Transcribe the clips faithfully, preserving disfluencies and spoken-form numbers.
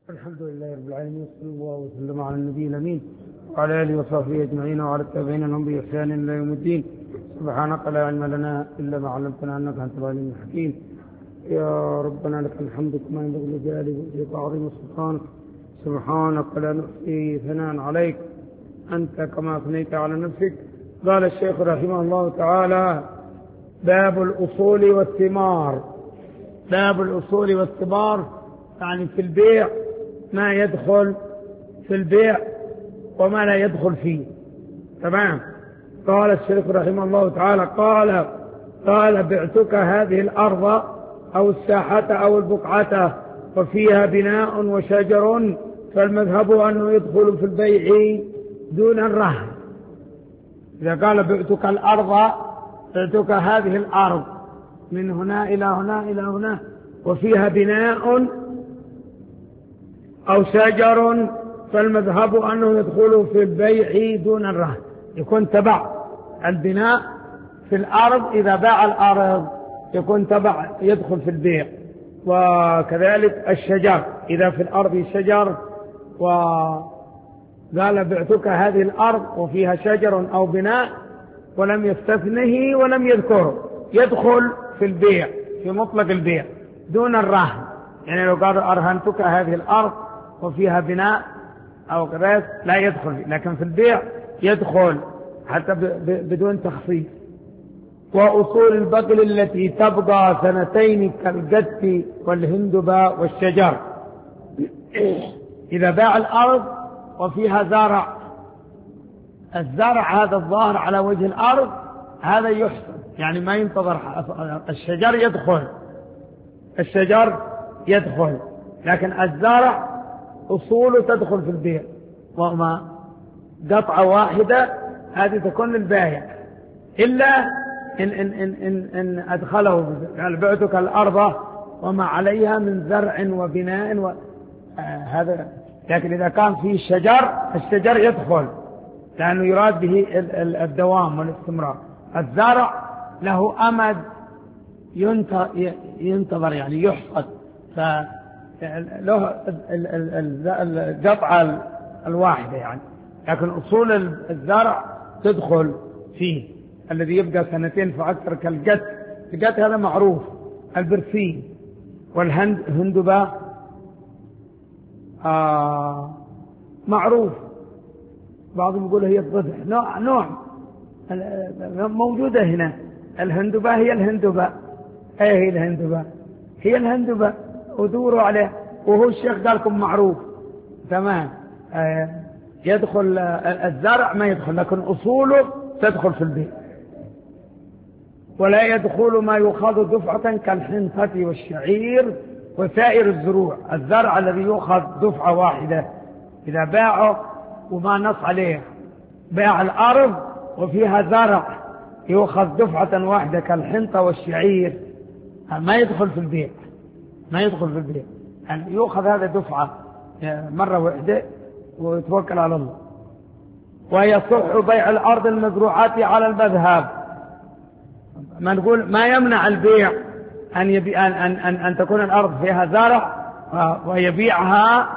الحمد لله رب العالمين، صلى الله وسلم على النبي الأمين وعلى آله وصحبه أجمعين وعلى التابعين لهم بإحسان إلى يوم الدين. سبحانك لا علم لنا إلا ما علمتنا إنك أنت العليم الحكيم. يا ربنا لك الحمد كما ينبغي لجلالك وجهك وعظيم سلطانك. سبحانك لا نحصي ثناء عليك أنت كما أثنيت على نفسك. قال الشيخ رحمه الله تعالى: باب الأصول والثمار. باب الأصول والثمار يعني في البيع ما يدخل في البيع وما لا يدخل فيه. تمام. قال الشيخ رحمه الله تعالى: قال قال بعتك هذه الأرض أو الساحة أو البقعة وفيها بناء وشجر، فالمذهب أنه يدخل في البيع دون الرهن. إذا قال بعتك الأرض، بعتك هذه الأرض من هنا إلى هنا إلى هنا وفيها بناء أو شجر، فالمذهب أنه يدخل في البيع دون الرهن. يكون تبع البناء في الأرض، إذا باع الأرض يكون تبع يدخل في البيع. وكذلك الشجر، إذا في الأرض شجر وقال بعتك هذه الأرض وفيها شجر أو بناء ولم يستثنه ولم يذكره، يدخل في البيع في مطلق البيع دون الرهن. يعني لو قال أرهنتك هذه الأرض وفيها بناء أو كذا لا يدخل، لكن في البيع يدخل حتى بدون تخصيص. وأصول البقل التي تبقى سنتين كالقدف والهندبة والشجر. إذا باع الأرض وفيها زرع، الزرع هذا الظاهر على وجه الأرض هذا يحسن، يعني ما ينتظر. الشجر يدخل الشجر يدخل لكن الزرع أصوله تدخل في البيع، وما قطعة واحدة هذه تكون للبائع، إلا إن, إن, إن, إن, إن أدخله. قال بعتك الأرض وما عليها من زرع وبناء و... آه هذا. لكن إذا كان فيه شجر، الشجر يدخل لأنه يراد به الدوام والاستمرار. الزرع له أمد ينتظر، يعني يحصد، فله القطعة الواحدة يعني. لكن أصول الزرع تدخل فيه، الذي يبقى سنتين فأكثر كالقت. القت هذا معروف، البرسيم والهندبة آه معروف. بعضهم يقول هي الضبع، نوع نوع موجودة هنا. الهندبة هي الهندبة، ايه هي الهندبة هي الهندبة ودوروا عليه. وهو الشيخ قال لكم معروف. تمام. آه يدخل الزرع ما يدخل، لكن أصوله تدخل في البيت. ولا يدخل ما يؤخذ دفعة كالحنطة والشعير وسائر الزروع. الزرع الذي يؤخذ دفعة واحدة إذا باعه وما نص عليه، باع الأرض وفيها زرع يؤخذ دفعة واحدة كالحنطة والشعير، ما يدخل في البيع، ما يدخل في البيع. يعني يؤخذ هذا دفعة مرة واحدة ويتوكل على الله. ويصح بيع الأرض المزروعات على المذهب. ما نقول ما يمنع البيع أن, يبيع أن, أن, أن, أن تكون الأرض فيها زرع ويبيعها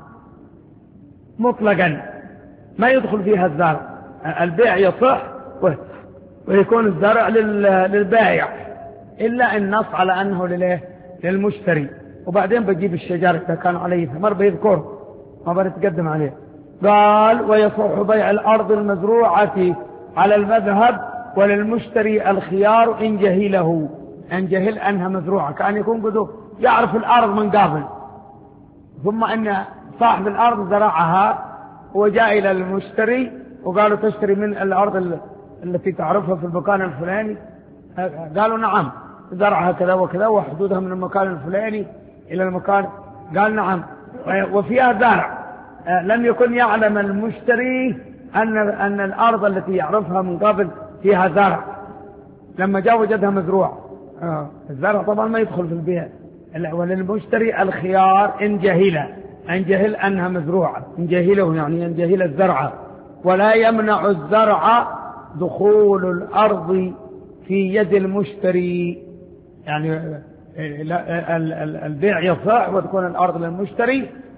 مطلقا، ما يدخل فيها الزرع. البيع يصح ويكون الزرع للبائع، إلا إن نص على أنه للمشتري. وبعدين بجيب الشجر إذا كان عليه ثمر بيذكره، ما بنتقدم عليه. قال: ويصح بيع الأرض المزروعة على المذهب وللمشتري الخيار إن جهله. إن جهل أنها مزروعة، كأن يكون قدو يعرف الأرض من قبل، ثم أن صاحب الأرض زرعها وجاء إلى المشتري وقالوا تشتري من الأرض التي تعرفها في المكان الفلاني. قالوا نعم، زرعها كذا وكذا وحدودها من المكان الفلاني إلى المكان. قال نعم، وفيها زرع. لم يكن يعلم المشتري أن أن الأرض التي يعرفها من قبل فيها زرع. لما جاء وجدها مزروع. الزرع طبعا ما يدخل في البيع. وللمشتري الخيار إن جهل، إن جهل أنها مزروعة، إن جهله يعني إن جهل الزرع. ولا يمنع الزرع دخول الأرض في يد المشتري. يعني البيع يصح وتكون الأرض للمشتري،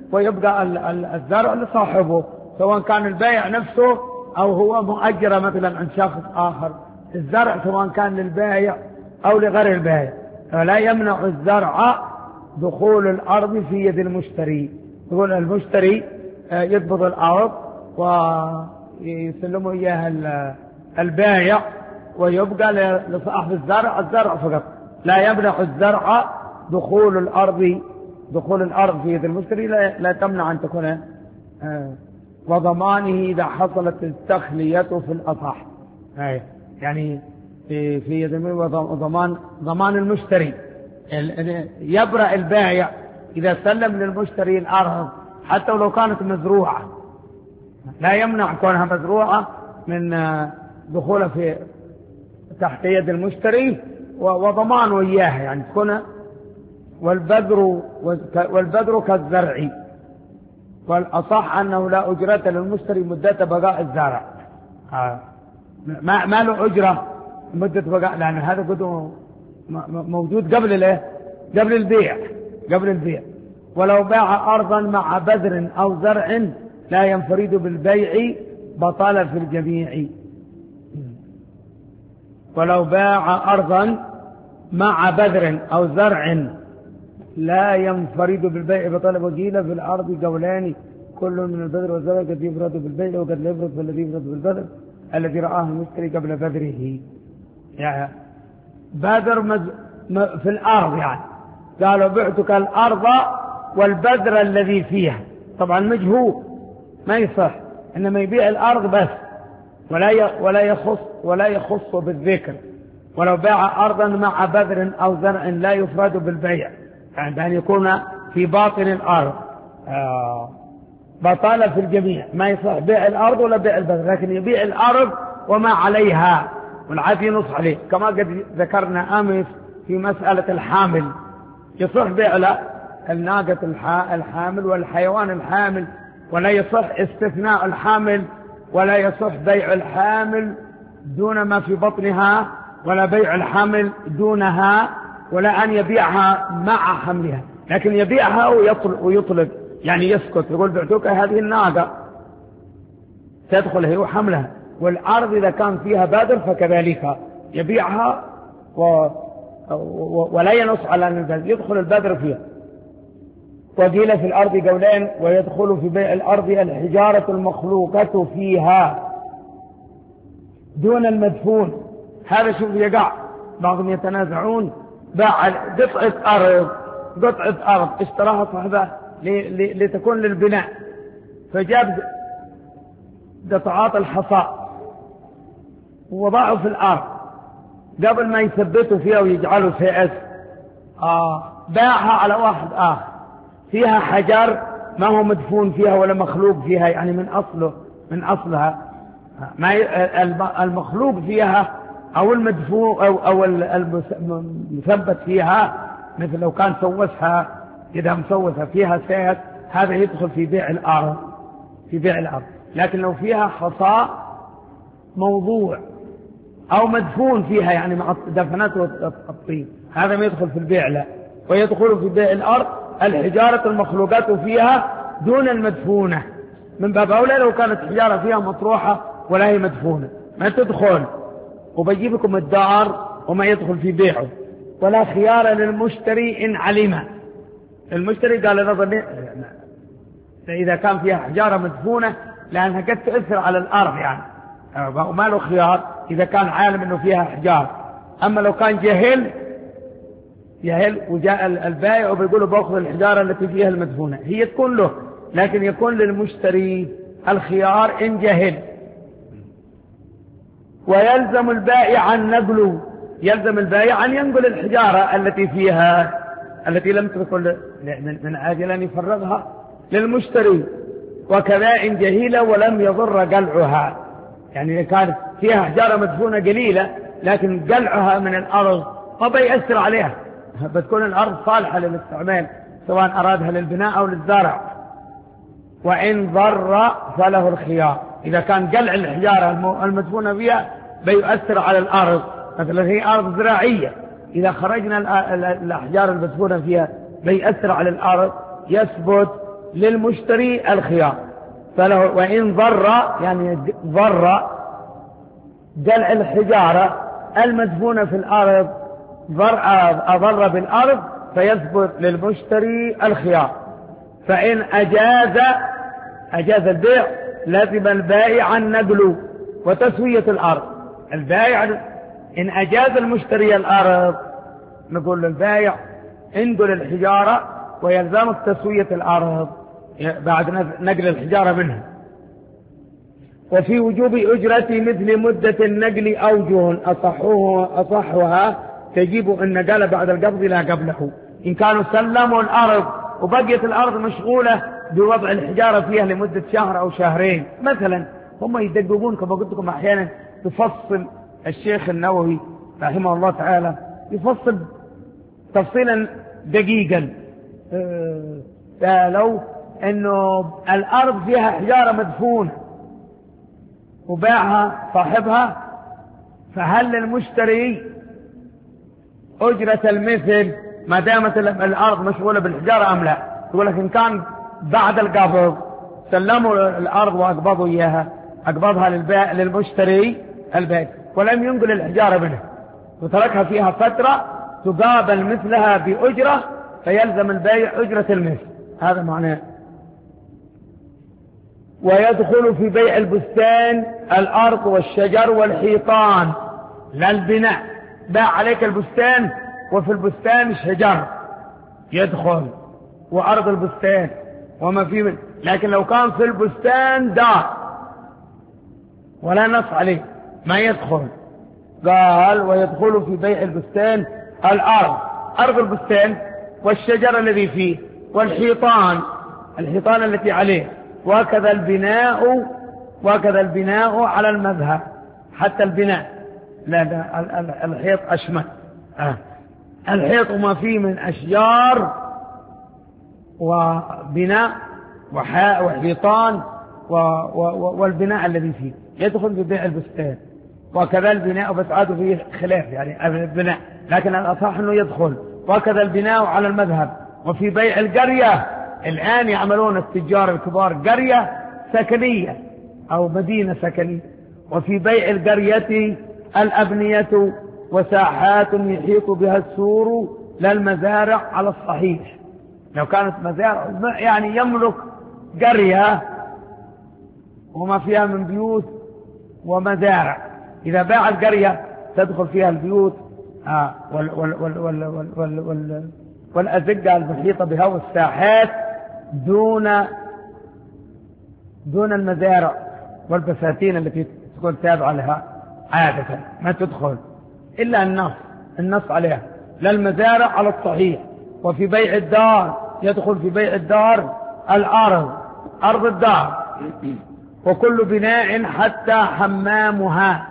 ويبقى الزرع لصاحبه، سواء كان البائع نفسه أو هو مؤجر مثلا عند شخص آخر. الزرع سواء كان للبائع أو لغير البائع، فلا يمنع الزرع دخول الأرض في يد المشتري. يقول المشتري يقبض الأرض ويسلمه إياها البائع، ويبقى لصاحب الزرع الزرع فقط. لا يمنع الزرع دخول الأرض دخول الأرض في يد المشتري، لا, لا تمنع أن تكون وضمانه إذا حصلت التخلية في الأصح، يعني في في يد ضمان ضمان المشتري. يبرأ البائع إذا سلم للمشتري الأرض حتى ولو كانت مزروعة، لا يمنع كونها مزروعة من دخولها في تحت يد المشتري وضمانه إياها، يعني تكون والبذر والبذر كالزرع. والأصح أنه لا أجرة للمشتري مدة بقاء الزرع، ما ما له أجرة مدة بقاء، لأن هذا قد موجود قبل الايه قبل البيع قبل البيع ولو باع أرضا مع بذر أو زرع لا ينفرد بالبيع بطل في الجميع. ولو باع أرضا مع بذر أو زرع لا ينفرد بالبيع بطل. وقيل في الأرض قولان، كل من البذر والزرع قد يفرد بالبيع وقد لا يفرد بالذي يفرد بالبذر الذي رآه المشتري قبل بذره. يعني بذر مز... م... في الأرض، يعني قالوا بعتك الأرض والبذر الذي فيها، طبعا مجهول ما يصح، إنما يبيع الأرض بس ولا ي... ولا يخص ولا يخص بالذكر. ولو باع أرضا مع بذر أو زرع لا يفرد بالبيع، يعني أن يكون في باطن الأرض آه. بطالة في الجميع، ما يصح بيع الأرض ولا بيع البذر، لكن يبيع الأرض وما عليها والعاد ينص عليه، كما قد ذكرنا أمس في مسألة الحامل. يصح بيع الناقة الحامل والحيوان الحامل، ولا يصح استثناء الحامل، ولا يصح بيع الحامل دون ما في بطنها، ولا بيع الحامل دونها، ولا أن يبيعها مع حملها، لكن يبيعها ويطلق, ويطلق يعني يسكت، يقول بعتك هذه الناقة تدخل هي وحملها. والأرض إذا كان فيها بادر فكذلك يبيعها و... و... ولا ينص على أن البادر يدخل البادر فيها. وقيل في الأرض قولين، ويدخل في بيع الأرض الحجارة المخلوقة فيها دون المدفون. هذا شوف يقع بعضهم يتنازعون، باع قطعة أرض قطعة أرض اشتراها صاحبه لتكون للبناء، فجاب قطعات الحصى ووضعه في الأرض قبل ما يثبتوا فيها ويجعلوا سيئس، آه باعها على واحد آخر فيها حجر ما هو مدفون فيها ولا مخلوق فيها، يعني من أصله من أصلها ما المخلوق فيها أو المدفون أو, أو المثبت فيها، مثل لو كان سوسها إذا مسوسها فيها سيئس، هذا يدخل في بيع الأرض في بيع الأرض. لكن لو فيها حصى موضوع أو مدفون فيها يعني مع دفنات الطين، هذا ما يدخل في البيع. لا، ويدخل في بيع الأرض الحجارة المخلوقات فيها دون المدفونة، من باب أولى لو كانت حجارة فيها مطروحة ولا هي مدفونة ما تدخل، وبيجيبكم الدار وما يدخل في بيعه. ولا خيار للمشتري إن علم. المشتري قال نظر إذا كان فيها حجارة مدفونة لأنها قد تؤثر على الأرض، يعني وما له خيار إذا كان عالم أنه فيها حجار. أما لو كان جهل جهل وجاء البائع وبيقوله باخذ الحجارة التي فيها المدفونة، هي تكون له، لكن يكون للمشتري الخيار إن جهل. ويلزم البائع النقل، يلزم البائع أن ينقل الحجارة التي فيها التي لم تكن من أجل أن يفرغها للمشتري، وكذا إن جهيلة ولم يضر قلعها، يعني إذا كانت فيها حجارة مدفونة قليلة لكن قلعها من الأرض ما بيأثر عليها، بتكون الأرض صالحة للاستعمال سواء أرادها للبناء أو للزرع. وإن ضر فله الخيار، إذا كان قلع الحجارة المدفونة فيها بيؤثر على الأرض، مثلا هي أرض زراعية إذا خرجنا الأحجار المدفونة فيها بيأثر على الأرض، يثبت للمشتري الخيار. فله وإن ضر يعني ضر جلع الحجارة المدفونة في الأرض أضر بالأرض فيثبت للمشتري الخيار. فإن أجاز أجاز البيع لزم البائع النقل وتسوية الأرض. البائع إن أجاز المشتري الأرض نقول للبائع انقل الحجارة ويلزمك تسوية الأرض بعد نقل الحجارة منها. وفي وجوب أجرة مثل مدة النقل أوجه أصحوه أصحها تجيب أن نقل بعد القبض لا قبله. إن كانوا سلموا الأرض وبقيت الأرض مشغولة بوضع الحجارة فيها لمدة شهر أو شهرين مثلا، هم يدققون كما قلت لكم أحيانا يفصل الشيخ النووي رحمه الله تعالى يفصل تفصيلا دقيقا. قالوا انه الارض فيها حجارة مدفونة وباعها صاحبها، فهل للمشتري اجرة المثل ما دامت الارض مشغولة بالحجارة ام لا؟ يقول لك ان كان بعد القبض سلموا الارض واقبضوا اياها اقبضها للبائع للمشتري البائع ولم ينقل الحجارة منها وتركها فيها فترة تقابل مثلها بأجرة فيلزم البائع أجرة المثل. هذا معناه. ويدخل في بيع البستان الأرض والشجر والحيطان لا البناء. باع عليك البستان وفي البستان شجر يدخل وأرض البستان وما فيه من. لكن لو كان في البستان دار ولا نص عليه ما يدخل. قال ويدخل في بيع البستان الأرض أرض البستان والشجر الذي فيه والحيطان الحيطان التي عليه وكذا البناء وكذا البناء على المذهب. حتى البناء لا الحيط أشمل آه. الحيط ما فيه من أشجار وبناء وحيطان والبناء الذي فيه يدخل في بيع البستان. وكذا البناء بس عادوا فيه خلاف يعني البناء لكن الأصح أنه يدخل. وكذا البناء على المذهب. وفي بيع القرية الآن يعملون التجار الكبار قرية سكنية أو مدينة سكنية. وفي بيع القرية الأبنية وساحات يحيط بها السور لا المزارع على الصحيح. لو كانت مزارع يعني يملك قرية وما فيها من بيوت ومزارع، إذا باع القرية تدخل فيها البيوت آه وال وال وال وال وال وال وال والأزقة المحيطة بها والساحات دون دون المزارع والبساتين التي تكون تابعة لها عادة ما تدخل إلا النص النص عليها لا المزارع على الصحيح. وفي بيع الدار يدخل في بيع الدار الأرض أرض الدار وكل بناء حتى حمامها.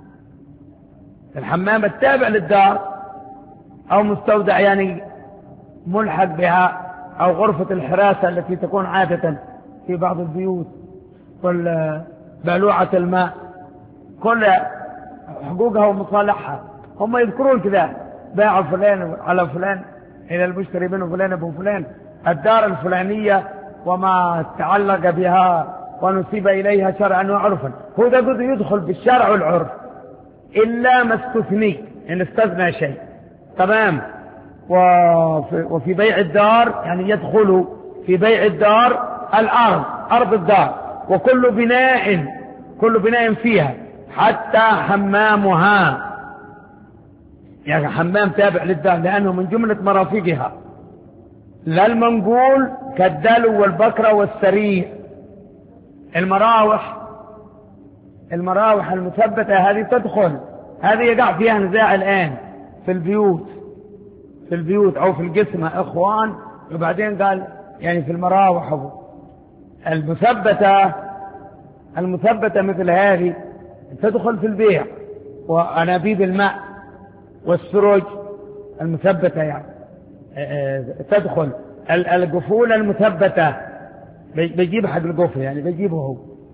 الحمام التابع للدار أو مستودع يعني ملحق بها أو غرفة الحراسة التي تكون عادة في بعض البيوت والبالوعة الماء كل حقوقها ومصالحها. هم يذكرون كذا باع فلان على فلان إلى المشتري منه فلان ابن فلان الدار الفلانية وما تعلق بها ونسيب إليها شرعا وعرفا. هو ده قد يدخل بالشرع والعرف إلا ما استثني إن استثنى شيء تمام. وفي, وفي بيع الدار يعني يدخل في بيع الدار الأرض أرض الدار وكل بناء كل بناء فيها حتى حمامها يعني حمام تابع للدار لأنه من جملة مرافقها لا المنقول كالدلو والبكرة والسرير. المراوح المراوح المثبتة هذه تدخل هذه يقع فيها نزاع الآن في البيوت في البيوت أو في القسمة إخوان. وبعدين قال يعني في المراوح المثبتة المثبتة مثل هذه تدخل في البيع. وأنابيب الماء والسروج المثبتة يعني تدخل. القفول المثبتة بيجيب حق القفل يعني بيجيبه هو.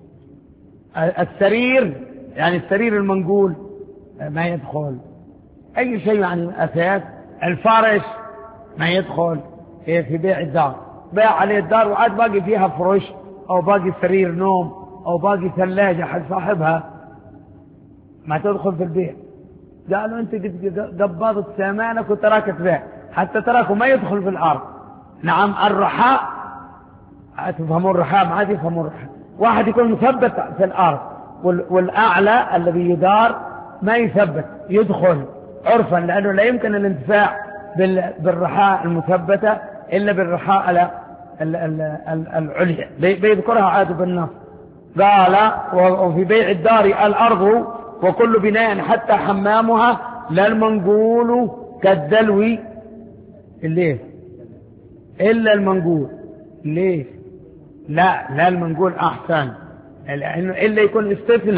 السرير يعني السرير المنقول ما يدخل أي شيء يعني أساس. الفرش ما يدخل في بيع الدار باع عليه الدار وعاد باقي فيها فرش أو باقي سرير نوم أو باقي ثلاجة حق صاحبها، ما تدخل في البيع. قالوا أنت قد قبضت ثمنك وتراك تبيع، حتى تراكه ما يدخل في الأرض. نعم الرحاء، تفهمون الرحاء؟ ما عاد يفهمون الرحاء. واحد يكون مثبت في الأرض والأعلى الذي يدار ما يثبت، يدخل عرفا، لأنه لا يمكن الانتفاع بالرحاء المثبتة إلا بالرحاء على العليا، بيذكرها عاد بالنص. قال وفي بيع الدار الأرض وكل بناء حتى حمامها لا المنقول كالدلو. ليه إلا المنقول؟ ليه لا لا المنقول أحسن، لأنه إلا يكون استثناء.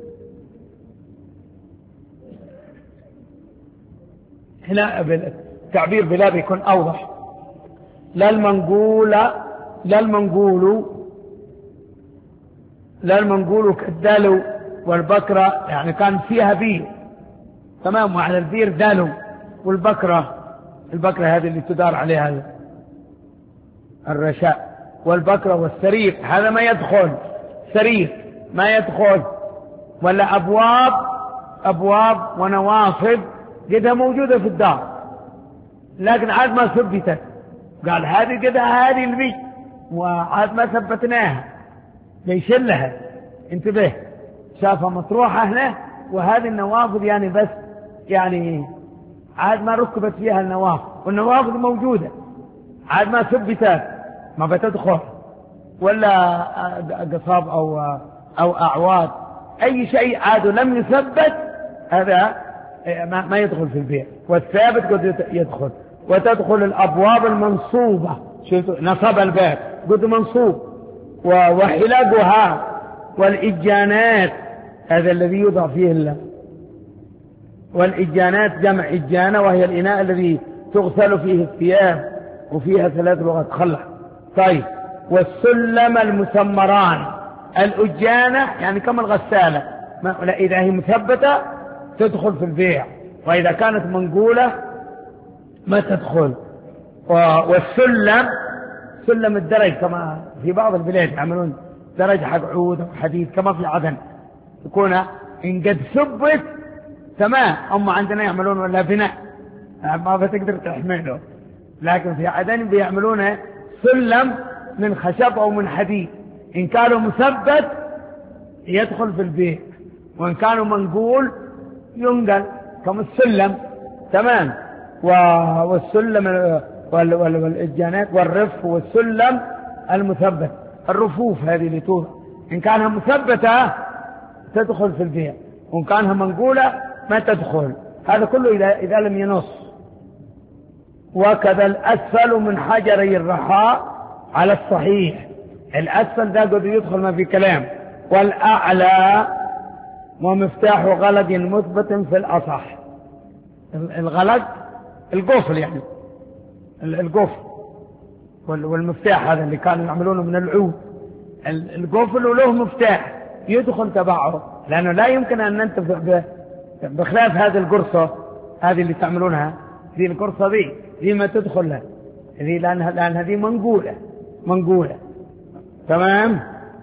هنا التعبير بلا بيكون أوضح. لا المنقول لا المنقول لا المنقول كالدلو والبكرة، يعني كان فيها بير تمام، وعلى البير دلو، والبكرة البكرة هذه اللي تدار عليها الرشاء، والبكرة والسرير هذا ما يدخل، سرير ما يدخل، ولا أبواب أبواب ونواصب قدها موجودة في الدار لكن عاد ما ثبتت. قال هذه قدها هذه البيت وعاد ما ثبتناها ليشلها، انتبه، شافها مطروحة هنا وهذه النوافذ يعني بس يعني عاد ما ركبت فيها النوافذ، والنوافذ موجودة عاد ما ثبتت ما بتدخل، ولا قصاب أو أو أعواد أي شيء عاد لم يثبت هذا ما يدخل في البيع. والثابت قد يدخل. وتدخل الأبواب المنصوبة، نصب الباب قد منصوب، وحلقها والإجانات هذا الذي يوضع فيه الله. والإجانات جمع إجانة وهي الإناء الذي تغسل فيه الثياب، وفيها ثلاث لغات خلع. طيب والسلم المسمران، الأجانة يعني كما الغسالة، إذا هي مثبتة تدخل في البيع، وإذا كانت منقولة ما تدخل. والسلم سلم الدرج كما في بعض البلاد يعملون درج حق عود وحديد كما في عدن، يكون إن قد ثبت تمام. أما عندنا يعملون ولا بناء ما بتقدر تحمله، لكن في عدن بيعملونه سلم من خشب أو من حديد، إن كانوا مثبت يدخل في البيت، وإن كانوا منقول ينقل كما السلم تمام. والسلم والإجانات والرف والسلم المثبت، الرفوف هذه اللي توضع إن كانها مثبتة تدخل في البيع، وإن كانها منقولة ما تدخل. هذا كله إذا, إذا لم ينص. وكذا الأسفل من حجري الرحاء على الصحيح، الأسفل ده قد يدخل ما في كلام. والأعلى ومفتاح غلق مثبت في الأصح. الغلق القفل يعني القفل، والمفتاح هذا اللي كانوا يعملونه من العود، القفل وله مفتاح يدخل تبعه، لأنه لا يمكن أن ننتفع بخلاف هذه القرصة هذه اللي تعملونها، ذي القرصة ذي ذي ما تدخل لها ذي، لأنها لأن هذه منقولة منقولة تمام.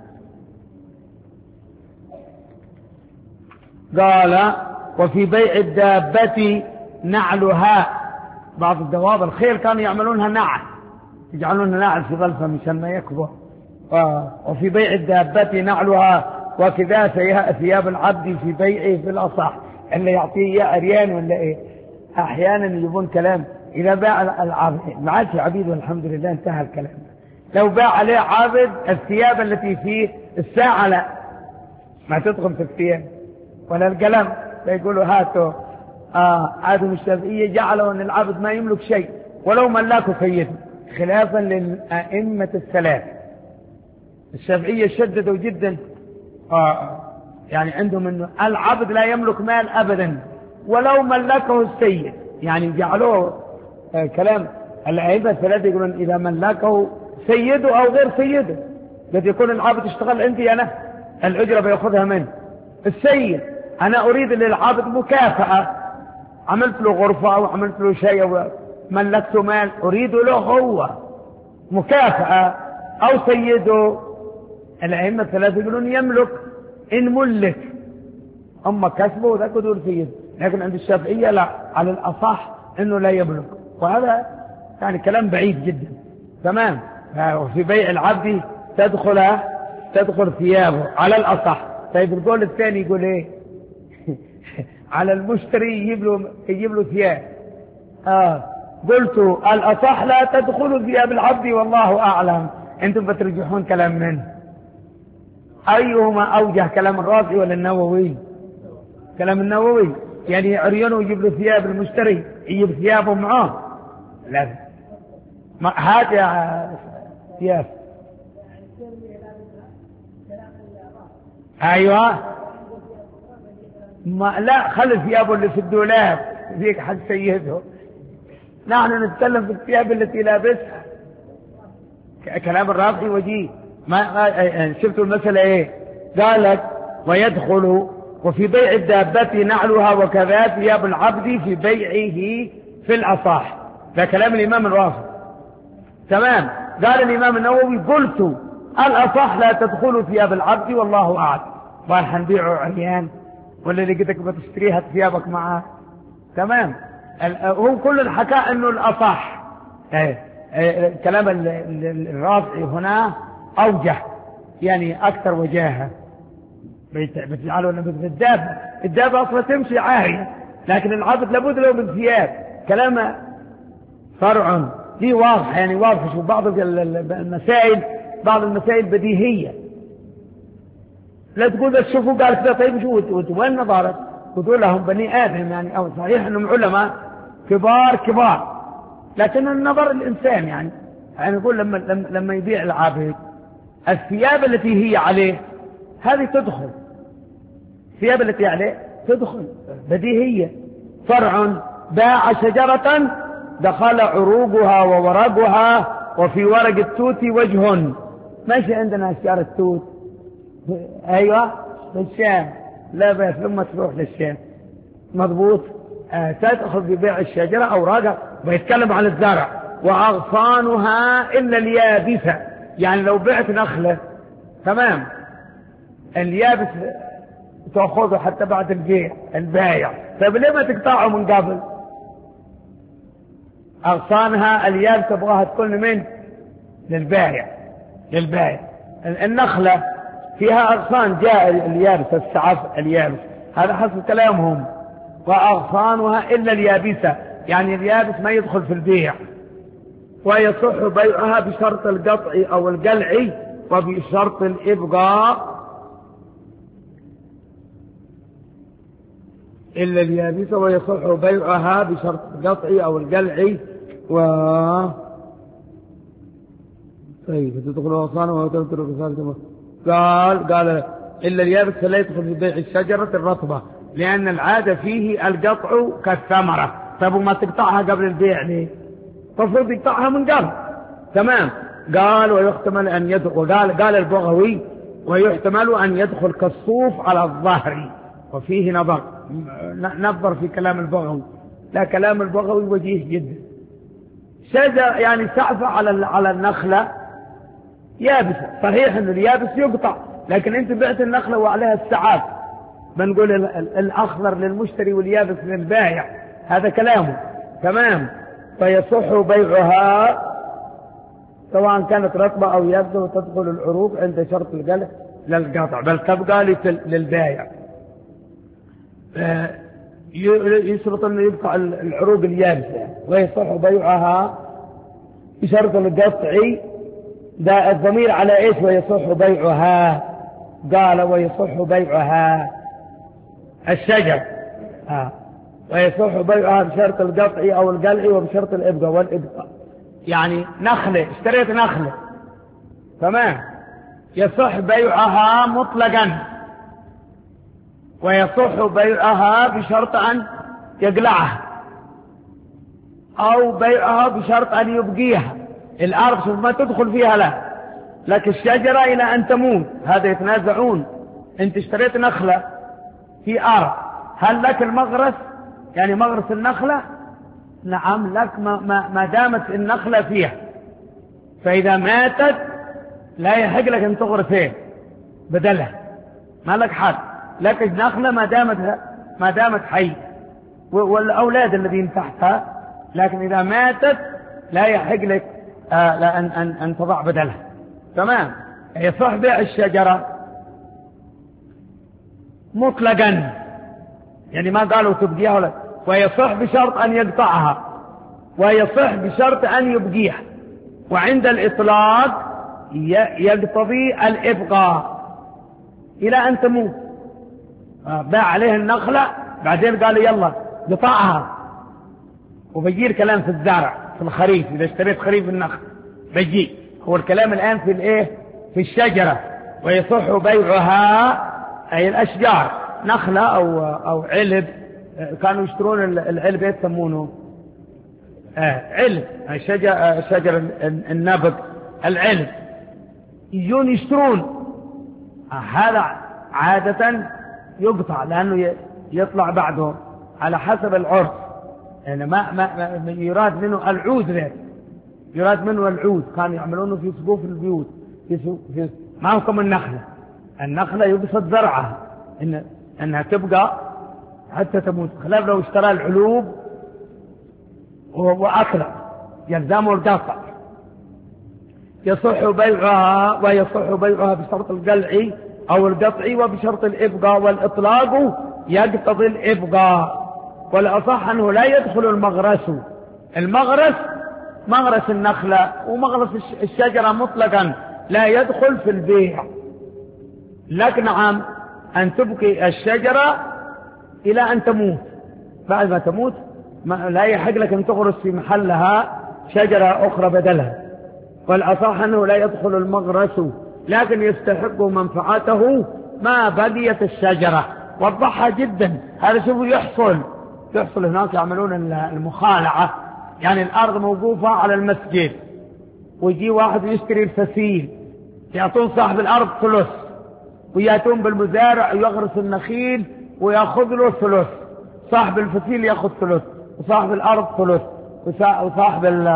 قال وفي بيع الدابة نعلها، بعض الدواب الخيل كانوا يعملونها نعل، يجعلونها نعل في ظلفة مشان ما يكبر. وفي بيع الدابة نعلها وكذا ثياب العبد في بيعه في الأصح، اللي يعطيه عريان ولا إيه. أحيانا يجيبون كلام إذا باع العبد ما عادش عبيد والحمد لله انتهى الكلام. لو باع عليه عبد الثياب التي فيه الساعة لا ما تدخل في الثياب ولا القلم، فيقولوا هاتوا آه عادوا الشافعية جعلوا أن العبد ما يملك شيء ولو ملاكه سيده، خلافا للأئمة الثلاث. الشافعية شددوا جدا آه يعني عندهم أنه العبد لا يملك مال أبدا ولو ملكه السيد، يعني جعلوه آه كلام الأئمة الثلاثة يقولون إذا ملكه سيده أو غير سيده، قد يكون العبد اشتغل عندي أنا الأجرة بيأخذها منه السيد، أنا أريد للعبد مكافأة، عملت له غرفة أو عملت له شيء أو ملكته مال أريد له هو، مكافأة أو سيده. الأئمة الثلاثة يقولون يملك إن ملك، أما كسبه وذاك دور سيد. لكن عند الشافعية لا، على الأصح إنه لا يملك، وهذا يعني كلام بعيد جدا. تمام. وفي بيع العبد تدخل تدخل ثيابه على الأصح. طيب القول الثاني يقول إيه؟ على المشتري يجيب له يجيب له ثياب. آه قلت الأصح لا تدخل ثياب العبد والله أعلم. أنتم بترجحون كلام من أيهما أوجه، كلام الرازي ولا النووي؟ كلام النووي. يعني عريانه يجيب له ثياب المشتري، يجيب ثيابه معاه؟ لا، هات يا ثياب. أيوة، ما لا، خلي ثيابه اللي في الدولاب ذيك حد سيده. نحن نتكلم في الثياب التي لابسها. كلام الرافعي وجيه. ما شفتوا المسألة ايه؟ قال لك ويدخل وفي بيع الدابة نعلها وكذا ثياب العبد في بيعه في الأصح. ده كلام الإمام الرافعي. تمام. قال الإمام النووي قلت الأصح لا تدخل ثياب العبد والله أعلم. قال حنبيعه عريان ولا لقيتك بتشتريها ثيابك معاه؟ تمام. هو كل الحكاء انه الأصح. ايه ايه كلام الرافعي هنا أوجه، يعني أكثر وجاهة. بتجعله الدابة الدابة أصلا تمشي عارية، لكن العبد لابد له من ثياب. كلامه فرع دي واضح، يعني واضح. شوف بعض المسائل بعض المسائل بديهية، لا تقول بس شوفوا قال كذا. طيب شو وين نظرت؟ تقول لهم بني آدم يعني، أو صحيح أنهم علماء كبار كبار، لكن النظر الإنسان يعني. يعني نقول لما لما يبيع العابد الثياب التي هي عليه هذه تدخل، الثياب التي عليه تدخل بديهية. فرع باع شجرة دخل عروقها وورقها وفي ورق التوت وجه. ماشي عندنا أشجار التوت، أيوة في الشام، لا بأس لما تروح للشام مضبوط. آه تدخل في بيع الشجرة أوراقها. ويتكلم عن الزرع وأغصانها إلا اليابسة. يعني لو بعت نخلة تمام، اليابس تأخذه حتى بعد البيع البايع. طيب ليه ما تقطعه من قبل؟ أغصانها اليابس تبغاها تكون من للبايع للبايع. النخلة فيها أغصان، جاء اليابس السعف اليابس، هذا حسب كلامهم. وأغصانها إلا اليابسة، يعني اليابس ما يدخل في البيع. ويصح بيعها بشرط القطع أو القلع وبشرط الإبقاء إلا اليابسة. ويصح بيعها بشرط القطع أو القلع و طيب تدخل أغصانها وتدخل أغصانها. قال قال إلا اليابس فلا يدخل في بيع الشجرة الرطبة، لأن العادة فيه القطع كالثمرة. طيب وما تقطعها قبل البيع ليه؟ المفروض يقطعها من قبل. تمام. قال ويحتمل أن يدخل، قال قال البغوي ويحتمل أن يدخل كالصوف على الظهر. وفيه نظر نظر في كلام البغوي. لا، كلام البغوي وجيه جدا. شجر يعني سعفة على على النخلة يابسة. صحيح أن اليابس يقطع، لكن أنت بعت النخلة وعليها السعاف، بنقول الأخضر للمشتري واليابس للبائع. هذا كلامه. تمام. فيصح بيعها سواء كانت رطبة أو يابسة، وتدخل العروق عند شرط القلع للقطع، بل تبقى للبائع. يشرط أنه يبقى العروق اليابسة. ويصح بيعها بشرط القطع. ده الضمير على إيش؟ ويصح بيعها. قال ويصح بيعها الشجر. آه. ويصح بيعها بشرط القطع أو القلع وبشرط الإبقاء والإبقاء. يعني نخلة، اشتريت نخلة تمام، يصح بيعها مطلقا، ويصح بيعها بشرط أن يقلعها، أو بيعها بشرط أن يبقيها. الأرض شوف ما تدخل فيها لا، لكن الشجرة إلى أن تموت هذا يتنازعون. أنت اشتريت نخلة في أرض، هل لك المغرس؟ يعني مغرس النخلة؟ نعم لك ما, ما, ما دامت النخلة فيها. فإذا ماتت لا يحق لك أن تغرسين بدلها، ما لك حق، لكن نخلة ما دامت ما دامت حي والأولاد الذين تحتها، لكن إذا ماتت لا يحق لك آه لا أن, أن, أن تضع بدلها. تمام. يصح بيع الشجرة مطلقا، يعني ما قالوا تبقيها ولا، ويصح بشرط أن يقطعها، ويصح بشرط أن يبقيها، وعند الإطلاق يقتضي الإبقاء إلى أن تموت. باع عليه النخلة بعدين قال يلا قطعها، وبيجي الكلام في الزرع في الخريف، إذا اشتريت خريف النخل بيجي هو الكلام الآن في الإيه في الشجرة. ويصح بيعها أي الأشجار، نخلة أو أو علب، كانوا يشترون العلب يسمونه آه علب، شجر شجر النبق العلب، يجون يشترون آه هذا عادة يقطع لأنه يطلع بعده على حسب العرف، يعني ما, ما, ما يراد منه العود ذلك، يراد منه العود، كانوا يعملونه في سقوف البيوت في في ما هو كم النخلة. النخلة يبسط زرعها إن أنها تبقى حتى تموت، خلاف لو اشترى العلوب وأطلع يلزمه القطع. يصح بيعها، ويصح بيعها بشرط القلع أو القطع وبشرط الإبقاء، والإطلاق يقتضي الإبقاء. والأصح أنه لا يدخل المغرس، المغرس مغرس النخلة ومغرس الشجرة مطلقا لا يدخل في البيع، لكن نعم أن تبقي الشجرة إلى أن تموت، بعد ما تموت ما لا يحق لك أن تغرس في محلها شجرة أخرى بدلها. والأصح أنه لا يدخل المغرس، لكن يستحق منفعته ما بقيت الشجرة. وضحها جدا، هذا شوفوا يحصل يحصل هناك يعملون المخالعة، يعني الأرض موقوفة على المسجد ويجي واحد يشتري الفسيل، يعطون صاحب الأرض ثلث، ويأتون بالمزارع يغرس النخيل ويأخذ له ثلث، صاحب الفسيل يأخذ ثلث، وصاحب الأرض ثلث، وصاحب ال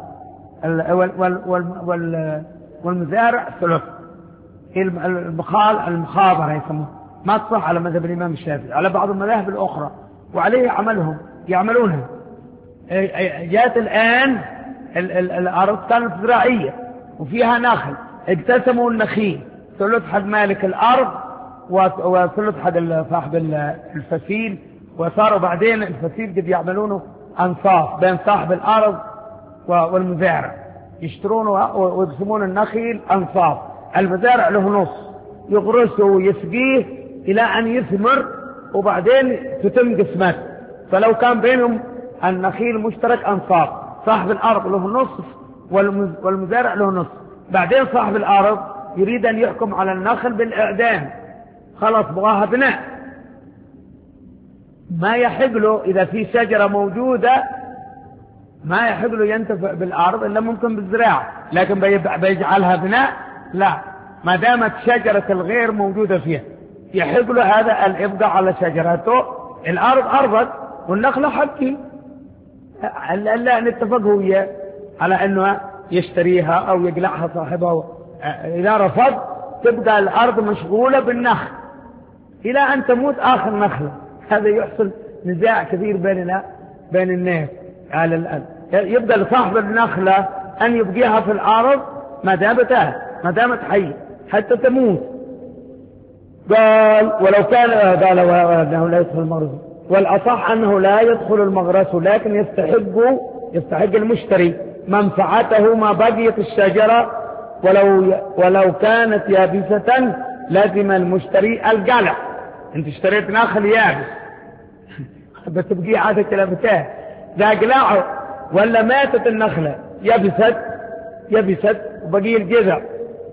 والمزارع ثلث. المخال المخابرة يسموه، ما تصح على مذهب الإمام الشافعي، على بعض المذاهب الأخرى، وعليه عملهم يعملونها. جاءت الآن ال ال الأرض كانت زراعية وفيها نخل، اقتسموا النخيل، ثلث حق مالك الأرض وثلث حق صاحب الفسيل، وصاروا بعدين الفسيل قد يعملونه أنصاف بين صاحب الأرض والمزارع، يشترونه ويقسمون النخيل أنصاف، المزارع له نص يغرسه ويسقيه إلى أن يثمر، وبعدين تتم قسمته. فلو كان بينهم النخيل مشترك أنصاف، صاحب الأرض له نصف والمزارع له نصف، بعدين صاحب الأرض يريد أن يحكم على النخل بالإعدام، خلاص بغاها بناء، ما يحق له إذا في شجرة موجودة ما يحق له ينتفع بالأرض إلا ممكن بالزراعة، لكن بيجعلها بناء لا، ما دامت شجرة الغير موجودة فيها يحق له هذا الإبقاء على شجرته. الأرض أرضك والنخلة حقي، لا نتفق هو على أنه يشتريها أو يقلعها صاحبها، إذا رفض تبقى الأرض مشغولة بالنخل إلى أن تموت آخر نخلة. هذا يحصل نزاع كثير بين بين الناس على الأرض، يبقى لصاحب النخلة أن يبقيها في الأرض ما دامتها ما دامت حية حتى تموت. قال ولو كان قال أنه لا يدخل المغرس، والأصح أنه لا يدخل المغرس، لكن يستحق يستحق المشتري منفعته ما بقيت الشجرة، ولو ولو كانت يابسة لازم المشتري القلع. انت اشتريت نخل يابس بتبقي عادة كلامتاه ذا قلعه، ولا ماتت النخلة يبست يبست وبقي الجذع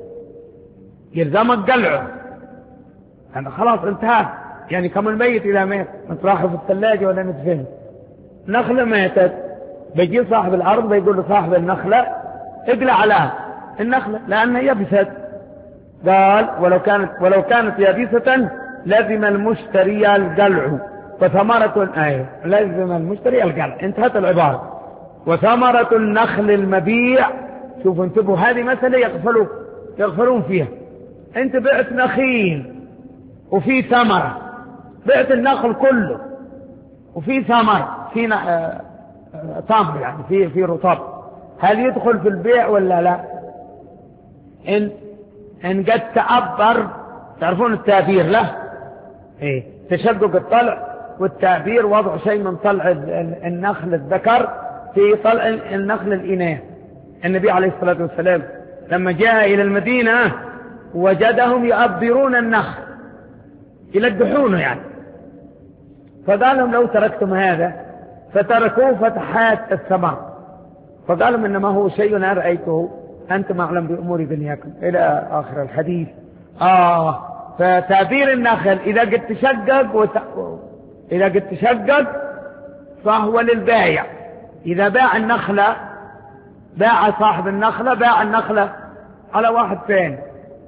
يلزمك قلعه، يعني خلاص انتهى، يعني كم الميت إذا مات نطرحه في الثلاجة ولا ندفنه. نخلة ماتت بيجي صاحب الأرض بيقول لصاحب النخلة اقلع لها النخلة لأنها يبست. قال ولو كانت ولو كانت يابسة لازم المشتري القلع، وثمرة الآية لازم المشتري القلع، انتهت العبارة. وثمرة النخل المبيع شوفوا انتبهوا، هذه مسألة يغفلوا يغفلون فيها. انت بعت نخيل وفي ثمرة، بعت النخل كله وفي ثمر، في تمر يعني في في رطب، هل يدخل في البيع ولا لا؟ ان ان قد تعبر، تعرفون التعبير له ايه؟ تشقق الطلع، والتعبير وضع شيء من طلع النخل الذكر في طلع النخل الإناث. النبي عليه الصلاة والسلام لما جاء إلى المدينة وجدهم يؤبرون النخل، يلقحونه يعني، فقال لهم لو تركتم هذا، فتركوه فتحات الثمر، فقال لهم إنما هو شيء أنا رأيته، أنتم أعلم بأمور دنياكم، إلى آخر الحديث. آه فتعبير النخل إذا قد تشقق وت... إذا قد تشقق فهو للبايع. إذا باع النخلة، باع صاحب النخلة باع النخلة على واحد ثاني،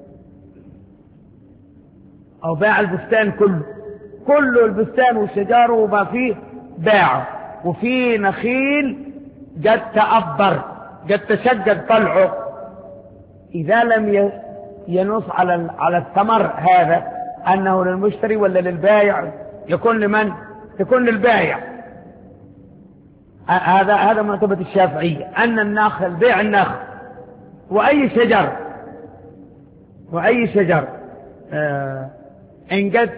أو باع البستان كله، كله البستان والشجار وما فيه باعه، وفي نخيل قد تأبر قد تشقق طلعه، إذا لم ينص على على الثمر هذا أنه للمشتري ولا للبايع، يكون لمن؟ يكون للبايع. هذا هذا مرتبة الشافعية، أن النخل، بيع النخل وأي شجر وأي شجر آه إن قد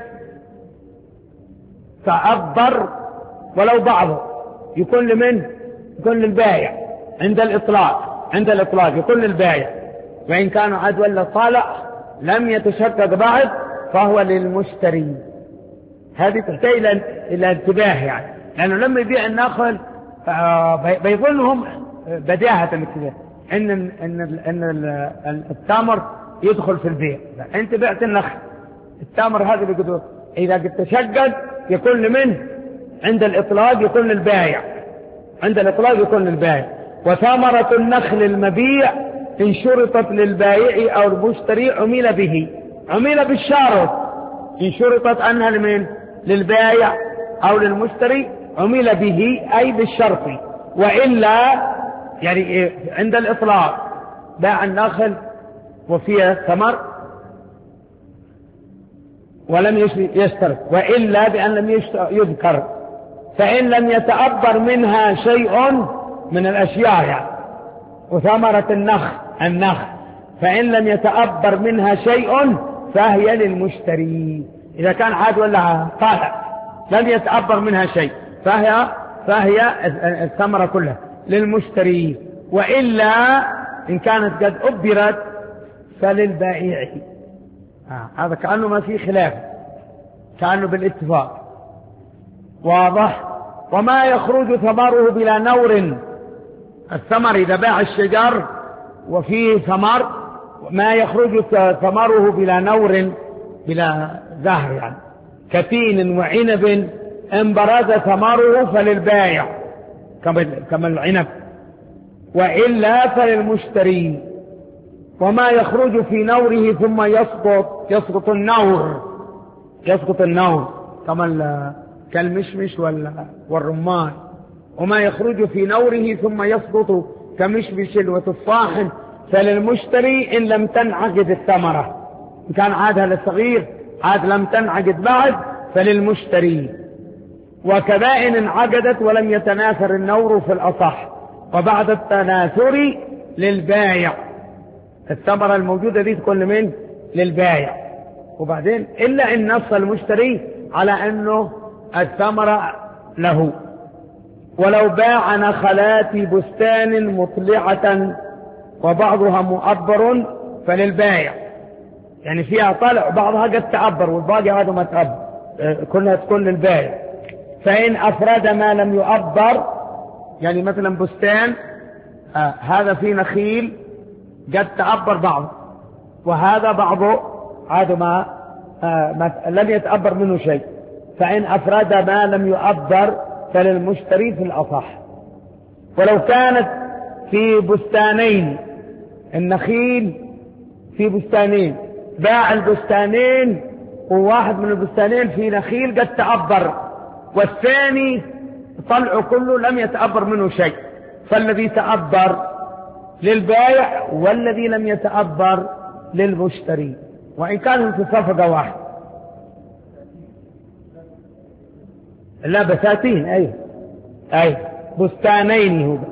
تعبر ولو بعضه، يكون لمن؟ يكون للبايع عند الإطلاق، عند الإطلاق يكون للبايع، وإن كانوا عاد ولا طالع لم يتشقق بعد فهو للمشتري. هذه تحتاج إلى إلى انتباه يعني، لأنه لما يبيع النخل بيظنهم بداهة كده إن إن إن التمر يدخل في البيع. أنت بعت النخل، التمر هذا بيقولوا إذا قد تشقق يكون لمن؟ عند الإطلاق يكون للبايع، عند الإطلاق يكون للبايع. وثمرة النخل المبيع إن شرطت للبائع أو المشتري عمل به، عمل بالشارط، إن شرطت أنها لمن؟ للبائع أو للمشتري عمل به أي بالشرط، وإلا يعني عند الإطلاق باع النخل وفيها ثمر ولم يشترط، وإلا بأن لم يذكر، فإن لم يتأبر منها شيء من الأشياء يعني، وثمرة النخل النخل فإن لم يتأبر منها شيء فهي للمشتري. إذا كان عاد ولا طالع لم يتأبر منها شيء فهي فهي الثمرة كلها للمشتري، وإلا إن كانت قد أبرت فللبائع. آه. هذا كأنه ما في خلاف، كأنه بالاتفاق واضح. وما يخرج ثمره بلا نور، الثمر إذا باع الشجر وفيه ثمر، ما يخرج ثمره بلا نور بلا زهر يعني، كتين وعنب إن برز ثمره فللبائع كما العنب، وإلا فللمشتري. وما يخرج في نوره ثم يسقط، يسقط النور، يسقط النور كما كالمشمش والرمان. وما يخرج في نوره ثم يسقط كمشمش وتفاح فللمشتري إن لم تنعقد الثمرة، إن كان عادها للصغير عاد لم تنعقد بعد فللمشتري. وكبائن انعقدت ولم يتناثر النور في الأصح، وبعد التناثر للبايع، الثمرة الموجودة دي تكون لمن؟ للبايع. وبعدين إلا إن نص المشتري على أنه الثمرة له. ولو باع نخلات بستان مطلعة وبعضها مؤبر فللبايع، يعني فيها طلع بعضها قد تعبر والباقي هذا ما تعبر، كلها تكون للبايع. فإن أفرد ما لم يؤبر، يعني مثلا بستان آه هذا فيه نخيل قد تعبر بعض، وهذا بعضه هذا ما, آه ما لم يتأبر منه شيء، فإن أفرد ما لم يؤبر فللمشتري في الأصح. ولو كانت في بستانين، النخيل في بستانين، باع البستانين وواحد من البستانين في نخيل قد تعبر والثاني طلعه كله لم يتأبر منه شيء، فالذي تأبر للبائع والذي لم يتأبر للمشتري، وإن كانوا في صفقة واحدة. لا بساتين، أي أي بستانين، هو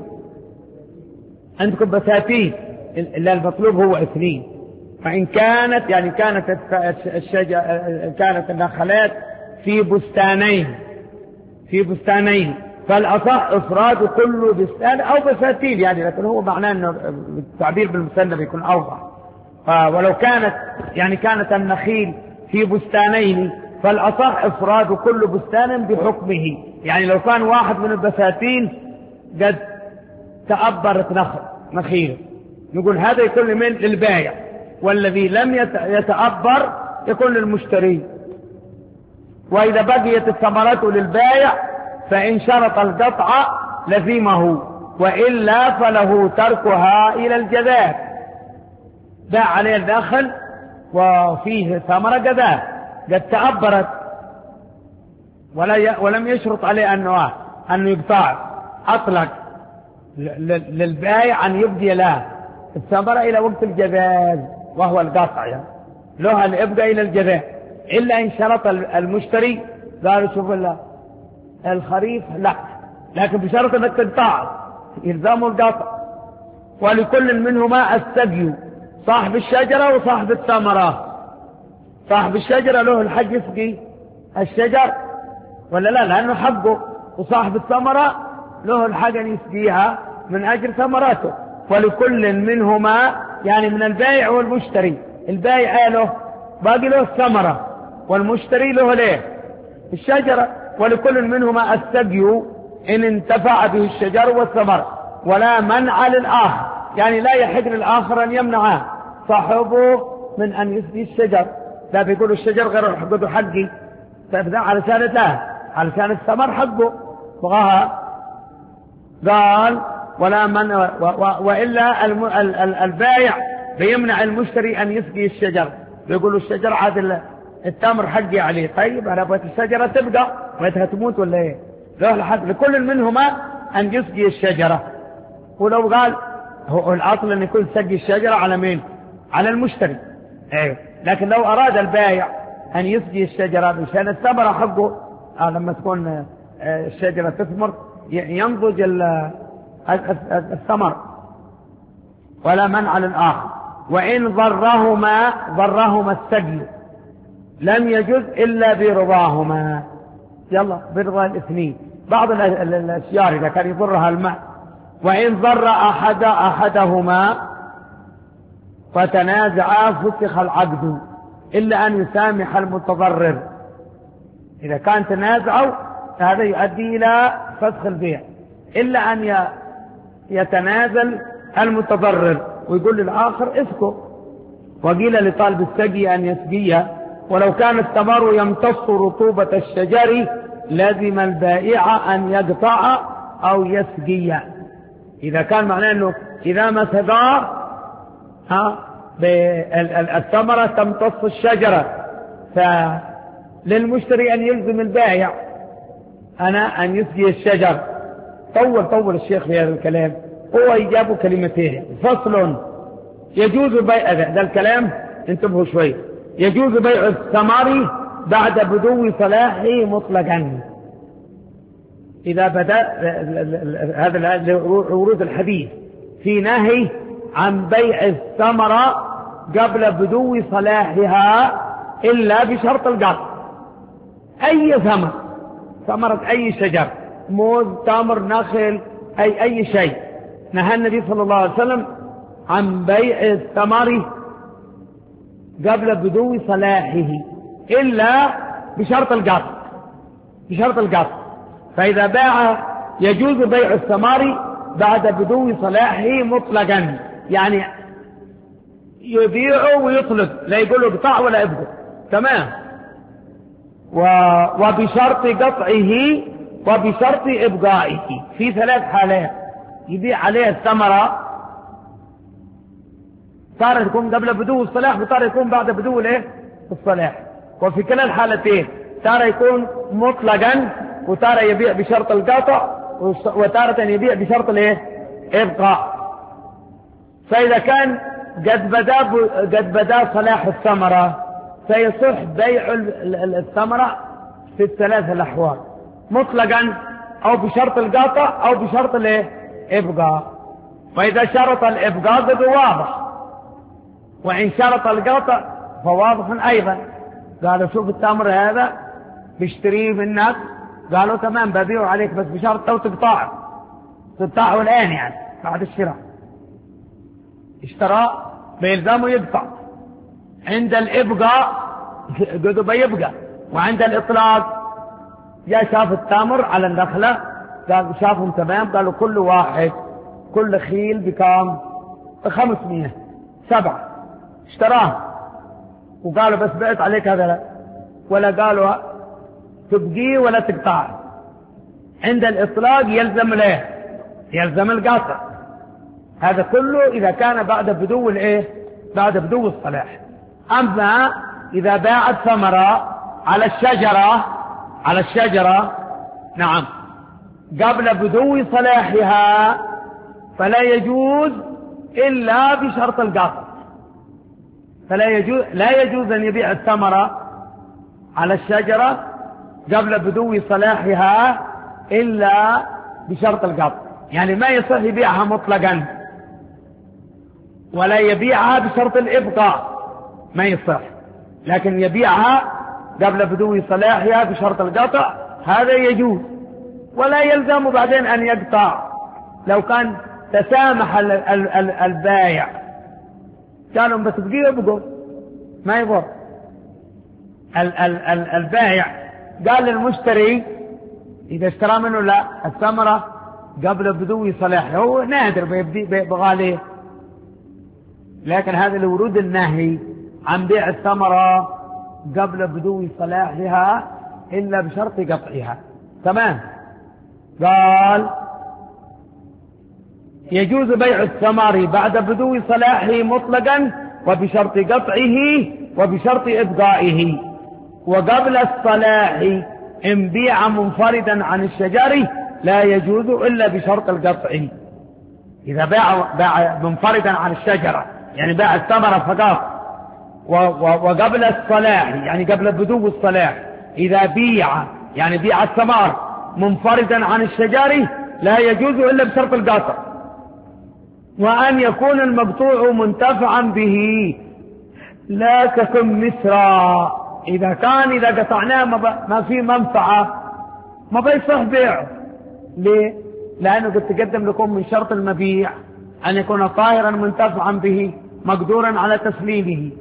عندكم بساتين، إلا المطلوب هو اثنين. فإن كانت يعني كانت الشجر كانت النخلات في بستانين في بستانين فالأصح إفراد كل بستان أو بساتين يعني، لكن هو معناه أنه التعبير بالمثنى بيكون أوضح. ولو كانت يعني كانت النخيل في بستانين فالأصح إفراد كل بستان بحكمه. يعني لو كان واحد من البساتين قد تأبرت نخل نخيل نقول هذا يكون من للبائع، والذي لم يتأبر يكون للمشتري. وإذا بقيت الثمرة للبائع فإن شرط القطع لزمه، وإلا فله تركها إلى الجذاذ. باع عليه النخل وفيه ثمرة جذاذ قد تأبرت ولا ي... ولم يشرط عليه أنه أنه يقطع، أطلق للبائع أن يبدي له الثمرة إلى وقت الجذاذ وهو القطع، يعني له أن يبقى إلى الجذاذ، إلا إن شرط المشتري قالوا شوف الله الخريف لا، لكن بشرط أنك تقطع إلزام القطع. ولكل منهما السقي، صاحب الشجرة وصاحب الثمرة. صاحب الشجرة له الحق يسقي الشجر ولا لا، لأنه حقه، وصاحب الثمرة له الحق أن يسقيها من أجل ثمراته. ولكل منهما يعني من البائع والمشتري، البائع له باقي له الثمرة والمشتري له ليه الشجرة. ولكل منهما السقي إن انتفع به الشجر والثمر، ولا منع للآخر، يعني لا يحق للآخر أن يمنع صاحبه من أن يسقي الشجر. لا بيقولوا الشجر غير حقه حقي، فإذا على سنة لا، على سنة الثمر حقه بغاها. قال ولا من و و وإلا الم ال ال البائع بيمنع المشتري أن يسقي الشجر، بيقولوا الشجر عاد التمر حقي عليه. طيب أنا بغيت الشجرة تبقى بغيتها تموت ولا إيه؟ له الحق لكل منهما أن يسقي الشجرة. ولو قال هو الأصل أن يكون سقي الشجرة على مين؟ على المشتري. ايه، لكن لو أراد البائع أن يسقي الشجرة مشان الثمرة حقه، آه لما تكون الشجرة تثمر ينضج الثمر، ولا منع للآخر. وإن ضرهما ضرهما السقي لم يجز إلا برضاهما، يلا برضا الاثنين. بعض الأشجار إذا كان يضرها الماء، وإن ضر أحد أحدهما فتنازعا فسخ العقد إلا أن يسامح المتضرر. إذا كان تنازعوا هذا يؤدي إلى فسخ البيع، إلا أن يتنازل المتضرر ويقول للآخر اسكت. وقيل لطالب السقي أن يسقيه، ولو كان الثمر يمتص رطوبة الشجر لازم البائع أن يقطع أو يسقي. إذا كان معناه أنه إذا ما سقى ها الثمرة تمتص الشجرة، فللمشتري أن يلزم البائع أنا أن يسقي الشجر. طول طول الشيخ في هذا الكلام، هو يجابوا كلمتين. فصل يجوز بيع، ده الكلام انتبهوا شوي، يجوز بيع الثمر بعد بدو صلاحه مطلقا. إذا بدأ هذا ورود الحديث في نهي عن بيع الثمرة قبل بدو صلاحها إلا بشرط القطع. أي ثمر، ثمرة أي شجر، موز، تمر، نخل، أي أي شيء، نهى النبي صلى الله عليه وسلم عن بيع الثمر قبل بدو صلاحه إلا بشرط القطع، بشرط القطع. فإذا باع يجوز بيع الثمر بعد بدو صلاحه مطلقا، يعني يبيعه ويطلق، لا يقول له اقطع ولا ابدأ، تمام. وبشرط قطعه وبشرط إبقائه في ثلاث حالات. يبيع عليه الثمرة تارة يكون قبل بدو الصلاح، وتارة يكون بعد بدو الايه الصلاح. وفي كلا الحالتين تارة يكون مطلقا، وتارة يبيع بشرط القطع، وتارة يبيع بشرط الايه ابقاء. فإذا كان قد بدا قد بدا صلاح الثمرة فيصح بيع الثمرة في الثلاث الأحوال مطلقا أو بشرط القطع أو بشرط الإبقاء. فإذا شرط الإبقاء قد واضح، وإن شرط القطع فواضح أيضا. قالوا شوف التمر هذا بيشتريه منك، قالوا تمام ببيعه عليك بس بشرط لو تقطعه تقطعه الآن يعني بعد الشراء. اشترى بيلزمه يقطع. عند الإبقاء قدوا بيبقى، وعند الإطلاق جاء شاف التمر على النخلة قال شافهم تمام، قالوا كل واحد كل خيل بكام؟ بخمسمية سبعة اشتراه، وقالوا بس بعت عليك هذا لا، ولا قالوا تبقيه ولا تقطعه. عند الإطلاق يلزم له يلزم القطع. هذا كله إذا كان بعد بدو الإيه؟ بعد بدو الصلاح. أما إذا باعت ثمرة على الشجرة على الشجرة نعم قبل بدو صلاحها فلا يجوز إلا بشرط القطع. فلا يجوز لا يجوز أن يبيع الثمرة على الشجرة قبل بدو صلاحها إلا بشرط القطع. يعني ما يصح يبيعها مطلقا، ولا يبيعها بشرط الإبقاء ما يصح، لكن يبيعها قبل بدو صلاحها بشرط القطع هذا يجوز. ولا يلزم بعدين أن يقطع لو كان تسامح البايع، قالوا بس بقيه يبقوا ما يضر. البايع قال للمشتري إذا اشترى منه لا الثمرة قبل بدو صلاحها، هو نادر بيبغى عليه، لكن هذا لورود النهي عن بيع الثمرة قبل بدو صلاحها إلا بشرط قطعها. تمام. قال يجوز بيع الثمر بعد بدو صلاحه مطلقا وبشرط قطعه وبشرط إبقائه، وقبل الصلاح إن بيع منفردا عن الشجر لا يجوز إلا بشرط القطع. إذا باع باع منفردا عن الشجرة يعني باع الثمرة فقط، وقبل الصلاح يعني قبل بدو الصلاح إذا بيع يعني بيع الثمار منفردا عن الشجر لا يجوز إلا بشرط القطع. وأن يكون المقطوع منتفعا به لا ككم مصرا. إذا كان إذا قطعناه ما في منفعة ما بيصح بيعه. ليه؟ لأنه قد تقدم لكم من شرط المبيع أن يكون طاهرا منتفعا به مقدورا على تسليمه.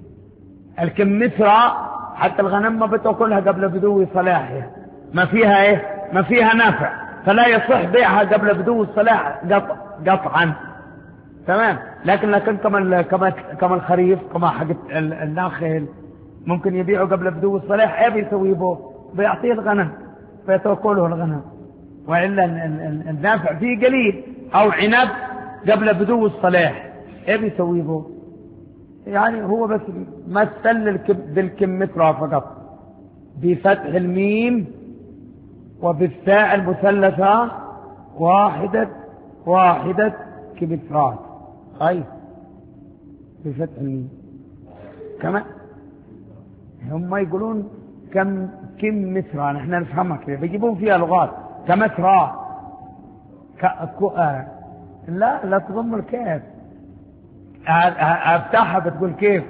الكمثرى حتى الغنم ما بتأكلها قبل بدو صلاحها، ما فيها ايه؟ ما فيها نافع، فلا يصح بيعها قبل بدو الصلاح قطع قطعا. تمام. لكن لكن كما كما كما الخريف كما حق الناخل ممكن يبيعه قبل بدو الصلاح، ايه بيسوي به؟ بيعطيه الغنم فيتأكله الغنم، وإلا النافع فيه قليل. أو عنب قبل بدو الصلاح ايه بيسوي به؟ يعني هو بس مثل بالكمثرى فقط بفتح الميم وبالثاء المثلثة واحدة واحدة كمثرات. أي بفتح الميم كما هم يقولون كم كمثرى، نحن نفهمها كذا بيجيبون فيها لغات كمثرى ك... ك... لا لا تضم الكيف، افتحها بتقول كيف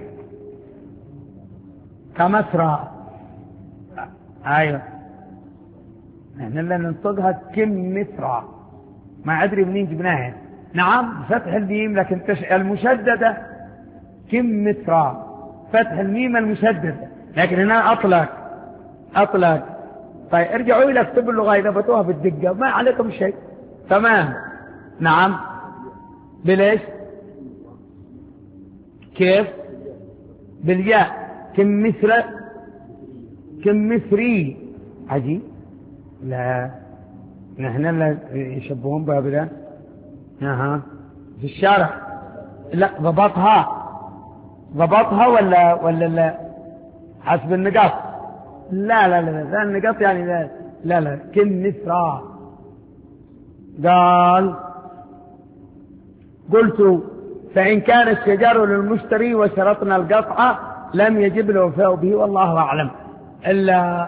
كمثرى. ايوه احنا اللي ننطقها كمثرى، ما ادري منين جبناها. نعم فتح الميم لكن المشدده كمثرى، فتح الميم المشدده، لكن هنا اطلق اطلق. طيب ارجعوا الى كتب اللغه اذا فتوها بالدقه ما عليكم شيء. تمام. نعم بليش؟ كيف؟ بالياء كمثل كمثري. عجيب. لا نحن لا يشبهون بها بلا. اها في الشارع لا ضبطها ضبطها ولا ولا لا حسب النقاط. لا لا لا لا النقاط يعني لا لا لا كمثرى. قال قلت فإن كان الشجر للمشتري وشرطنا القطع لم يجب الوفاء به والله أعلم. إلا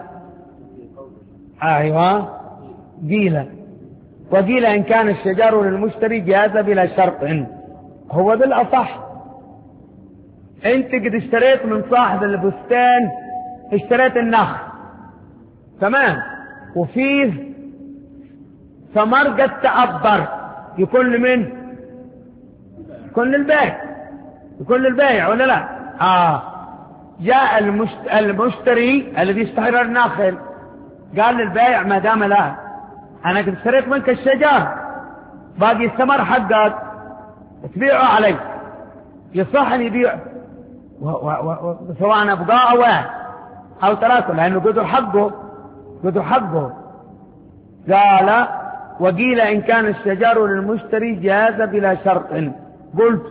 أيوة قيل وقيل إن كان الشجر للمشتري جاز بلا شرط. هو ده الأصح. أنت قد اشتريت من صاحب البستان، اشتريت النخل تمام، وفيه ثمر قد تعبر، يكون لمن؟ يكون للبائع، يكون للبائع ولا لا؟ آه جاء المشتري الذي اشترى النخل قال للبائع ما دام لا أنا قد اشتريت منك الشجر باقي الثمر حقك تبيعه علي، يصح أن يبيع سواء أبقاه أو أو تراكه لأنه قدر حقه قدر حقه. قال وقيل إن كان الشجر للمشتري جاز بلا شرط. قلت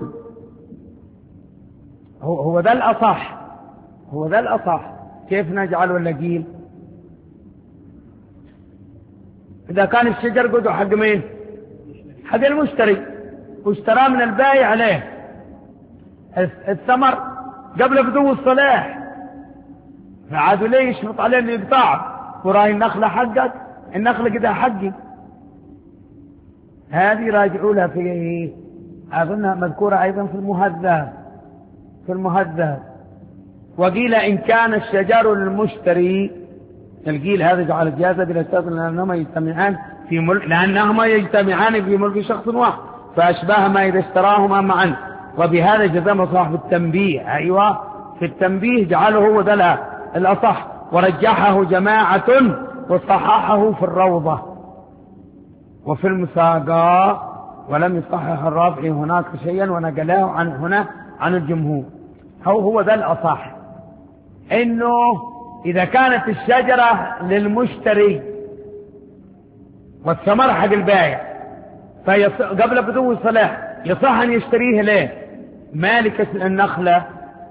هو, هو ذا الأصح، هو ذا الأصح. كيف نجعله ولا قيل؟ إذا كان الشجر قدر حق مين؟ حق المشتري، واشتراه من البائع عليه الثمر قبل بدو الصلاح، فعادوا ليه يشرط عليه انه يقطعه وراي النخلة حقك، النخلة كده حقي. هذه راجعوا لها في أظنها مذكورة أيضا في المهذب في المهذب. وقيل إن كان الشجر للمشتري، القيل هذا جعل الجازة بلا شرط لأنهما يجتمعان في ملك لأنهما يجتمعان في ملك شخص واحد فأشباه ما إذا اشتراهما معا. وبهذا جزم صاحب التنبيه. أيوة في التنبيه جعله هو ذا الأصح، ورجحه جماعة وصححه في الروضة وفي المساقاة، ولم يصحح الرافعي هناك شيئا ونقلاه عن هنا عن الجمهور. هو هو ذا الأصح، إنه إذا كانت الشجرة للمشتري والثمر حق البائع قبل بدو الصلاح يصح أن يشتريه ليه مالك النخلة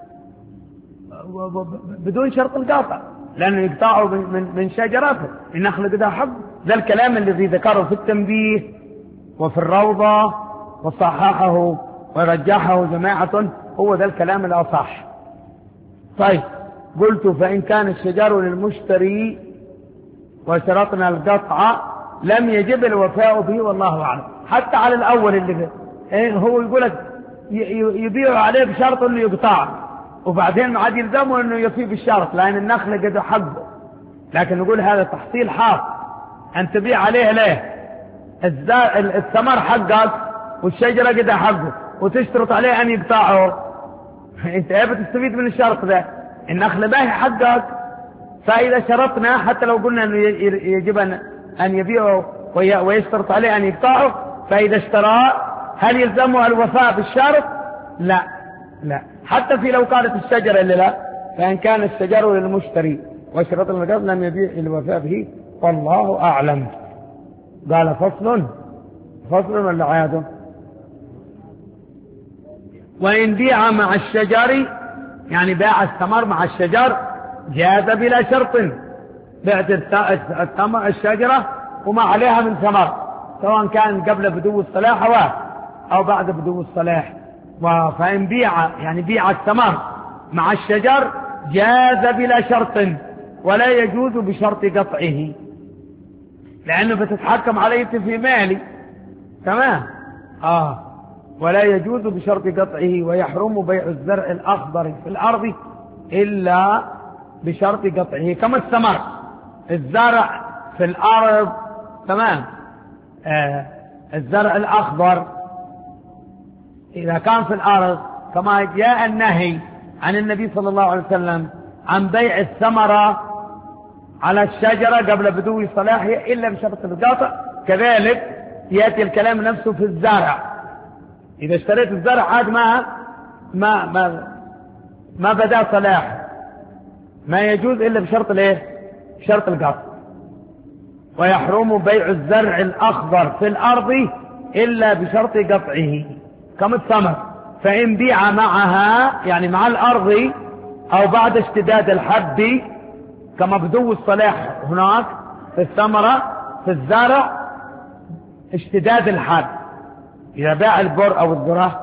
بدون شرط القاطع، لأنه يقطعه من من شجرته النخلة قد حق. ذا الكلام الذي ذكره في التنبيه وفي الروضة وصححه ورجحه جماعة هو ذا الكلام الأصح. طيب قلت فإن كان الشجر للمشتري وشرطنا القطع لم يجب الوفاء به والله أعلم. حتى على الأول اللي إيه هو يقولك يبيع عليه بشرط أنه يقطع، وبعدين عاد يلزمه أنه يفي بالشرط لأن النخلة قد حقه. لكن نقول هذا تحصيل حاصل، أن تبيع عليه ليه الثمر حقك والشجرة قد حقه وتشترط عليه أن يقطعه. أنت ايه بتستفيد من الشرط ده؟ النخلة باهي حقك، فإذا شرطنا حتى لو قلنا أنه يجب أن يبيعه ويشترط عليه أن يقطعه، فإذا اشترى هل يلزمه الوفاء بالشرط؟ لا لا، حتى في لو كانت الشجرة اللي لا، فإن كان الشجر للمشتري وشرط المقاط لم يبيع الوفاء به والله أعلم. قال فصل فصل ولا عاده؟ وإن بيع مع الشجر يعني باع الثمر مع الشجر جاز بلا شرط. بعت الثمر الشجرة وما عليها من ثمر سواء كان قبل بدو الصلاح أو بعد بدو الصلاح. فإن بيع يعني بيع الثمر مع الشجر جاز بلا شرط ولا يجوز بشرط قطعه، لأنه بتتحكم عليه في مالي تمام. آه ولا يجوز بشرط قطعه، ويحرم بيع الزرع الأخضر في الأرض إلا بشرط قطعه. كما الثمر الزرع في الأرض تمام. آه الزرع الأخضر إذا كان في الأرض كما جاء النهي عن النبي صلى الله عليه وسلم عن بيع الثمرة على الشجرة قبل بدو صلاحها إلا بشرط القطع، كذلك يأتي الكلام نفسه في الزرع. إذا اشتريت الزرع عاد ما ما ما ما بدأ صلاح ما يجوز إلا بشرط الايه؟ بشرط القطع. ويحرم بيع الزرع الأخضر في الأرض إلا بشرط قطعه كما الثمر. فإن بيع معها يعني مع الأرض أو بعد اشتداد الحب كما بدو الصلاح هناك في الثمرة في الزرع اشتداد الحب، إذا باع البر أو الذرة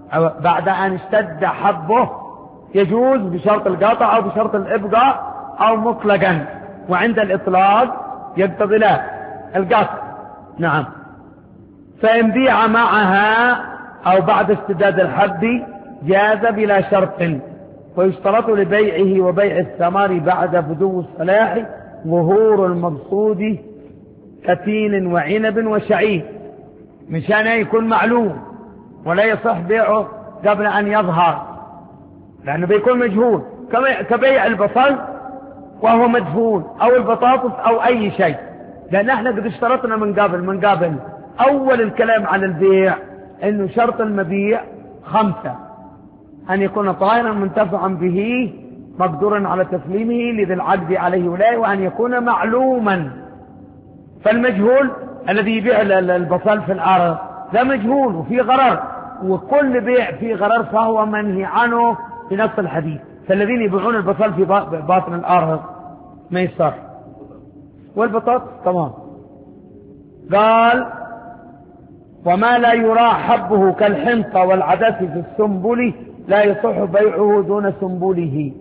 أو بعد أن اشتد حبه يجوز بشرط القطع أو بشرط الإبقاء أو مطلقا، وعند الإطلاق يقتضي لا القطع. نعم. فإن بيع معها أو بعد اشتداد الحب جاز بلا شرط، ويشترط لبيعه وبيع الثمر بعد بدو الصلاح ظهور المقصود كتين وعنب وشعير، مشان يكون معلوم، ولا يصح بيعه قبل أن يظهر لأنه بيكون مجهول، كبيع البصل وهو مدفون أو البطاطس أو أي شيء، لأن احنا قد اشترطنا من قبل من قبل أول الكلام على البيع أنه شرط المبيع خمسة: أن يكون طاهرا منتفعا به مقدورا على تسليمه لذي العقد عليه ولاية، وأن يكون معلوما. فالمجهول الذي يبيع البصل في الأرض ده مجهول وفي غرر، وكل بيع فيه غرر فهو منهي عنه في نص الحديث. فالذين يبيعون البصل في باطن الأرض ما يصح، والبطاطس تمام. قال: وما لا يرى حبه كالحنطة والعدس في السنبل لا يصح بيعه دون سنبله.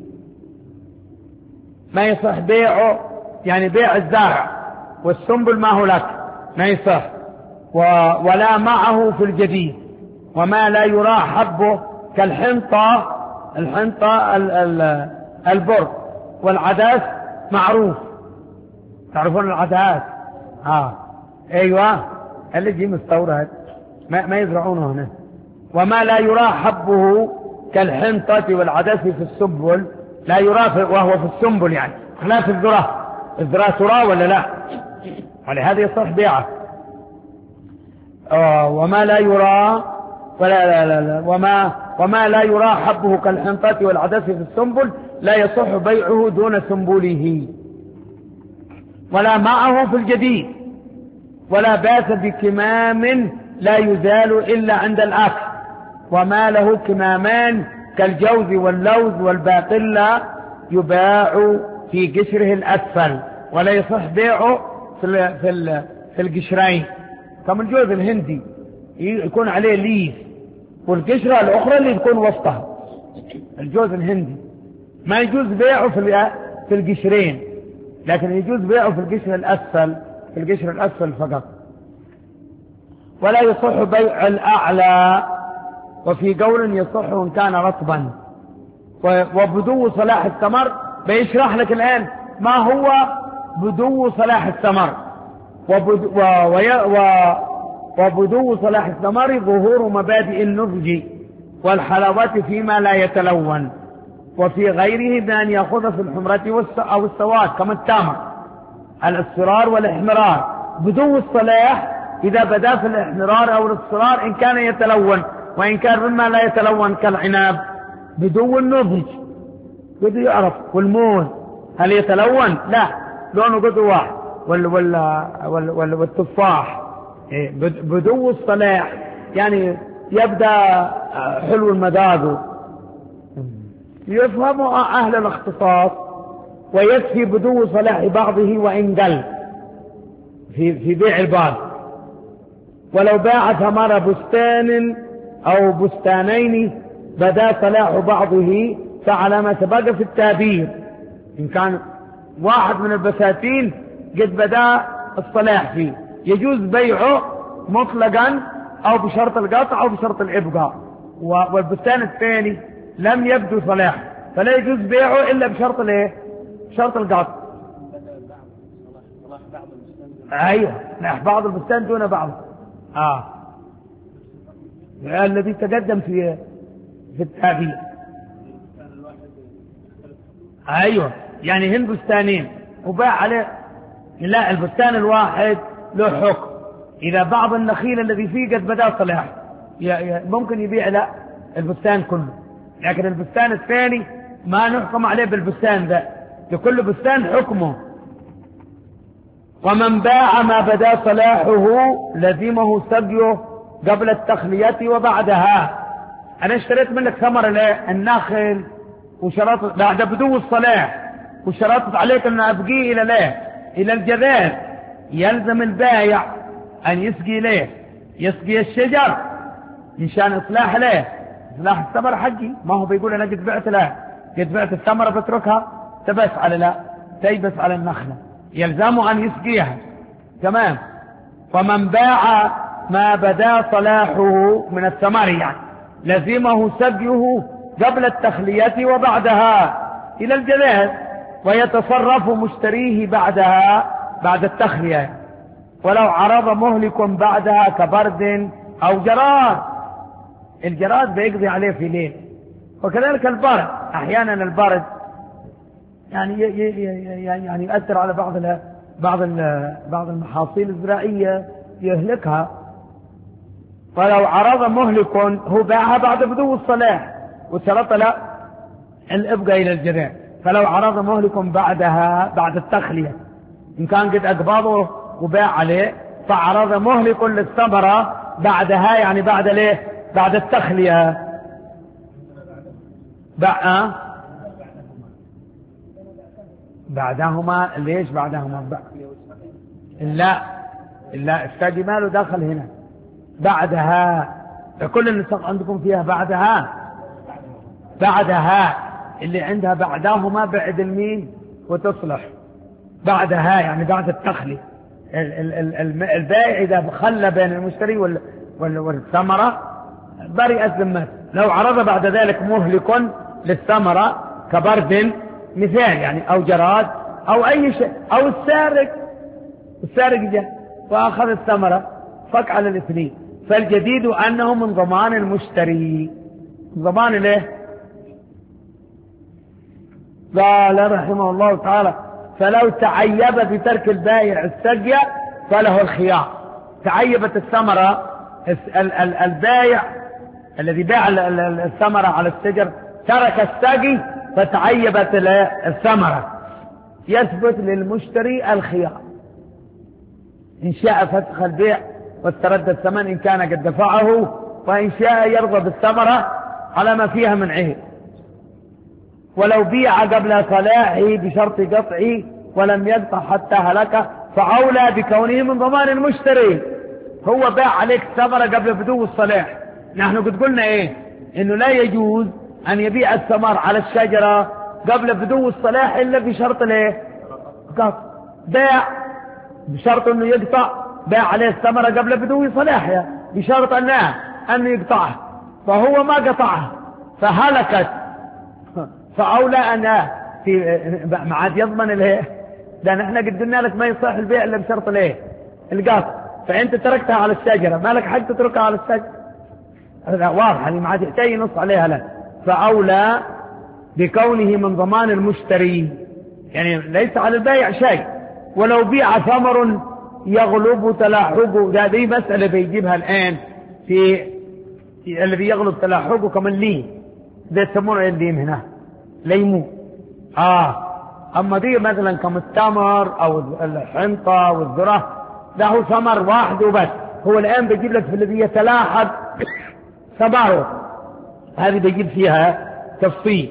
ما يصح بيعه، يعني بيع الزرع والسنبل ما هو لك، ما يصح. ولا معه في الجديد. وما لا يرى حبه كالحنطة، الحنطة البر، والعدس معروف، تعرفون العدس؟ اه ايوه اللي يجي مستورد ما, ما يزرعونه هنا. وما لا يرى حبه كالحنطة والعدس في السنبل، لا يرى في وهو في السنبل، يعني خلاف الذرة. الذرة ترى ولا لا؟ ولهذا يصح بيعه. آه وما لا يرى ولا لا لا لا وما وما لا يرى حبه كالحنطة والعدس في السنبل لا يصح بيعه دون سنبله. ولا معه في الجديد. ولا باس بكمام لا يزال إلا عند الأكل. وما له كمامان كالجوز واللوز والباقلة يباع في قشره الأسفل، ولا يصح بيعه في في في القشرين. كما الجوز الهندي يكون عليه ليف، والقشرة الأخرى اللي تكون وسطها. الجوز الهندي ما يجوز بيعه في في القشرين، لكن يجوز بيعه في القشر الأسفل، في القشر الأسفل فقط. ولا يصح بيع الأعلى، وفي قول يصح إن كان رطبا. وبدو صلاح الثمر بيشرح لك الآن ما هو بدو صلاح الثمر. وبدو, و وبدو صلاح الثمر ظهور مبادئ النضج والحلاوة فيما لا يتلون، وفي غيره بأن يأخذ في الحمرة أو السواد كما التمر، الاصفرار والإحمرار. بدو الصلاح إذا بدا في الإحمرار أو الاصفرار إن كان يتلون، وإن كان مما لا يتلون كالعناب. بدو النضج قد يعرف. والموز هل يتلون؟ لا، لونه قد واحد. وال وال وال وال والتفاح بدو الصلاح يعني يبدأ حلو المذاق. يفهم أهل الاختصاص. ويكفي بدو صلاح بعضه وإن قل في في بيع البعض. ولو باع ثمر بستان أو بستانين بدا صلاح بعضه فعلى ما سبق في التعبير. إن كان واحد من البساتين قد بدا الصلاح فيه يجوز بيعه مطلقا أو بشرط القطع أو بشرط الإبقاء. والبستان الثاني لم يبدو صلاح فلا يجوز بيعه إلا بشرط الايه؟ بشرط القطع. أيوه، صلاح بعض البستان دون بعض. آه الذي تقدم في في التعبير. أيوه، يعني هن بستانين وباع عليه. لا، البستان الواحد له حكم. إذا بعض النخيل الذي فيه قد بدأ صلاح ممكن يبيع لا البستان كله، لكن البستان الثاني ما نحكم عليه بالبستان ذا، لكل بستان حكمه. ومن باع ما بدا صلاحه لزمه سقيه قبل التخلية وبعدها. أنا اشتريت منك ثمر النخل وشرطت بعد بدو الصلاح وشرطت عليك أن أبقيه إلى لا إلى الجذاذ، يلزم البائع أن يسقي له، يسقي الشجر مشان إصلاح له، إصلاح الثمرة حقي، ما هو بيقول أنا قد بعت، لا قد بعت الثمرة بتركها تبس على لا تيبس على النخلة، يلزمه أن يسقيها. تمام. فمن باع ما بدا صلاحه من الثمر يعني لزمه سقيه قبل التخلية وبعدها إلى الجلاس، ويتصرف مشتريه بعدها بعد التخلية، ولو عرض مهلك بعدها كبرد أو جراد. الجراد بيقضي عليه في ليل، وكذلك البرد أحيانا البرد يعني يعني يؤثر على بعض بعض بعض المحاصيل الزراعية يهلكها. فلو عرض مهلك هو باعها بعد بدو الصلاح وشرط له الإبقاء إلى الجذع، فلو عرض مهلك بعدها بعد التخلية إن كان قد أقبضه وباع عليه، فعرض مهلك للثمرة بعدها يعني بعد ليه بعد التخلية بقى بعدهما. ليش بعدهما؟ لا لا الساقي ماله داخل هنا بعدها. كل النسخ عندكم فيها بعدها بعدها اللي عندها بعدهما بعد المين وتصلح بعدها يعني بعد التخلي. البائع إذا خلى بين المشتري والثمرة برئت ذمته. لو عرض بعد ذلك مهلك للثمرة كبرد مثال يعني أو جراد أو أي شيء، أو السارق السارق جاء وأخذ الثمرة فك على الاثنين، فالجديد أنه من ضمان المشتري. ضمان له قال رحمه الله تعالى: فلو تعيب بترك البائع السقي فله الخيار. تعيبت الثمرة، البائع الذي باع الثمرة على الشجر ترك السقي فتعيبت الثمرة، يثبت للمشتري الخيار إن شاء فسخ البيع واسترد الثمن إن كان قد دفعه، وإن شاء يرضى بالثمرة على ما فيها من عيب. ولو بيع قبل صلاحه بشرط قطعه ولم يقطع حتى هلك فأولى بكونه من ضمان المشتري. هو باع عليك الثمرة قبل بدو الصلاح، نحن قد قلنا ايه انه لا يجوز ان يبيع الثمر على الشجرة قبل بدو الصلاح الا بشرط الايه قطع. باع بشرط انه يقطع، باع عليه الثمرة قبل بدو صلاحها بشرط انه انه يقطعها، فهو ما قطعها فهلكت، فأولى أن في ما عاد يضمن الايه، لأن احنا قد قلنا لك ما يصح البيع إلا بشرط الايه القطع، فأنت تركتها على الشجرة ما لك حق تتركها على الشجرة، هذا واضح اللي ما عاد يحتاج ينص عليها لا. فأولى بكونه من ضمان المشتري، يعني ليس على البائع شيء. ولو بيع ثمر يغلب تلاحقه، هذه مسألة بيجيبها الآن في الذي يغلب تلاحقه كمان ليه ده يسمونه الليم هنا ليمون. آه أما دي مثلا كالتمر أو الحنطة والذرة ده هو ثمر واحد وبس، هو الآن بيجيب لك في الذي يتلاحق ثمره، هذه بيجيب فيها تفصيل.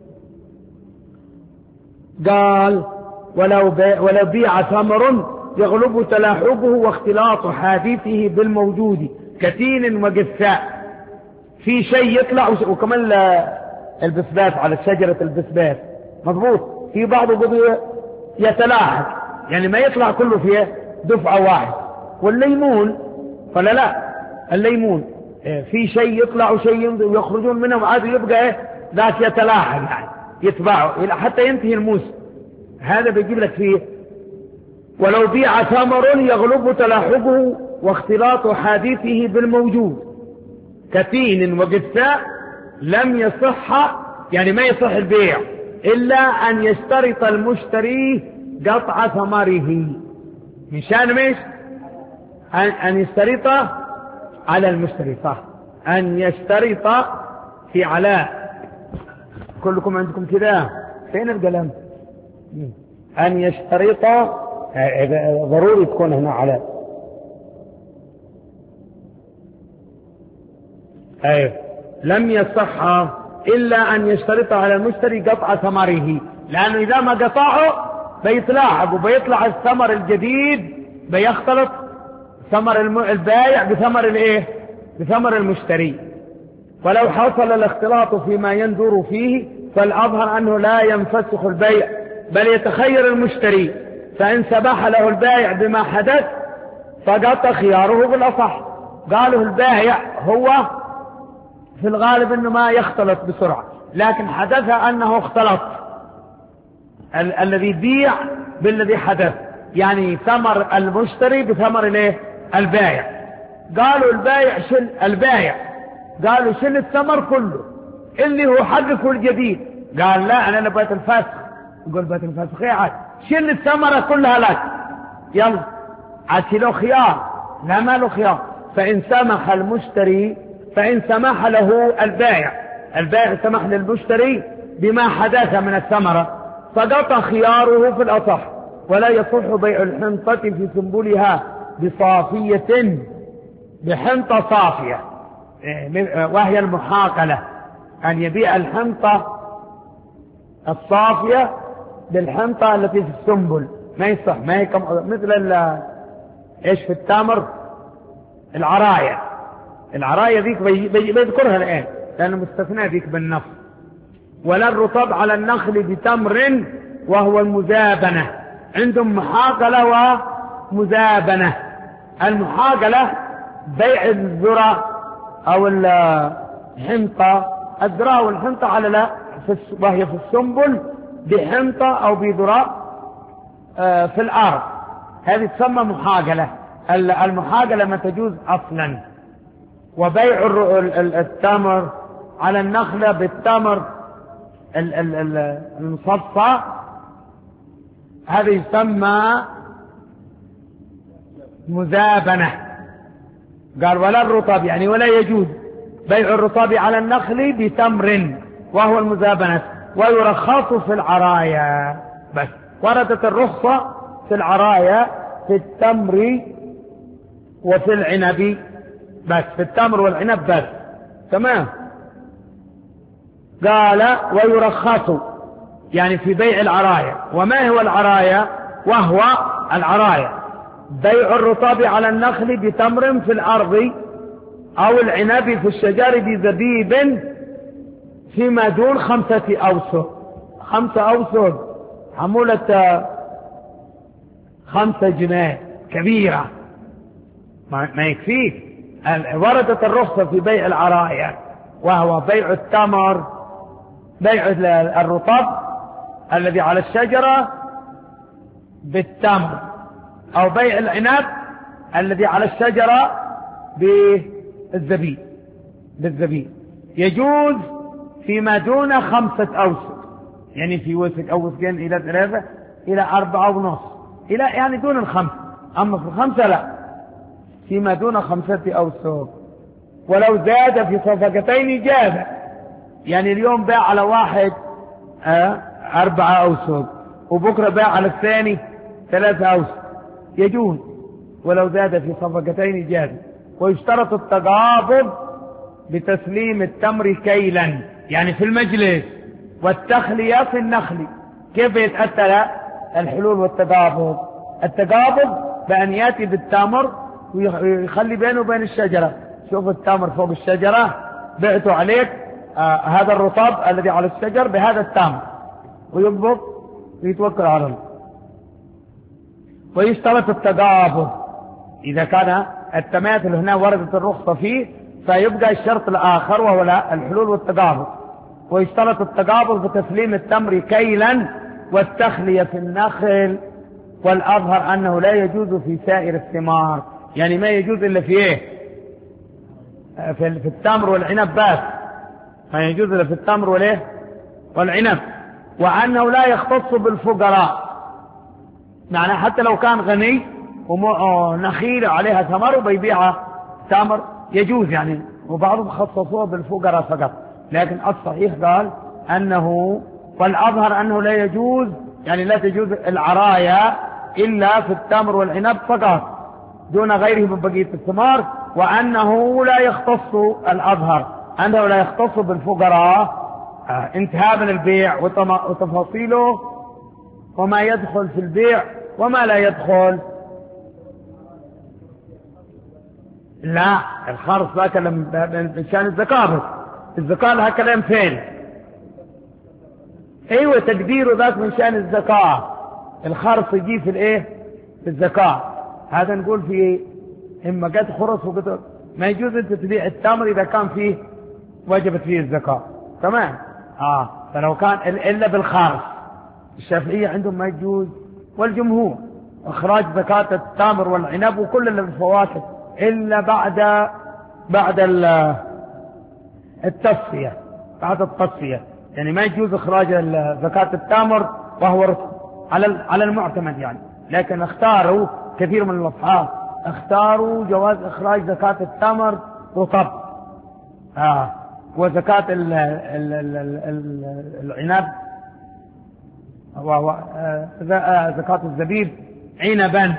قال ولو بيع, ولو بيع ثمر يغلب تلاحقه واختلاط حديثه بالموجود كتين وجثاء، في شيء يطلع وكمان البسباس على شجرة البسباس مضبوط، في بعضه بده يتلاحق يعني ما يطلع كله فيه دفعة واحد. والليمون فلا لا الليمون في شيء يطلع وشيء يخرجون منه وعاد يبقى ذاك يتلاحق يعني يتباعه حتى ينتهي الموسم، هذا بيجيب لك فيه. ولو بيع ثمر يغلب تلاحقه واختلاط حديثه بالموجود كتين وجثاء لم يصح، يعني ما يصح البيع إلا أن يشترط المشتري قطع ثمره، من شان مش أن يشترط على المشتري، صح أن يشترط في علاء. كلكم عندكم كده فين القلم؟ أن يشترط ضروري تكون هنا علاء. أيوه لم يصح إلا أن يشترط على المشتري قطع ثمره، لأنه إذا ما قطعه بيتلاحق وبيطلع الثمر الجديد بيختلط ثمر البائع بثمر الايه بثمر المشتري، ولو حصل الاختلاط فيما يندر فيه فالأظهر أنه لا ينفسخ البيع بل يتخير المشتري، فإن سبح له البائع بما حدث فقط خياره بالأصح. قالوا البائع هو في الغالب أنه ما يختلط بسرعة، لكن حدث أنه اختلط ال الذي بيع بالذي حدث، يعني ثمر المشتري بثمر الايه البائع. قالوا البائع شل البائع قالوا شل الثمر كله اللي هو حقك الجديد. قال لا انا نبغى الفسخ. يقول بيت الفسخ ايه عاد؟ شل الثمرة كلها لك، يلا عاد له خيار. لا ما له خيار. فإن سمح المشتري فإن سمح له البائع البائع سمح للمشتري بما حدث من الثمرة فقط خياره في الأصح. ولا يصح بيع الحنطة في سنبلها بصافية بحنطة صافية، وهي المحاقلة، أن يبيع الحنطة الصافية بالحنطة التي في السنبل، ما يصح. ما هي مثل ايش في التمر العراية. العراية ذيك بيذكرها الآن لأنه مستثنى ذيك بالنص. ولا الرطب على النخل بتمر وهو المزابنة. عندهم محاقلة ومزابنة. المحاقلة بيع الذرة أو الحنطة، الذرة والحنطة على لا وهي في السنبل بحنطة أو بذرة في الأرض، هذه تسمى محاقلة. المحاقلة ما تجوز أصلا. وبيع التمر على النخلة بالتمر المصفى هذا يسمى مزابنة. قال ولا الرطب، يعني ولا يجوز بيع الرطب على النخل بتمر وهو المزابنة. ويرخص في العرايا بس. وردت الرخصة في العرايا في التمر وفي العنب بس، في التمر والعنب بس. تمام. قال ويرخص يعني في بيع العرايا. وما هو العرايا؟ وهو العرايا بيع الرطب على النخل بتمر في الأرض أو العنب في الشجر بزبيب فيما دون خمسة أوسق. خمسة أوسق حمولة خمسة جنيه كبيرة ما يكفيك. وردت الرخصة في بيع العرايا وهو بيع التمر، بيع الرطب الذي على الشجرة بالتمر، أو بيع العنب الذي على الشجرة بالزبيب بالزبيب. يجوز فيما دون خمسة أوسق، يعني في وسق أو وسقين إلى ثلاثة إلى أربعة ونص، إلى يعني دون الخمسة. أما في الخمسة لا، فيما دون خمسة أوسق. ولو زاد في صفقتين جاز، يعني اليوم باع على واحد آه أربعة أوسق وبكرة باع على الثاني ثلاثة أوسق، يجوز ولو زاد في صفقتين جاز. ويشترط التقابض بتسليم التمر كيلا، يعني في المجلس، والتخلية في النخل. كيف يتأتى الحلول والتقابض؟ التقابض بأن يأتي بالتمر ويخلي بينه وبين الشجرة. شوف التمر فوق الشجرة بعته عليك آه هذا الرطب الذي على الشجر بهذا التمر، ويضبط ويتوكل على الله. ويشترط التقابض إذا كان التماثل هنا وردت الرخصة فيه، فيبقى الشرط الآخر وهو الحلول والتقابض. ويشترط التقابض بتسليم التمر كيلا والتخلية في النخل. والأظهر أنه لا يجوز في سائر الثمار، يعني ما يجوز إلا في إيه؟ في التمر والعنب بس، ما يجوز إلا في التمر والإيه؟ والعنب. وأنه لا يختص بالفقراء، معنى حتى لو كان غني ونخيل عليها ثمر وبيبيعها تمر يجوز يعني، وبعضهم خصصوها بالفقراء فقط. لكن الصحيح قال أنه، والأظهر أنه لا يجوز، يعني لا تجوز العرايا إلا في التمر والعنب فقط دون غيره من بقية الثمار. وأنه لا يختص، الأظهر أنه لا يختص بالفقراء. آه انتهاء من البيع وتفاصيله وما يدخل في البيع وما لا يدخل. لا الخرص ذاك بشان الزكاة، الزكاة لها كلام ثاني. ايوه تقديره ذاك من شأن الزكاة. الخرص يجي في الايه في الزكاة. هذا نقول في ايه؟ اما قد خرص وقد ما يجوز انت تبيع التمر اذا كان فيه وجبت فيه الزكاة. تمام. اه فلو كان الا بالخرص الشافعية عندهم ما يجوز، والجمهور اخراج زكاة التمر والعنب وكل الفواكه الا بعد بعد التصفية. بعد التصفية يعني ما يجوز اخراج زكاة التمر وهو رطب على على المعتمد يعني. لكن اختاروا كثير من الاصحاب اختاروا جواز اخراج زكاة التمر رطب اه وزكاة ال ال ال ال العنب وهو آه زكاة الزبيب عنبا.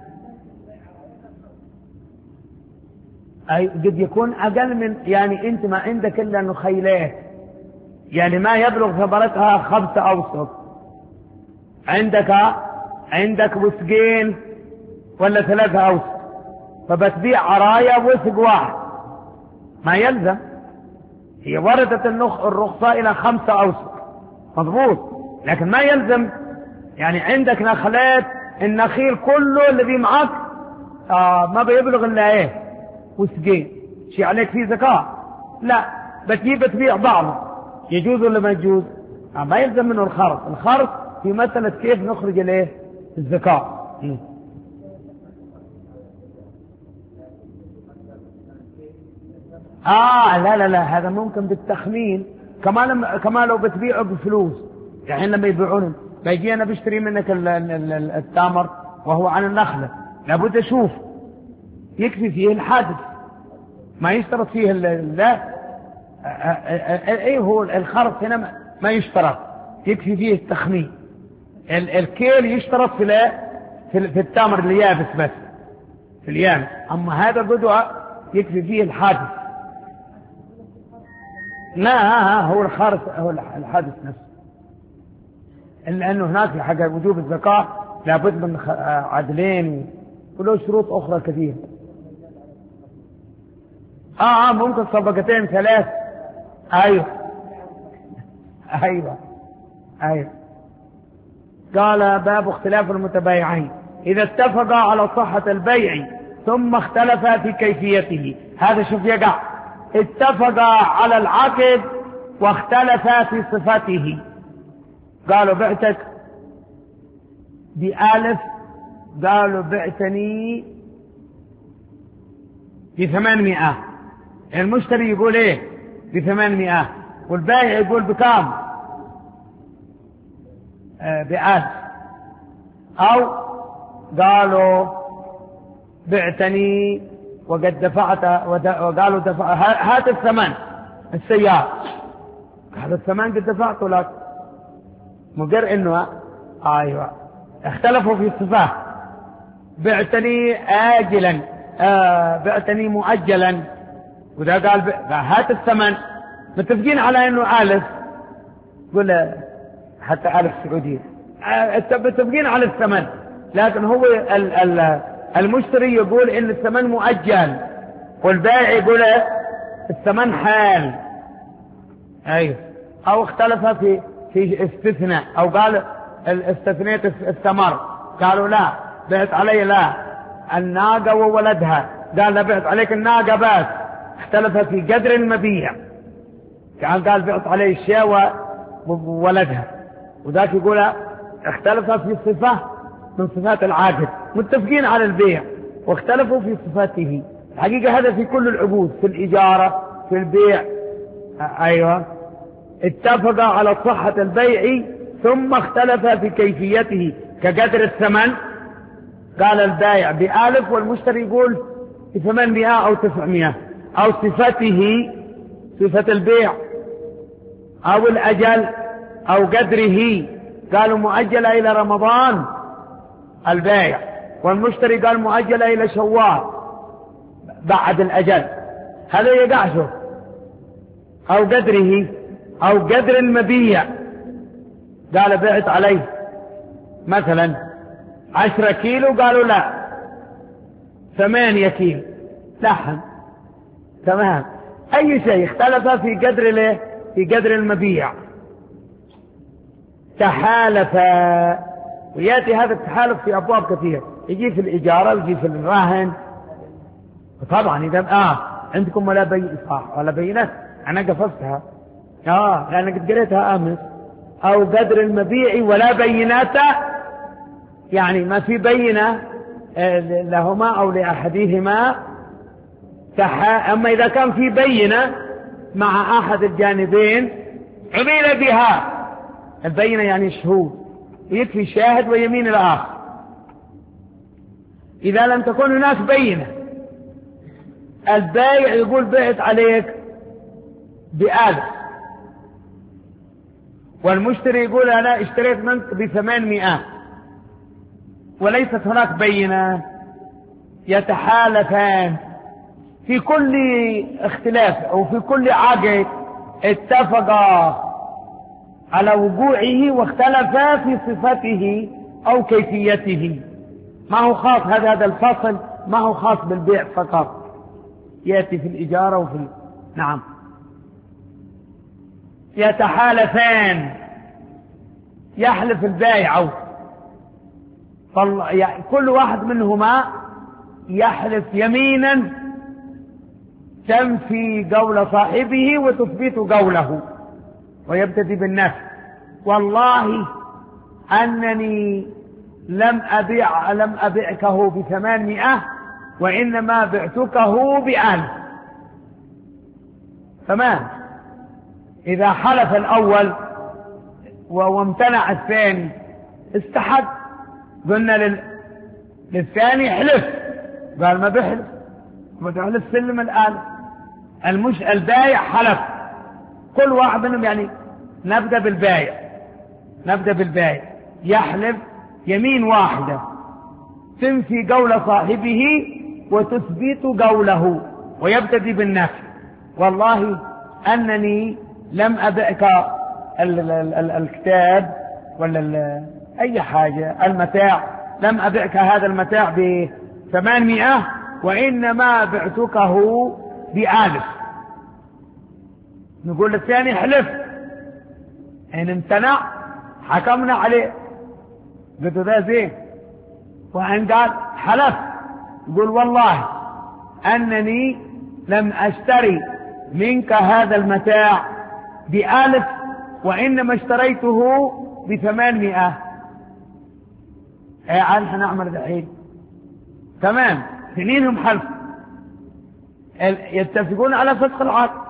أي قد يكون أقل من يعني أنت ما عندك إلا نخيلات يعني ما يبلغ ثمرتها خمسة أوسط. عندك عندك وسقين ولا ثلاثة أوسط فبتبيع عرايا وسق واحد ما يلزم. هي وردت الرخصة إلى خمسة أوسط مضبوط لكن ما يلزم. يعني عندك نخلات النخيل كله الذي معك آه ما بيبلغ إلا إيه وسقين شيء عليك فيه زكاة. لا بتجيب بتبيع بعضه يجوز ولا ما يجوز؟ آه ما يلزم منه الخرص. الخرص في مسألة كيف نخرج الايه الزكاة. م. اه لا لا لا هذا ممكن بالتخمين كما لما كما لو بتبيعه بفلوس. يعني لما يبيعونه بيجي انا بشتري منك التمر وهو عن النخلة لابد اشوف يكفي فيه الحادث ما يشترط فيه لا ايه هو الخرص هنا ما يشترط يكفي فيه التخمين. الكيل يشترط في لا في التمر اليابس بس في اليابس. اما هذا بدأ يكفي فيه الحادث. لا هو الخرص هو الحادث نفسه. لانه هناك في حق وجوب الزكاة لابد من عدلين وله شروط اخرى كثيرة. اه اه ممكن صفقتين ثلاث. ايوه ايوه ايوه. قال باب اختلاف المتبايعين اذا اتفقا على صحة البيع ثم اختلفا في كيفيته. هذا شوف يقع اتفقا على العقد واختلفا في صفته. قالوا بعتك بألف قالوا بعتني بثمانمائة. المشتري يقول ايه بثمانمائة والبائع يقول بكام آه بألف. او قالوا بعتني وقد دفعت وقالوا دفع هات الثمن السيارة. هذا الثمن قد دفعته لك مقر انه ايوه. اختلفوا في الصفات. بعتني آجلا آه بعتني مؤجلا وده قال هات الثمن. متفقين على انه ألف قل حتى ألف سعودية آه متفقين على الثمن لكن هو ال ال المشتري يقول ان الثمن مؤجل والبائع يقول الثمن حال. ايوه. او اختلف في في استثناء او قال استثنيت الثمر قالوا لا بعت علي لا الناقة وولدها قال لا بعت عليك الناقة بس. اختلف في قدر المبيع كان قال بعت علي الشاة وولدها وذاك يقول اختلف في صفة من صفات العاقد. متفقين على البيع واختلفوا في صفاته. الحقيقة هذا في كل العقود في الإجارة في البيع. أيوة اتفق على صحة البيع ثم اختلف في كيفيته كقدر الثمن. قال البائع بألف والمشتري يقول بثمانمائة أو تسعمائة. أو صفته صفة البيع أو الأجل أو قدره. قالوا مؤجلة إلى رمضان البائع والمشتري قال مؤجلة إلى شوال بعد الأجل. هذا يقعشه. أو قدره أو قدر المبيع قال بعت عليه مثلا عشرة كيلو قالوا لا ثمانية كيلو لحم تمام. أي شيء اختلف في قدر له في قدر المبيع تحالفا. ويأتي هذا التحالف في أبواب كثيرة، يجي في الإجارة ويجي في الرهن. طبعا إذا آه عندكم ولا بين صح ولا بينات، أنا قفزتها آه لأن قد قريتها أمس. أو قدر المبيع ولا بينات، يعني ما في بينة لهما أو لأحدهما. أما إذا كان في بينة مع أحد الجانبين عمل بها. البينة يعني شهود، يكفي شاهد ويمين الآخر. إذا لم تكن هناك بينة، البائع يقول بعت عليك بألف، والمشتري يقول أنا اشتريت منك بثمانمائة، وليست هناك بينة، يتحالفان في كل اختلاف أو في كل عقد اتفقا على وقوعه واختلفا في صفته أو كيفيته. ما هو خاص هذا هذا الفصل ما هو خاص بالبيع فقط، يأتي في الإجارة وفي ال... نعم. يتحالفان، يحلف البائع يعني كل واحد منهما يحلف يمينا تنفي قول صاحبه وتثبت قوله، ويبتدي بالنفي: والله أنني لم أبيع لم أبيعكه بثمانمائة وإنما بعتكه بألف. تمام. إذا حلف الأول وامتنع الثاني استحد، قلنا لل... للثاني حلف، قال ما بحلف، ما تحلف سلم الآن. المش البايع حلف، كل واحد منهم يعني نبدأ بالبايع نبدأ بالبايع يحلف يمين واحدة تنفي قول صاحبه وتثبت قوله، ويبتدي بالنفي: والله أنني لم أبئك ال ال ال الكتاب ولا أي حاجة المتاع، لم أبئك هذا المتاع بثمانمائة وإنما بعتكه بألف. نقول للثاني حلف، إن امتنع حكمنا عليه، قلت ذا زين. وإن قال حلف يقول والله أنني لم أشتري منك هذا المتاع بألف وإنما اشتريته بثمانمائة. ايه عال حنعمل الحين؟ تمام. اثنينهم حلف، يتفقون على فسخ العقد،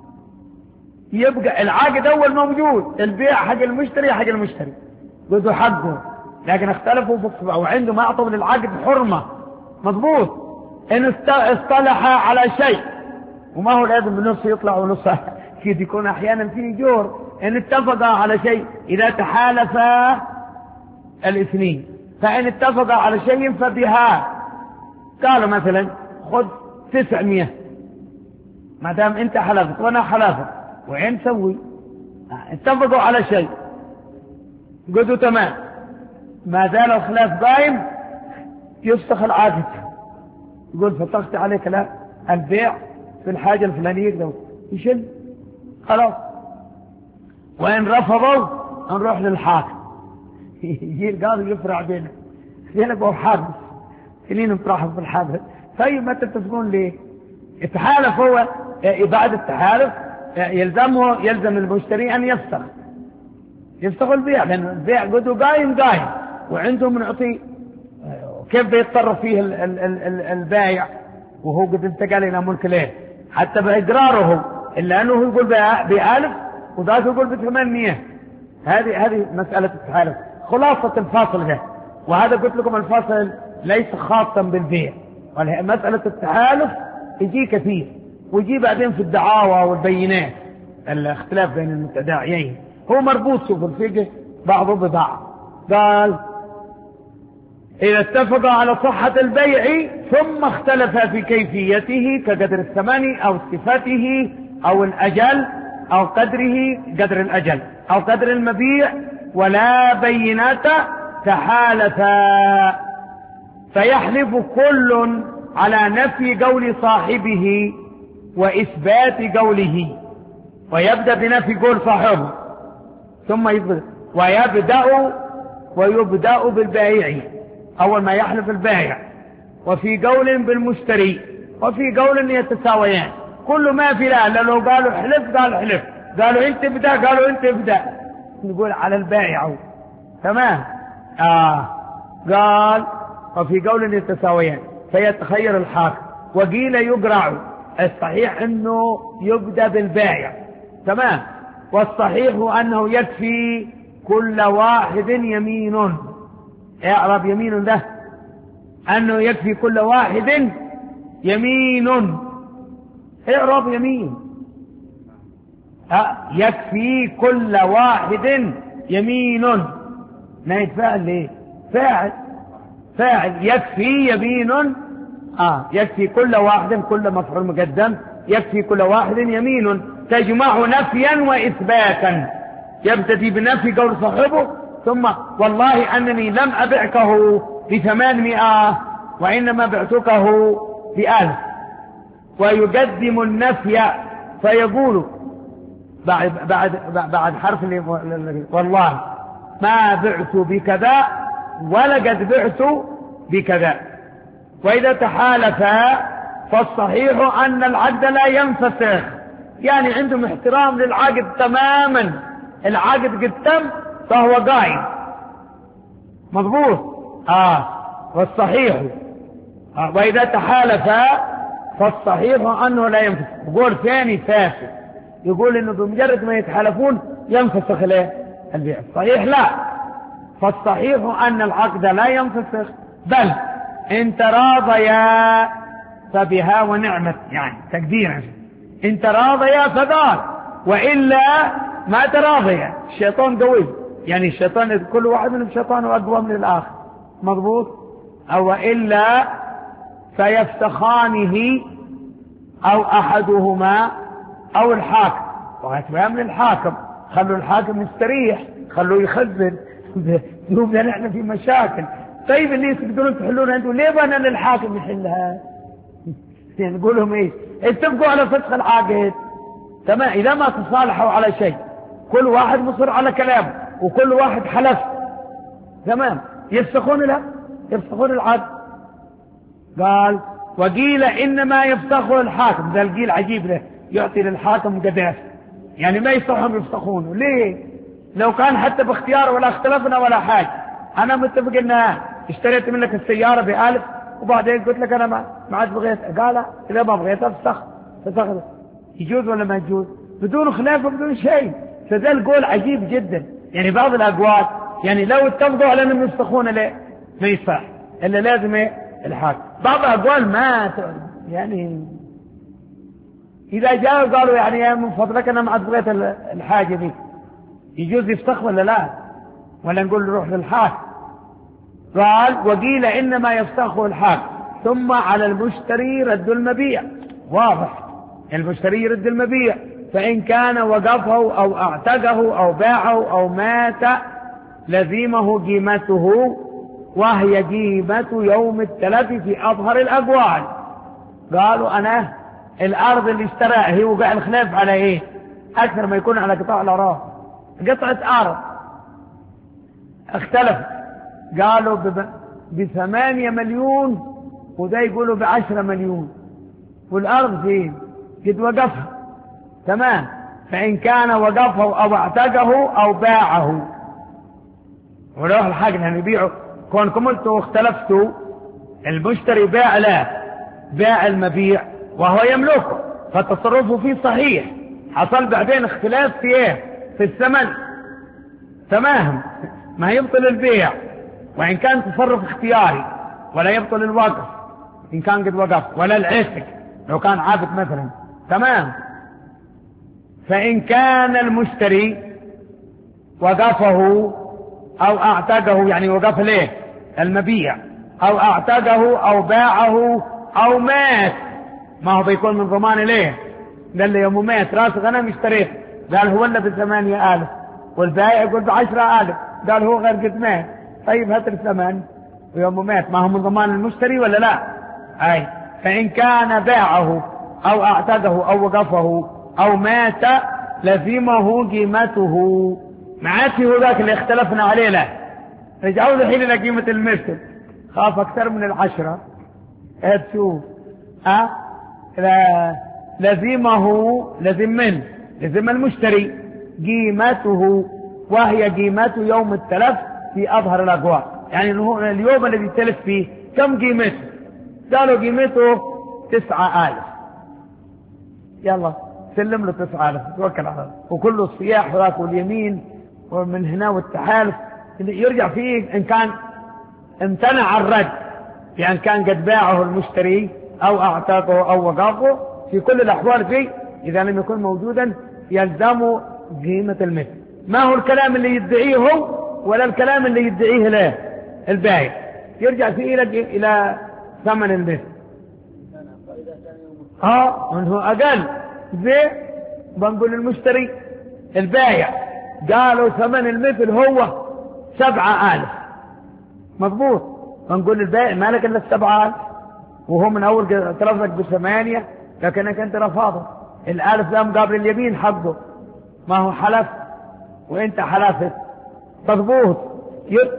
يبقى العقد اول موجود، البيع حق المشتري حق المشتري جزء حقه، لكن اختلفوا في وعنده ما اعطوا للعقد حرمة. مضبوط. ان اصطلح على شيء، وما هو لازم بنص يطلع ونص كده، يكون احيانا فيه جور. ان اتفقا على شيء، اذا تحالفا الاثنين، فان اتفقا على شيء فبها قالوا مثلا خذ تسعمائة، ما دام انت حلفت وانا حلفت وين نسوي؟ اتفقوا على شيء، قلتوا تمام، ما زال الخلاف قائم يفسخ العقد، يقول فسخت عليك لا البيع في الحاجة الفلانية ده يشل خلاص. وإن رفضوا نروح للحاكم، يجي القاضي يفرع بينه بينك وحابس سنين مطرحوا في الحابس. طيب ما تتفقون ليه؟ التحالف هو بعد التحالف يلزمه يلزم المشتري أن يفسخ يفسخ البيع، لأن البيع قدو قايم قايم وعندهم نعطي كيف بيتصرف فيه ال ال ال البايع وهو قد انتقل إلى ملك ليه، حتى بإقراره إلا أنه يقول بألف وذاك يقول بثمانمائة. هذه هذه مسألة التحالف، خلاصة الفاصل ده. وهذا قلت لكم الفاصل ليس خاصا بالبيع، مسألة التحالف يجي كثير، ويجي بعدين في الدعاوى والبينات الاختلاف بين المتداعيين، هو مربوط في الفقه بعضه ببعض. قال إذا اتفق على صحة البيع ثم اختلف في كيفيته كقدر الثمن أو صفته أو الأجل أو قدره قدر الأجل أو قدر المبيع ولا بينات تحالفا، فيحلف كل على نفي قول صاحبه وإثبات قوله، ويبدأ بنفي قول صاحبه ثم يثبت، ويبدأ ويبدأ بالبائع أول ما يحلف البائع، وفي قول بالمشتري، وفي قول يتساويان. كل ما في لا لو قالوا حلف قالوا حلف، قالوا انت ابدأ قالوا انت ابدأ، نقول على البائع. تمام. آه قال وفي قول يتساويان فيتخير الحاكم. وقيل يقرع، الصحيح انه يبدأ بالبائع. تمام. والصحيح انه يكفي كل واحد يمين. اعرب يمين ده انه يكفي كل واحد يمين. اعرب يمين. أه يكفي كل واحد يمين. نايت فاعل ليه؟ فاعل فاعل يكفي يمين. اه يكفي كل واحد، كل مفعول مقدم، يكفي كل واحد يمين تجمع نفيا وإثباتا. يبتدي بنفي قول صاحبه ثم والله أنني لم أبعكه بثمانمائة وإنما بعتكه بألف، ويقدم النفي فيقول بعد, بعد, بعد حرف والله ما بعت بكذا ولقد بعت بكذا. وإذا تحالفا فالصحيح أن العقد لا ينفسخ، يعني عندهم احترام للعقد تماما، العقد قد تم فهو قائم مضبوط. آه والصحيح آه وإذا تحالفا فالصحيح أنه لا ينفسخ. يقول ثاني فاسد، يقول إنه بمجرد ما يتحالفون ينفسخ له البيع. الصحيح لا، فالصحيح أن العقد لا ينفسخ، بل إن تراضيا فبها ونعمت، يعني تقديرا إن تراضيا فدار، وإلا ما تراضيا. الشيطان قوي، يعني الشيطان كل واحد من الشيطان أقوى من الآخر مضبوط. أو إلا فيفسخانه أو أحدهما أو الحاكم. وهتبقى من الحاكم، خلوا الحاكم يستريح، خلوه يخزن نوبنا نحن في مشاكل. طيب اللي تقدرون تحلون عنده ليه بنا للحاكم يحلها؟ يعني نقول لهم ايش؟ اتفقوا على فسخ العقد. تمام. اذا ما تصالحوا على شيء كل واحد مصر على كلامه وكل واحد حلف، تمام، يفسخون له يفسخون العقد. قال وقيل انما يفسخه الحاكم. ده القيل عجيب له، يعطي للحاكم قداس، يعني ما يصحهم يفسخونه. ليه؟ لو كان حتى باختيار ولا اختلفنا ولا حاجه، انا متفق ان اشتريت منك السياره بألف وبعدين قلت لك انا ما ما عاد بغيت، قال اذا ما بغيت افسخ فسخ. يجوز ولا ما يجوز؟ بدون خلاف وبدون شيء. فذا القول عجيب جدا. يعني بعض الاقوال يعني لو اتفقوا على انهم يفسخون له ما يصح الا لازم الحاكم. بعض الاقوال ما يعني اذا جاءوا قالوا يعني من فضلك انا ما عاد بغيت الحاجه دي، يجوز يفسخ ولا لا؟ ولا نقول روح للحاكم؟ قال وقيل انما يفسخه الحاكم، ثم على المشتري رد المبيع. واضح، المشتري يرد المبيع، فان كان وقفه او اعتقه او باعه او مات لزمه قيمته، وهي قيمة يوم التلف في اظهر الاقوال. قالوا انا الارض اللي اشتراها هي وقع الخلاف على ايه؟ اكثر ما يكون على قطاع الاراضي، قطعة ارض اختلف، قالوا بثمانية مليون وده يقولوا بعشرة مليون، والارض فين؟ قد وقفها. تمام. فان كان وقفه او اعتقه او باعه، وروح الحاج لان يبيعوا كونكم انتوا اختلفتوا، المشتري باع له باع المبيع وهو يملكه فتصرفه فيه صحيح، حصل بعدين اختلاف في ايه؟ في الثمن. تمام. ما يبطل البيع، وإن كان تصرف اختياري، ولا يبطل الوقف إن كان قد وقف، ولا العتق لو كان عابد مثلا. تمام. فإن كان المشتري وقفه أو أعتقه، يعني وقف ليه المبيع، أو أعتقه أو باعه أو مات، ما هو بيكون من ضمان ليه؟ قال لي يوم مات راس غنم اشتريه، قال هو ولا بثمانية آلاف والبائع يقول بعشرة آلاف، قال هو غير قد مات. طيب هات الثمن ويوم مات، ما هو من ضمان المشتري ولا لا؟ أي فإن كان باعه أو أعتقه أو وقفه أو مات لزمه قيمته. معاتي هو ذاك اللي اختلفنا عليه له، رجعوا الحين إلى قيمة المثل، خاف أكثر من العشرة. اه تشوف أه لزمه، لزم من لزم المشتري قيمته، وهي قيمته يوم التلف في أظهر الأقوال. يعني اليوم الذي تلف فيه كم قيمته؟ قالوا قيمته تسعة آلاف، يلا سلم له تسعة آلاف توكل على الله، وكله الصياح وراك واليمين ومن هنا والتحالف اللي يرجع فيه إن كان امتنع الرد، يعني كان قد باعه المشتري أو أعتقه أو وقفه، في كل الأحوال فيه إذا لم يكن موجودا يلزم قيمة المثل. ما هو الكلام اللي يدعيه هو ولا الكلام اللي يدعيه له البائع، يرجع فيه إلى إلى ثمن المثل. اه انه اقل زي بنقول المشتري البائع قالوا ثمن المثل هو سبعة آلاف، مضبوط، بنقول البائع مالك الا السبعة آلاف، وهو من اول ترفضك بثمانية، لكنك انت رفضت الالف ده مقابل اليمين حقه، ما هو حلف وانت حلفت، مضبوط. يب...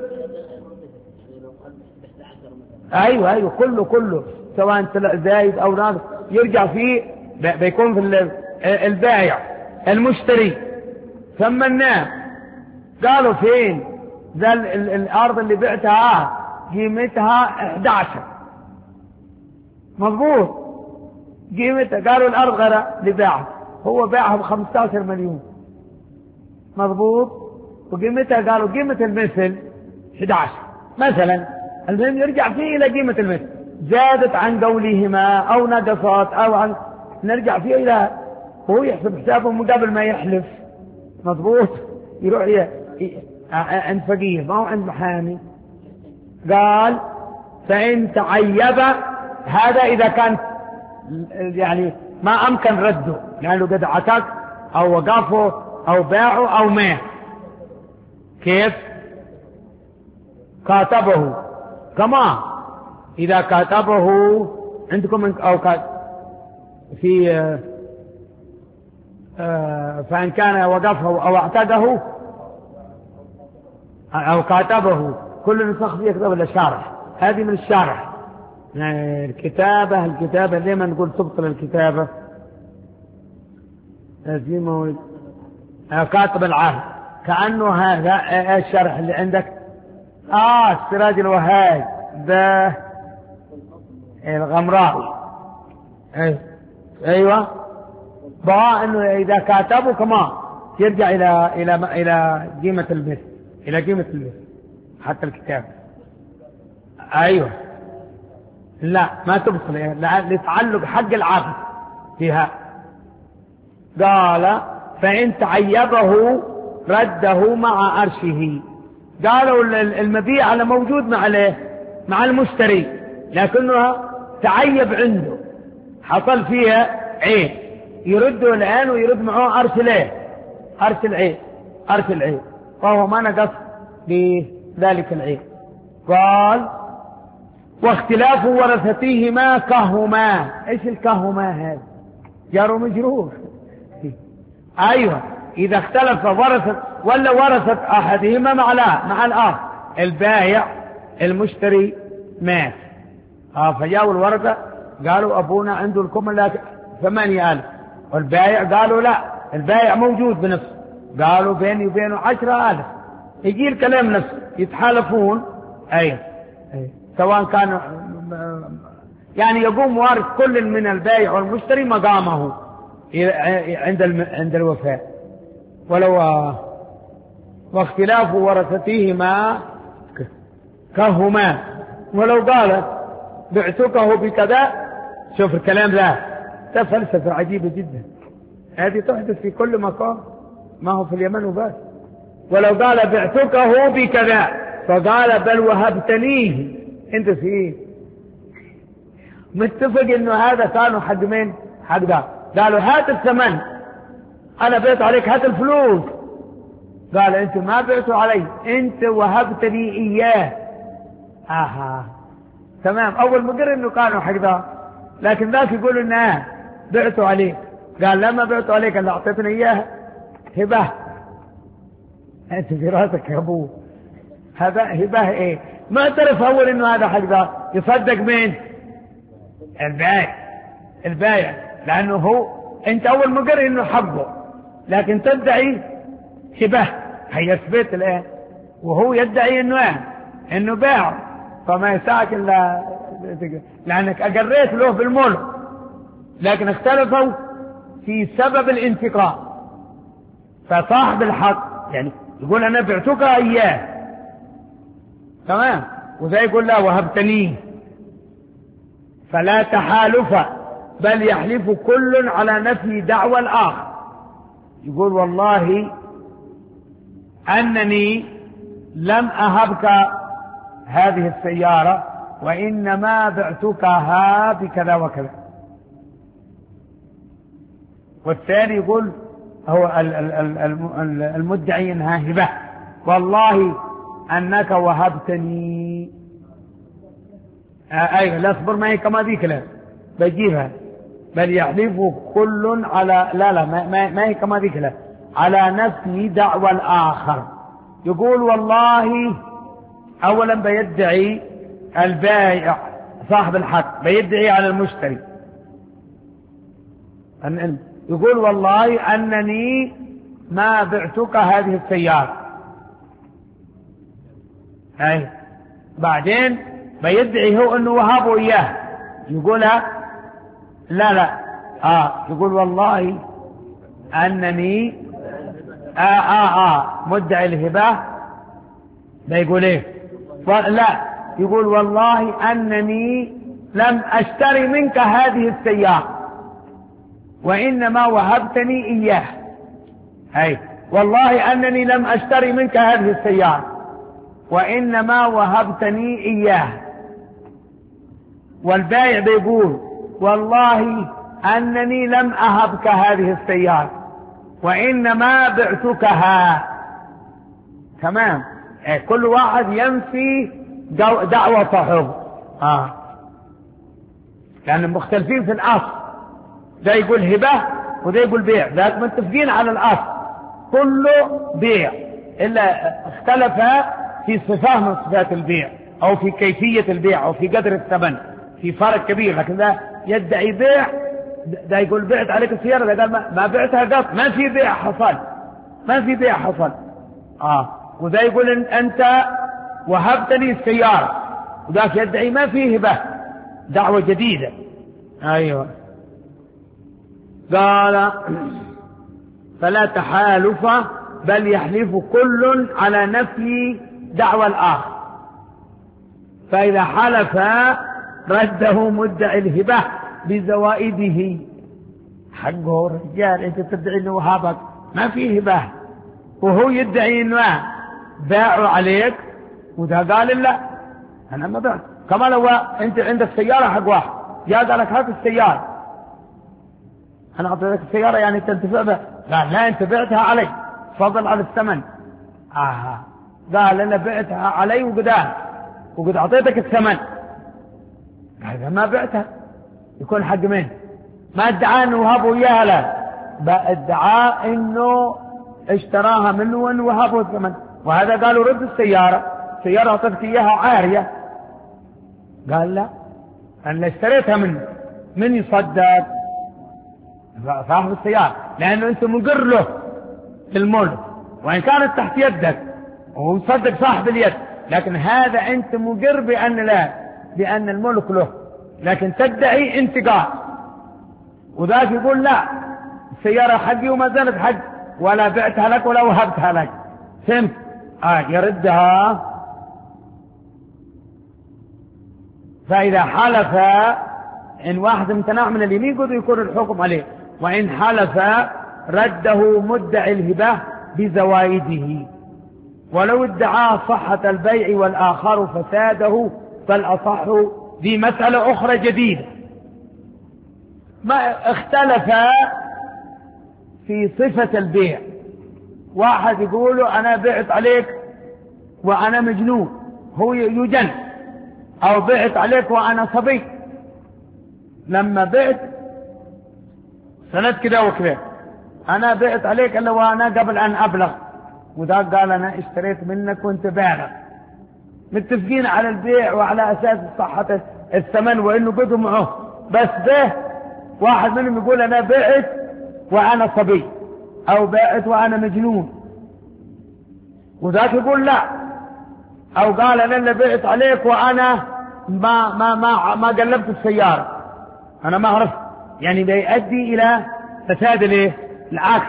ايوه ايوه كله كله سواء زايد او ناقص يرجع فيه، بيكون في البائع المشتري ثمناه. قالوا فين ذا الارض اللي بعتها قيمتها احد عشر، مضبوط، قيمتها قالوا الارض غير اللي باعها، هو باعها ب خمسة عشر مليون، مضبوط، وقيمتها قالوا قيمة المثل احد عشر مثلا. المهم يرجع فيه الى قيمة المثل، زادت عن قولهما او نقصت او عن، نرجع فيه الى، وهو يحسب حسابه من قبل ما يحلف، مضبوط، يروح ي... ي... عند فقيه ما هو عند محامي. قال فإن تعيب، هذا إذا كان يعني ما أمكن رده، لأنه قد عتق أو وقفه أو باعه أو مات. كيف؟ كاتبه كما إذا كاتبه عندكم أو كات في آه فإن كان وقفه أو اعتقه أو كاتبه، كل نسخ فيه يكتب الشارح، هذه من الشارح يعني الكتابة. الكتابة دائما نقول تبطل الكتابة، لازم كاتب العهد، كأنه هذا الشرح اللي عندك. آه السراج الوهاج ده الغمراوي، أي. أيوة بقى إنه إذا كاتبه كمان يرجع إلى إلى إلى قيمة المثل، إلى قيمة المثل حتى الكتاب. أيوة لا ما تبطل لتعلق حق العبد فيها. قال فإن تعيبه رده مع أرشه. قالوا المبيع على موجود مع له مع المشتري، لكنه تعيب عنده، حصل فيها عيب، يرده الآن ويرد معه أرش له، أرش العيب، أرش العيب، فهو ما نقص بذلك العيب. قال واختلاف ورثتيهما كهما. ايش الكهما هذا؟ جار ومجرور. ايوه اذا اختلف ورثت ولا ورثت احدهما مع لا مع الاخر، البائع المشتري مات، اه فجاءوا الورثه قالوا ابونا عنده الكمل ثمانية آلاف، والبائع قالوا لا البائع موجود بنفسه، قالوا بيني وبينه عشرة آلاف، يجي الكلام نفسه يتحالفون. ايوه أي. سواء كان يعني يقوم وارث كل من البائع والمشتري مقامه عند عند الوفاء. ولو واختلاف ورثتهما كهما، ولو قالت بعتكه بكذا، شوف الكلام ذا ده فلسفة عجيبة جدا، هذه تحدث في كل مكان، ما هو في اليمن وبس. ولو قال بعتكه بكذا فقال بل وهبتنيه، انت في ايه؟ متفق انه هذا كانوا حق مين؟ حق ده، قالوا هات الثمن انا بيت عليك، هات الفلوس، قال انت ما بعتوا علي، انت وهبتني اياه. اها تمام، اول مقر انه كانوا حق ده، لكن ذاك يقول انه بعته عليك. قال لما بعته عليك اللي أعطيتني إياه هبة. أنت في راسك يا أبوه هذا هبة إيه؟ ما اعترف أول إنه هذا حق ذا. يصدق مين؟ البايع. البايع لأنه هو أنت أول مقر إنه حقه، لكن تدعي هبة. هي اثبت الآن وهو يدعي إنه إيه؟ إنه باع. فما يساعك إلا لأنك أقريت له بالملك، لكن اختلفوا في سبب الانتقام. فصاحب الحق يعني يقول أنا بعتك إياه تمام، وذا يقول لا وهبتني. فلا تحالف بل يحلف كل على نفي دعوى الآخر. يقول والله أنني لم أهبك هذه السيارة وإنما بعتكها بكذا وكذا. والثاني يقول هو المدعي انها هبة والله أنك وهبتني. أيوة لا اصبر ما هي كما ذيك لا بجيبها. بل يحلف كل على لا لا ما, ما, ما هي كما ذيك لا على نفي دعوى الآخر. يقول والله أولا بيدعي البائع صاحب الحق بيدعي على المشتري. يقول والله أنني ما بعتك هذه السيارة. أي بعدين بيدعي هو أنه وهبه إياه. يقول لا لا آه يقول والله أنني آه آه آه مدعي الهبة. بيقول إيه؟ لا يقول والله أنني لم أشتري منك هذه السيارة وإنما وهبتني إياه. أي والله أنني لم أشتري منك هذه السيارة وإنما وهبتني إياه. والبائع بيقول والله أنني لم أهبك هذه السيارة وإنما بعتكها. تمام. أي كل واحد ينفي دعوة صاحبه. آه. لأن مختلفين في الأصل. ده يقول هبة وده يقول بيع، ذاك متفقين على الأصل كله بيع، إلا اختلف في صفة من صفات البيع أو في كيفية البيع أو في قدر الثمن، في فرق كبير. لكن ده يدعي بيع، ده يقول بعت عليك السيارة، ده قال ما بعتها قط، ما في بيع حصل، ما في بيع حصل. آه وده يقول إن أنت وهبتني السيارة، وذاك يدعي ما فيه هبة، دعوة جديدة. أيوه. قال فلا تحالف بل يحلف كل على نفي دعوى الآخر. فإذا حلف رده مدعي الهبة بزوائده. حقه رجال انت تدعي انه وهابك ما فيه هبة، وهو يدعي انه باعوا عليك، وده قال لا انا ما بعت. كما لو انت عندك سيارة حق واحد جاء قال لك هات السيارة، انا اعطيتك السيارة يعني تنتفع بها، قال لا انت بعتها علي فضل على الثمن. آه. قال انا بعتها علي وقدام وقد اعطيتك الثمن، هذا ما بعتها يكون حق مين؟ ما ادعى انه وهبوا اياها، لا ادعى انه اشتراها منه وانه وهبوا الثمن. وهذا قالوا رد السيارة، السيارة اعطيتك اياها عارية. قال لا انا اشتريتها منه. من يصدق؟ صاحب السيارة، لانه انت مقر له بالملك وان كانت تحت يدك، وهو يصدق صاحب اليد، لكن هذا انت مقر بان لا بان الملك له، لكن تدعي انتقال. وذاك يقول لا السيارة حقي وما زالت حق، ولا بعتها لك ولا وهبتها لك. فهمت؟ آه يردها. فإذا حلف إن واحد امتنع من اليمين قد يكون الحكم عليه، وإن حلف رده مدعي الهبة بزوائده. ولو ادعى صحة البيع والآخر فساده فالأصح دي مسألة أخرى جديدة. ما اختلف في صفة البيع. واحد يقول أنا بعت عليك وأنا مجنون، هو يجن، أو بعت عليك وأنا صبي. لما بعت سنة كده وكده، أنا بعت عليك إلا وأنا قبل أن أبلغ، وذاك قال أنا اشتريت منك وأنت بالغ، متفقين على البيع وعلى أساس صحة الثمن وإنه قدوا معه. بس به واحد منهم يقول أنا بعت وأنا صبي، أو بعت وأنا مجنون، وذاك يقول لا، أو قال أنا اللي بعت عليك وأنا ما ما ما ما قلبت السيارة، أنا ما عرفت. يعني بيؤدي إلى فساد الايه؟ العقد.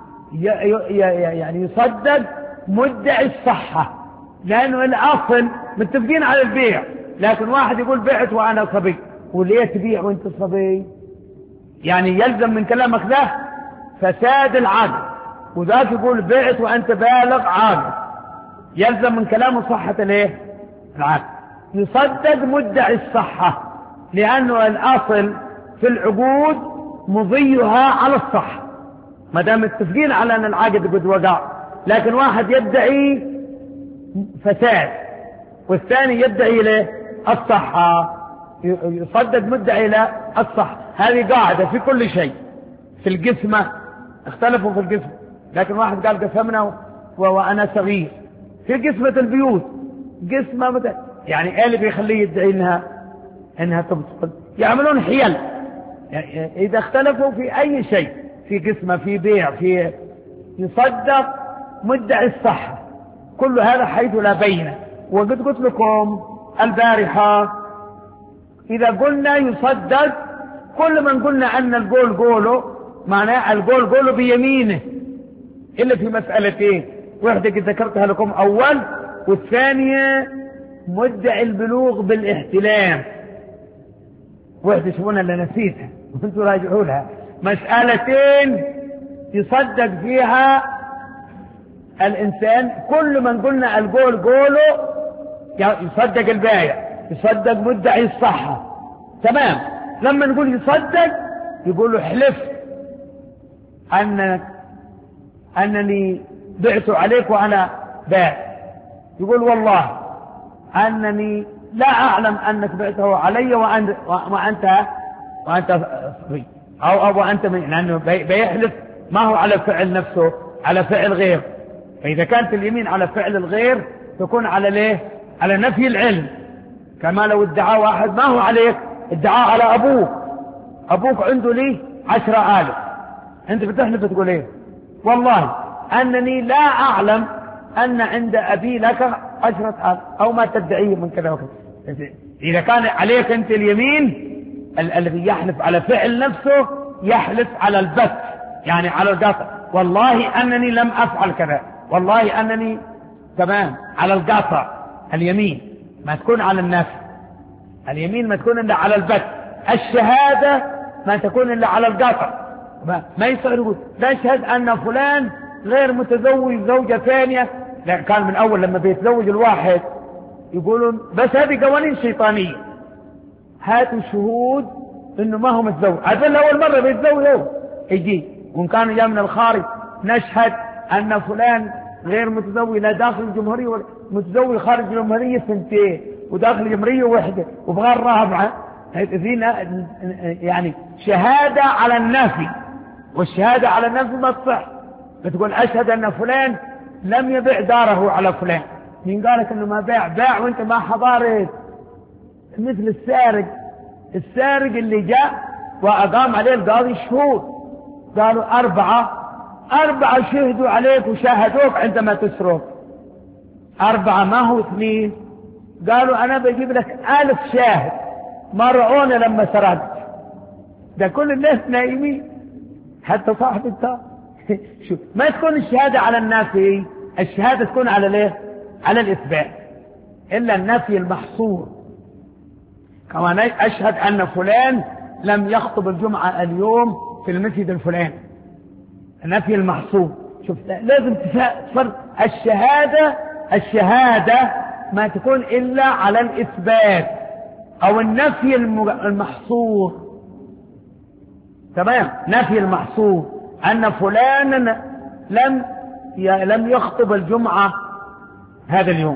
يعني يصدق مدعي الصحة، لأنه الأصل متفقين على البيع، لكن واحد يقول بعت وأنا صبي، وليه تبيع وأنت صبي؟ يعني يلزم من كلامك ده فساد العقد، وذاك يقول بعت وأنت بالغ عاقل، يلزم من كلامه صحة الايه؟ العقد. يصدق مدعي الصحة، لأنه الأصل في العقود مضيها على الصحة، ما دام متفقين على أن العقد قد وقع. لكن واحد يدعي فساد والثاني يدعي له الصحة، يصدق مدعي له الصحة. هذه قاعدة في كل شيء. في القسمة اختلفوا في القسمة، لكن واحد قال قسمنا وأنا صغير. في قسمة البيوت قسمة مت... يعني ايه اللي بيخليه يدعي انها انها تبطل؟ يعملون حيل. يعني اذا اختلفوا في اي شيء، في قسمة، في بيع، في يصدق مدعي الصحة، كل هذا حيث لا بينه. وقد قلت لكم البارحة إذا قلنا يصدق، كل من قلنا أن القول قوله معناه القول قوله بيمينه، إلا في مسألتين، واحدة قد ذكرتها لكم أول، والثانية مدعي البلوغ بالاحتلام، واحدة شوفونا اللي نسيتها وانتوا راجعوا لها. مسألتين يصدق فيها الإنسان، كل من قلنا القول قوله يصدق البايع، يصدق مدعي الصحة، تمام. لما نقول يصدق يقول له احلف أن أنني بعت عليك وأنا بائع، يقول والله أنني لا أعلم أنك بعته علي وأنت وأنت وأنت صبي، أو أو أنت من، لأنه بيحلف ما هو على فعل نفسه، على فعل غير. فإذا كانت اليمين على فعل الغير تكون على ليه؟ على نفي العلم. كما لو ادعى واحد ما هو عليك، ادعى على أبوك، أبوك عنده لي عشرة آلاف، أنت بتحلف تقول إيه؟ والله أنني لا أعلم أن عند أبي لك عشرة آلاف، أو ما تدعيه من كذا وكذا. إذا كان عليك أنت اليمين، الذي يحلف على فعل نفسه يحلف على البت، يعني على القطع، والله أنني لم أفعل كذا، والله أنني تمام، على القطع. اليمين ما تكون على النفس، اليمين ما تكون إلا على البت. الشهادة ما تكون إلا على القطع. ما, ما يصير يقول نشهد أن فلان غير متزوج زوجة ثانية، لا، كان من أول لما بيتزوج الواحد يقولون بس هذه قوانين شيطانية، هاتوا شهود إنه ما هو متزوج. عشان أول مرة بيتزوج هو يجي، وإن كانوا جاء من الخارج نشهد أن فلان غير متزوج لا داخل الجمهورية ولا متزوج خارج الجمهورية سنتين، وداخل الجمهورية واحدة وبغير رابعة. يعني شهادة على النفي، والشهادة على النفي ما تصح. بتقول أشهد أن فلان لم يبيع داره على فلان، مين قالك أنه ما باع؟ باع وانت ما حضرت. مثل السارق، السارق اللي جاء وأقام عليه القاضي شهود، قالوا أربعة أربعة شهدوا عليك وشاهدوك عندما تسرق، أربعة ما هو اثنين. قالوا أنا بجيب لك ألف شاهد ما رأونا لما سرقت. ده كل الناس نايمين حتى صاحب الدار. شو ما تكون الشهادة على النافي، الشهادة تكون على ليه؟ على الإثبات، إلا النفي المحصور. كما أشهد أن فلان لم يخطب الجمعة اليوم في المسجد الفلاني، النفي المحصور. شوف لازم تفرق الشهادة، الشهادة ما تكون إلا على الإثبات أو النفي المحصور، تمام. نفي المحصور أن فلان لم لم يخطب الجمعة هذا اليوم،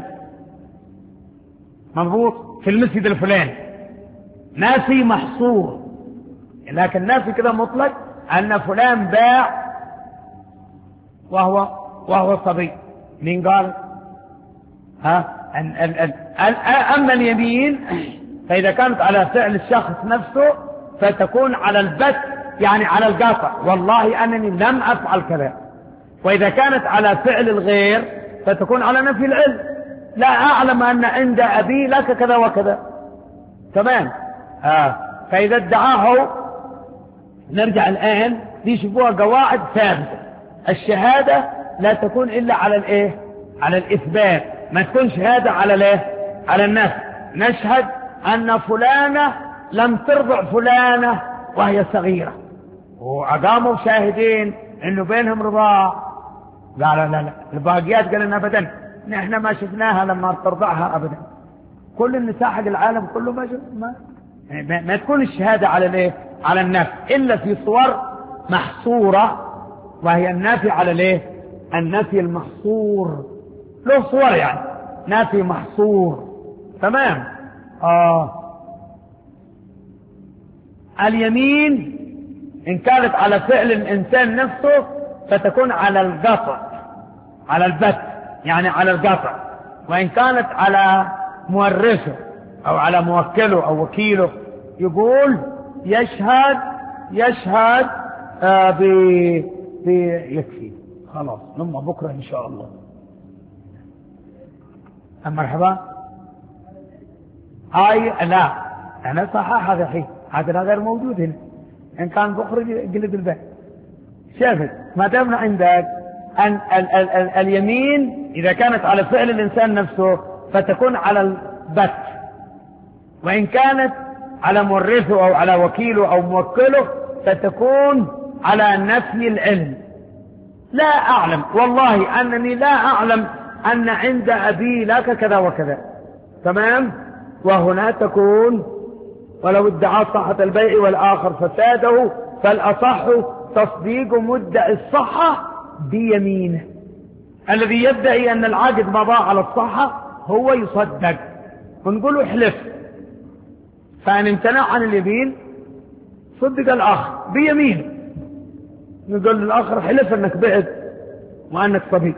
مضبوط، في المسجد الفلاني، نافي محصور. لكن نافي كذا مطلق أن فلان باع وهو وهو صبي. مين قال؟ ها؟ أن أن أن أن أما اليمين فإذا كانت على فعل الشخص نفسه فتكون على البت، يعني على القطع، والله أنني لم أفعل كذا. وإذا كانت على فعل الغير فتكون على نفي العلم، لا أعلم أن عند أبي لك كذا وكذا. تمام. آه. فإذا ادعاه، نرجع الآن دي شوفوها قواعد ثابتة. الشهادة لا تكون إلا على الإيه؟ على الإثبات، ما تكون شهادة على الإيه؟ على النفي. نشهد أن فلانة لم ترضع فلانة وهي صغيرة، وأقاموا شاهدين إنه بينهم رضاع. لا لا لا لا، الباقيات قال لنا أبدا نحن ما شفناها لما ترضعها أبدا. كل النساء حق العالم كله ما شف ما ما, ما تكون الشهادة على الايه؟ على النفي، إلا في صور محصورة، وهي النفي على الايه؟ النفي المحصور له صور، يعني نفي محصور. تمام. آه. اليمين إن كانت على فعل الإنسان نفسه فتكون على القطع، على البت، يعني على القطع. وإن كانت على مورثه أو على موكله أو وكيله يقول يشهد يشهد آه ب يكفي خلاص، لما بكرة إن شاء الله. مرحبا. هاي لا، أنا صحاح هذا الحين، هذا غير موجود هنا. إن كان بخرج قلب البيت. شافت ما دامنا عندك أن ال ال ال اليمين إذا كانت على فعل الإنسان نفسه فتكون على البت، وإن كانت على مورثه أو على وكيله أو موكله فتكون على نفي العلم. لا أعلم، والله أنني لا أعلم أن عند أبي لك كذا وكذا. تمام. وهنا تكون ولو ادعى صحة البيع والآخر فساده فالأصح تصديق مدعي الصحة بيمينه. الذي يدعي أن العقد مضى على الصحة هو يصدق، ونقول احلف، فإن امتنع عن اليمين صدق الآخر بيمينه. نقول للآخر حلف أنك بعد وأنك صبي.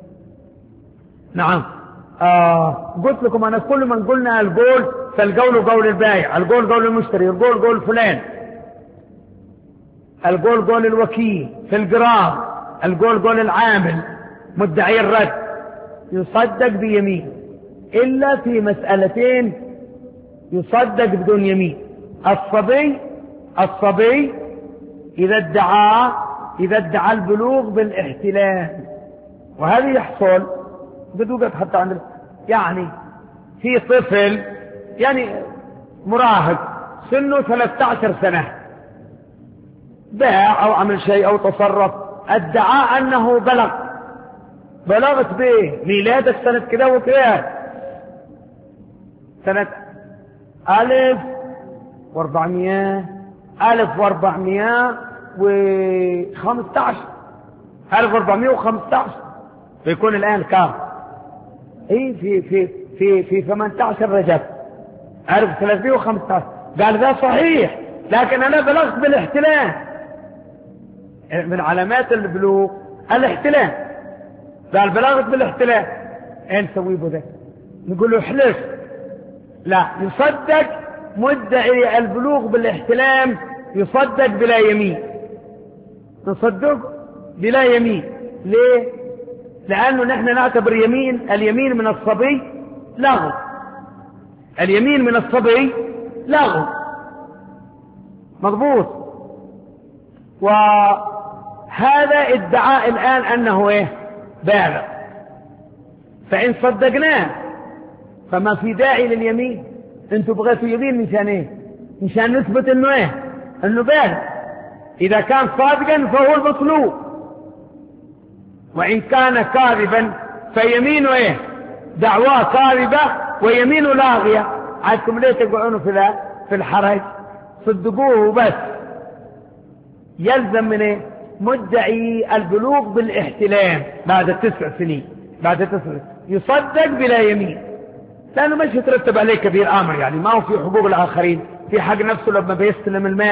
نعم. آه قلت لكم أنا كل من قلنا القول فالقول قول البائع، القول قول المشتري، القول قول فلان، القول قول الوكيل في القرار، القول قول العامل مدعي الرد، يصدق بيمين. إلا في مسألتين يصدق بدون يمين. الصبي الصبي إذا ادعى إذا ادعى البلوغ بالاحتلام، وهذا يحصل بدوقة حتى عند يعني في طفل يعني مراهق سنه ثلاثة عشر سنة باع أو عمل شيء أو تصرف، ادعى أنه بلغ. بلغت به ميلادك سنة كذا وكذا، سنة ألف واربعمائة ألف واربعمائة وخمسة عشر ألف واربعمائة وخمسة عشر، فيكون الآن كام؟ اي في في في في ثمانية عشر رجب ألف وثلاثمائة وخمسة عشر. قال ذا صحيح، لكن أنا بلغت بالاحتلام. من علامات البلوغ الاحتلام. قال بلغت بالاحتلام، ايه نسوي بذا؟ نقول له احلف. لا، يصدق مدعي البلوغ بالاحتلام، يصدق بلا يمين. نصدق بلا يمين. ليه؟ لأنه نحن نعتبر يمين اليمين من الصبي لغو. اليمين من الصبي لغو مضبوط. وهذا ادعاء الآن أنه ايه؟ بالغ. فإن صدقناه فما في داعي لليمين. انتوا بغيتوا يمين مشان ايه؟ مشان نثبت انه ايه؟ انه بالغ. اذا كان صادقا فهو المطلوب، وان كان كاذبا فيمينه ايه؟ دعواه كاذبة ويمينه لاغية. عادكم ليه تقعونوا في في الحرج؟ صدقوه بس. يلزم من ايه؟ مدعي البلوغ بالاحتلام بعد تسع سنين بعد تسع يصدق بلا يمين، لأنه مش يترتب عليه كبير أمر. يعني ما هو في حقوق الآخرين، في حق نفسه لما بيستلم المال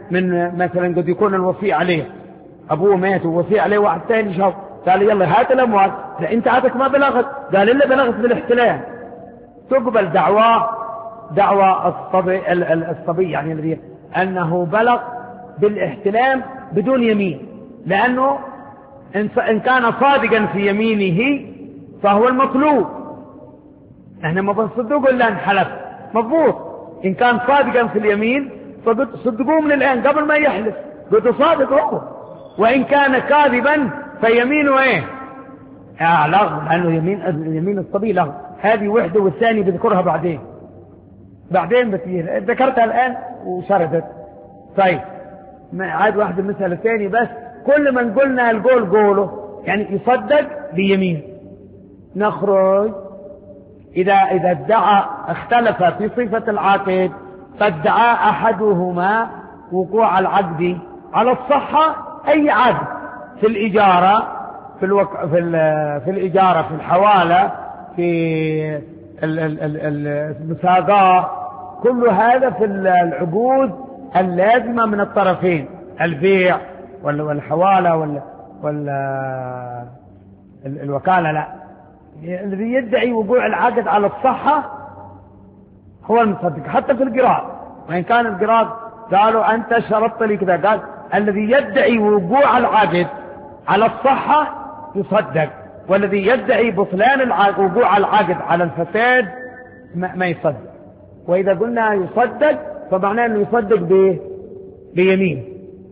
من مثلا قد يكون الوصي عليه أبوه مات ووصي عليه واحد ثاني شاف قال يلا هات الأموال، أنت عادك ما بلغت، قال إلا بلغت بالاحتلال، تقبل دعواه دعوى الصبي, الصبي يعني الذي أنه بلغ بالاحتلام بدون يمين، لأنه إن كان صادقا في يمينه فهو المطلوب. احنا ما بنصدقه إلا أن حلف مضبوط. إن كان صادقا في اليمين فصدقوه من الآن قبل ما يحلف، قلت صادق هو. وإن كان كاذبا فيمينه ايه؟ آه لغو، لأنه يمين يمين الصبي لغو. هذه وحدة، والثاني بذكرها بعدين بعدين بتيه ذكرتها الآن وشردت. طيب عاد واحد المثال الثاني بس، كل من قلنا القول قوله يعني يصدق بيمين. نخرج إذا إذا ادعى اختلف في صفة العاقد، فادعى أحدهما وقوع العقد على الصحة، أي عقد في الإجارة في الوك... في, ال... في الإجارة في الحوالة في المساقات، كل هذا في العقود اللازمة من الطرفين، البيع والحوالة ولا ولا الوكالة. لا، الذي يدعي وقوع العقد على الصحة هو المصدق. حتى في القراض، وإن كان القراض قالوا أنت شرطت لي كذا، قال الذي يدعي وقوع العقد على الصحة يصدق، والذي يدعي بطلان العقد وقوع العقد على الفساد ما, ما يصدق. وإذا قلنا يصدق فمعناه أنه يصدق ب... بيمين.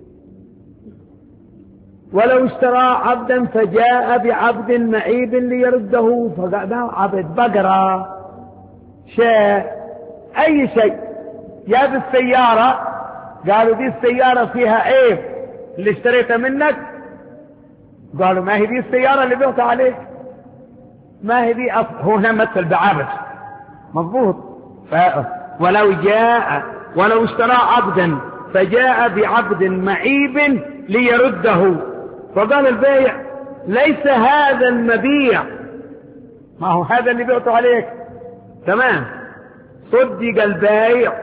ولو اشترى عبدا فجاء بعبد معيب ليرده، فقال عبد بقرة شيء أي شيء، جاب السيارة قالوا دي السيارة فيها عيب اللي اشتريتها منك، قالوا ما هي دي السيارة اللي بعتها عليك، ما هي دي أصل. هو هنا مثل بعبد مضبوط. ف... ولو جاء ولو اشترى عبدا فجاء بعبد معيب ليرده، فقال البائع ليس هذا المبيع، ما هو هذا اللي بعته عليك. تمام، صدق البائع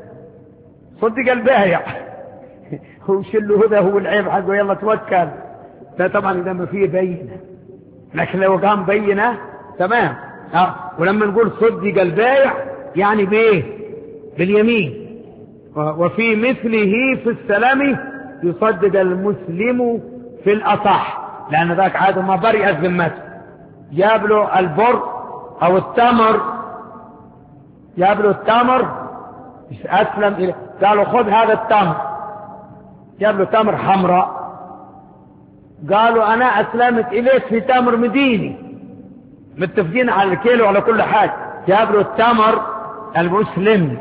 صدق البائع هو شله هذا هو العيب حقه، يلا توكل. ده طبعا إذا ما فيه بينة، لكن لو قام بينة تمام. اه ولما نقول صدق البائع يعني بايه؟ باليمين. وفي مثله في السلام يصدق المسلم في الأصح، لأن ذاك عاده ما برئ ذمته، جاب له البر أو التمر، جاب له التمر أسلم إليه، قالوا خذ هذا التمر، جاب له تمر حمراء، قالوا أنا أسلمت إليك في تمر مديني، متفقين على الكيلو على كل حاجة. جاب له التمر المسلم،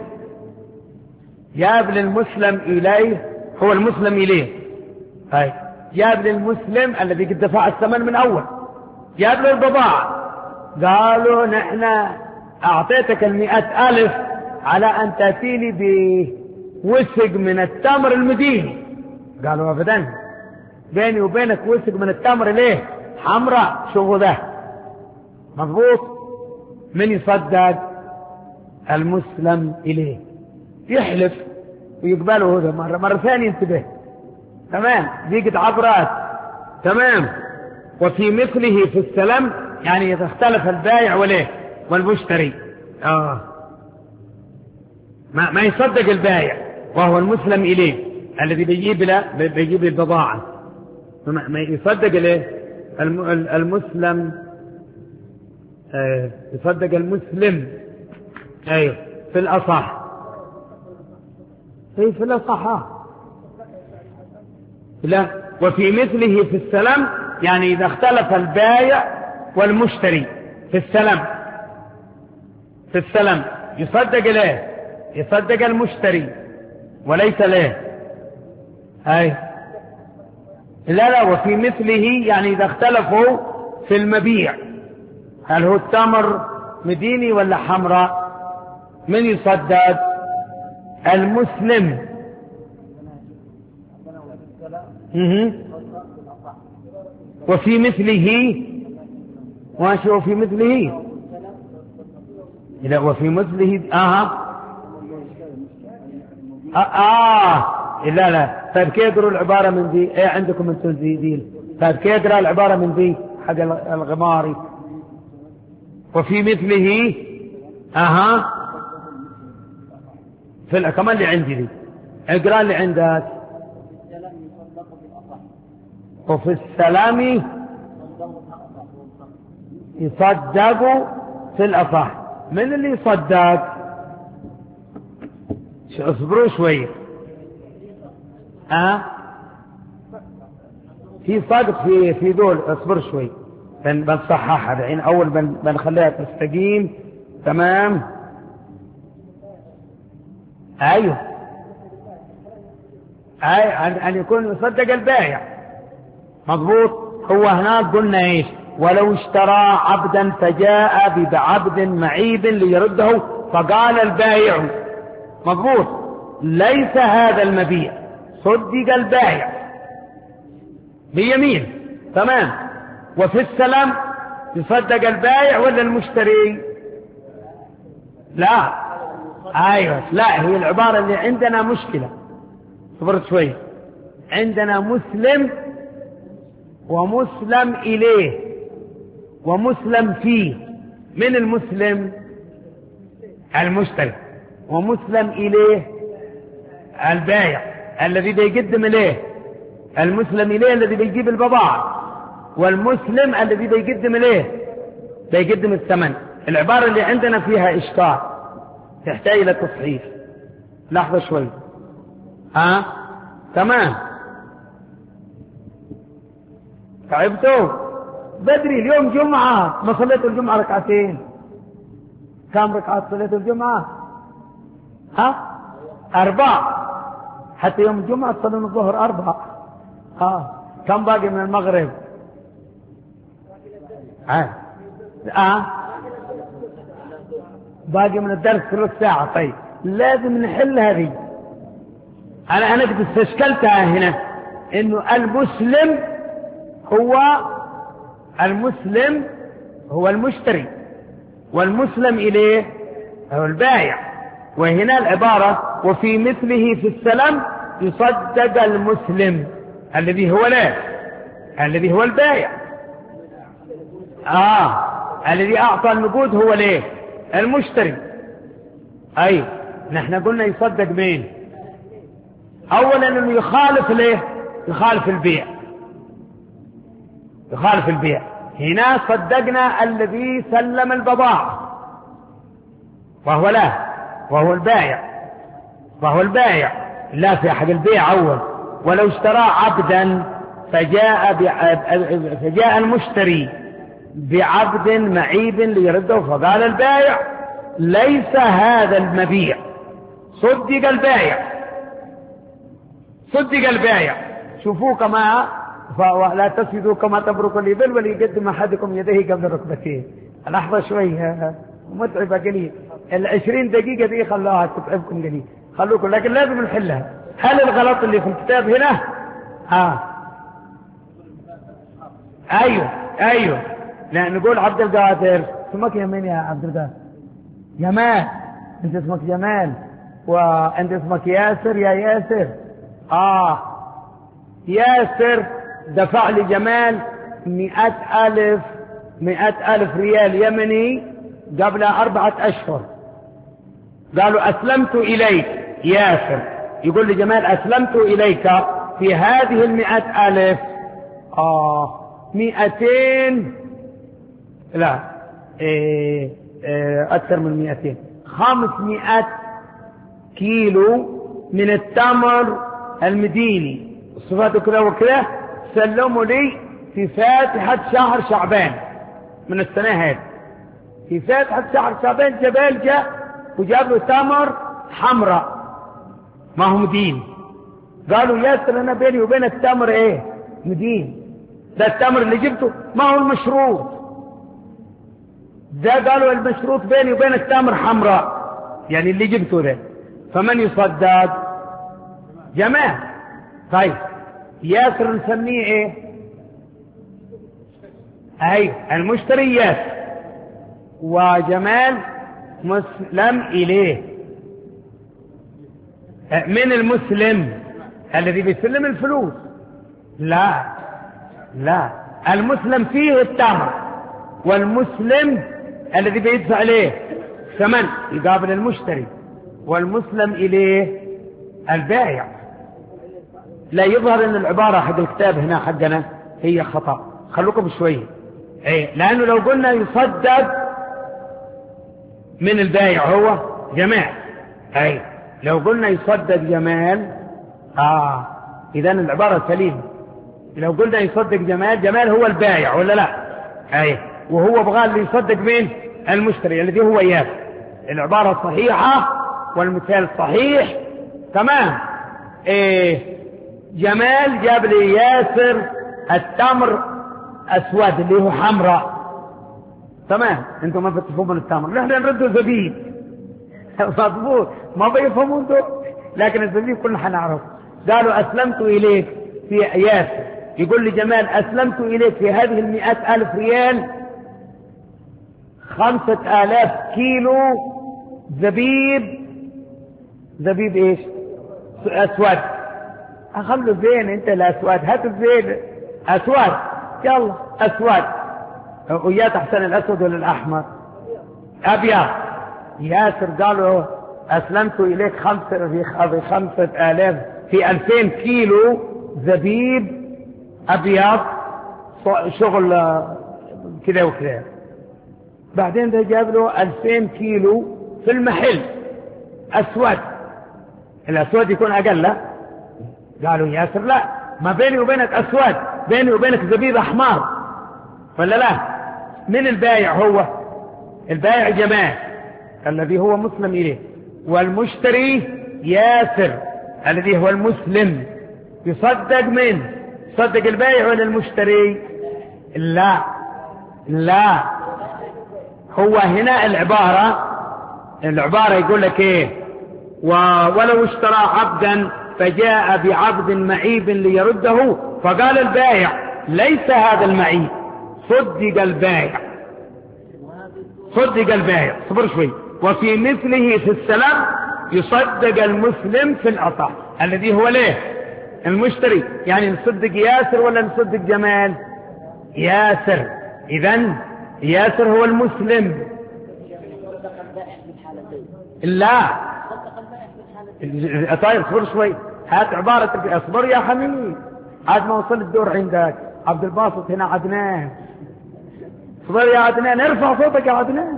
جاب للمسلم إليه، هو المسلم إليه، هاي جاب للمسلم الذي قد دفع الثمن من أول، جاب له البضاعة، قالوا نحن أعطيتك المئة ألف على أن تأتيني بوسق من التمر المديني. قالوا أبدا، بيني وبينك وسق من التمر ليه؟ حمراء، شوفوا ده مضبوط. من يصدق؟ المسلم إليه، يحلف ويقبله هذا مرة مرة ثانية، انتبه. تمام، دي عبرات. تمام. وفي مثله في السلام يعني إذا اختلف البائع وليه والمشتري، آه ما, ما يصدق البائع وهو المسلم إليه الذي بيجيب له بيجيب البضاعة، ما يصدق ليه المسلم، آه يصدق المسلم. أيوه في الأصح، في في الأصح. لا، وفي مثله في السلام يعني إذا اختلف البائع والمشتري في السلام، في السلام يصدق ليه؟ يصدق المشتري وليس ليه. هاي لا لا، وفي مثله يعني إذا اختلفوا في المبيع، هل هو التمر مديني ولا حمراء، من يصدق؟ المسلم. وفي مثله، ماشي، وفي مثله لا، وفي مثله آه. آه, آه لا لا. طيب كيف يقروا العبارة من ذي؟ ايه عندكم انتم ذي ذي. طيب كيف يقرأ العبارة من ذي حق الغماري؟ وفي مثله اها في كمان اللي عندي ذي. اقرأ اللي عندك. وفي السلام يصدق في الأصح. من اللي يصدق؟ اصبروا شوية. أه؟ في صدق في في دول. اصبر شوي بنصححها الحين. أول بنخليها تستقيم. تمام. أيوه أي أن يكون يصدق البائع. مضبوط. هو هناك قلنا إيش؟ ولو اشترى عبدا فجاء بعبد معيب ليرده فقال البائع. مضبوط. ليس هذا المبيع. صدق البائع بيمين. تمام. وفي السلام يصدق البائع ولا المشتري؟ لا. ايوه لا. هي العبارة اللي عندنا مشكلة. صبرت شوي. عندنا مسلم ومسلم إليه ومسلم فيه. من المسلم؟ المشتري. ومسلم إليه البائع الذي بيقدم إليه. المسلم إليه الذي بيجيب البضاعة، والمسلم الذي بيقدم إليه بيقدم الثمن. العبارة اللي عندنا فيها إشكال تحتاج إلى تصحيح. لحظة شوي. ها تمام. تعبتوا بدري. اليوم جمعة ما صليتوا الجمعة ركعتين. كم ركعات صليتوا الجمعة؟ ها أربع. حتى يوم الجمعة تصلون الظهر أربع. ها كم باقي من المغرب؟ ها آه. باقي من الدرس ثلث ساعة. طيب لازم نحل هذه. أنا أنا قد استشكلتها هنا. إنه المسلم هو المسلم هو المشتري، والمسلم إليه هو البائع. وهنا العبارة وفي مثله في السلام يصدق المسلم الذي هو لا الذي هو البائع. آه الذي أعطى النقود هو ليه المشتري. أي نحن قلنا يصدق مين؟ أولا أنه يخالف ليه يخالف البيع. يخالف البيع. هنا صدقنا الذي سلم البضاعة وهو لا وهو البائع وهو البائع لا في حق البيع أول. ولو اشترى عبدا فجاء فجاء المشتري بعبد معيب ليرده فقال البائع ليس هذا المبيع. صدق البائع. صدق البائع. شوفوا كما فلا تسجدوا كما تبرك الإبل وليقدم أحدكم يديه قبل ركبتيه. لحظة شوي متعبة قليل. العشرين دقيقة دي خلوها تتعبكم قليل. خلوكم لكن لازم نحلها. هل الغلط اللي في الكتاب هنا؟ ها أيوه أيوه. لا نقول عبد القادر. اسمك يا مين يا عبد القادر؟ جمال. انت اسمك جمال وانت اسمك ياسر يا ياسر. اه ياسر دفع لي جمال مئة ألف مئة ألف ريال يمني قبل أربعة أشهر. قالوا أسلمت إليك ياسر. يقول لي جمال أسلمت إليك في هذه المئة ألف آه مئتين لا إيه إيه أكثر من مئتين خمسمائة كيلو من التمر المديني الصفات كذا وكذا سلموا لي في فاتحة شهر شعبان من السنة هذه. في فاتحة شهر شعبان جبال جاء وجاب له تمر حمراء ما هو مدين. قالوا ياسر أنا بيني وبين التمر إيه مدين. ده التمر اللي جبته ما هو المشروط. ده قالوا المشروط بيني وبين التمر حمراء يعني اللي جبته ده. فمن يصدق؟ جمال. طيب ياسر نسميه ايه؟ اي المشتري ياسر وجمال مسلم اليه. من المسلم الذي بيسلم الفلوس. لا لا، المسلم فيه التمر، والمسلم الذي بيدفع عليه ثمن يقابل المشتري، والمسلم إليه البائع. لا يظهر أن العبارة حق الكتاب هنا حقنا هي خطأ، خلوكم شوية. ايه، لأنه لو قلنا يصدق من البائع هو جمال، اي لو قلنا يصدق جمال اه اذا العبارة سليمة. لو قلنا يصدق جمال، جمال هو البائع ولا لا؟ اي، وهو بغى اللي يصدق مين؟ المشتري الذي هو ياسر. العبارة صحيحة والمثال صحيح تمام. ايه، جمال جاب لي ياسر التمر اسود اللي هو حمراء، تمام. انتم ما بتفهمون التمر، نحن نرده زبيب مضبوط، ما بيفهمون دول، لكن الزبيب كلنا حنعرف. قالوا اسلمت اليك في ياسر، يقول لي جمال اسلمت اليك في هذه المئة الف ريال خمسة آلاف كيلو زبيب. زبيب ايش؟ اسود. اخلوا زين انت الاسود، هات الزين اسود، يلا اسود. ويا تحسن الاسود ولا الاحمر؟ ابيض. ياسر قالوا اسلمت اليك خمسة في خمسة آلاف في ألفين كيلو زبيب ابيض شغل كذا وكذا. بعدين ده جاب له ألفين كيلو في المحل اسود. الاسود يكون اقل لا؟ قالوا ياسر لا، ما بيني وبينك اسود، بيني وبينك زبيب احمر ولا لا؟ من البائع هو؟ البائع جمال الذي هو مسلم اليه، والمشتري ياسر الذي هو المسلم. يصدق من؟ يصدق البائع ولا المشتري؟ لا لا، هو هنا العبارة العبارة يقول لك ايه؟ ولو اشترى عبدا فجاء بعبد معيب ليرده، فقال البائع ليس هذا المعيب. صدق البائع، صدق البائع. صبر شوي. وفي مثله في السلام يصدق المسلم في الأصح الذي هو ليه؟ المشتري. يعني نصدق ياسر ولا نصدق جمال؟ ياسر. إذن ياسر هو المسلم. لا طيب صبر شوي، هات عبارة. اصبر يا حميد، عاد ما وصل الدور عندك. عبد الباسط هنا عدنان. اصبر يا عدنان، ارفع صوتك يا عدنان.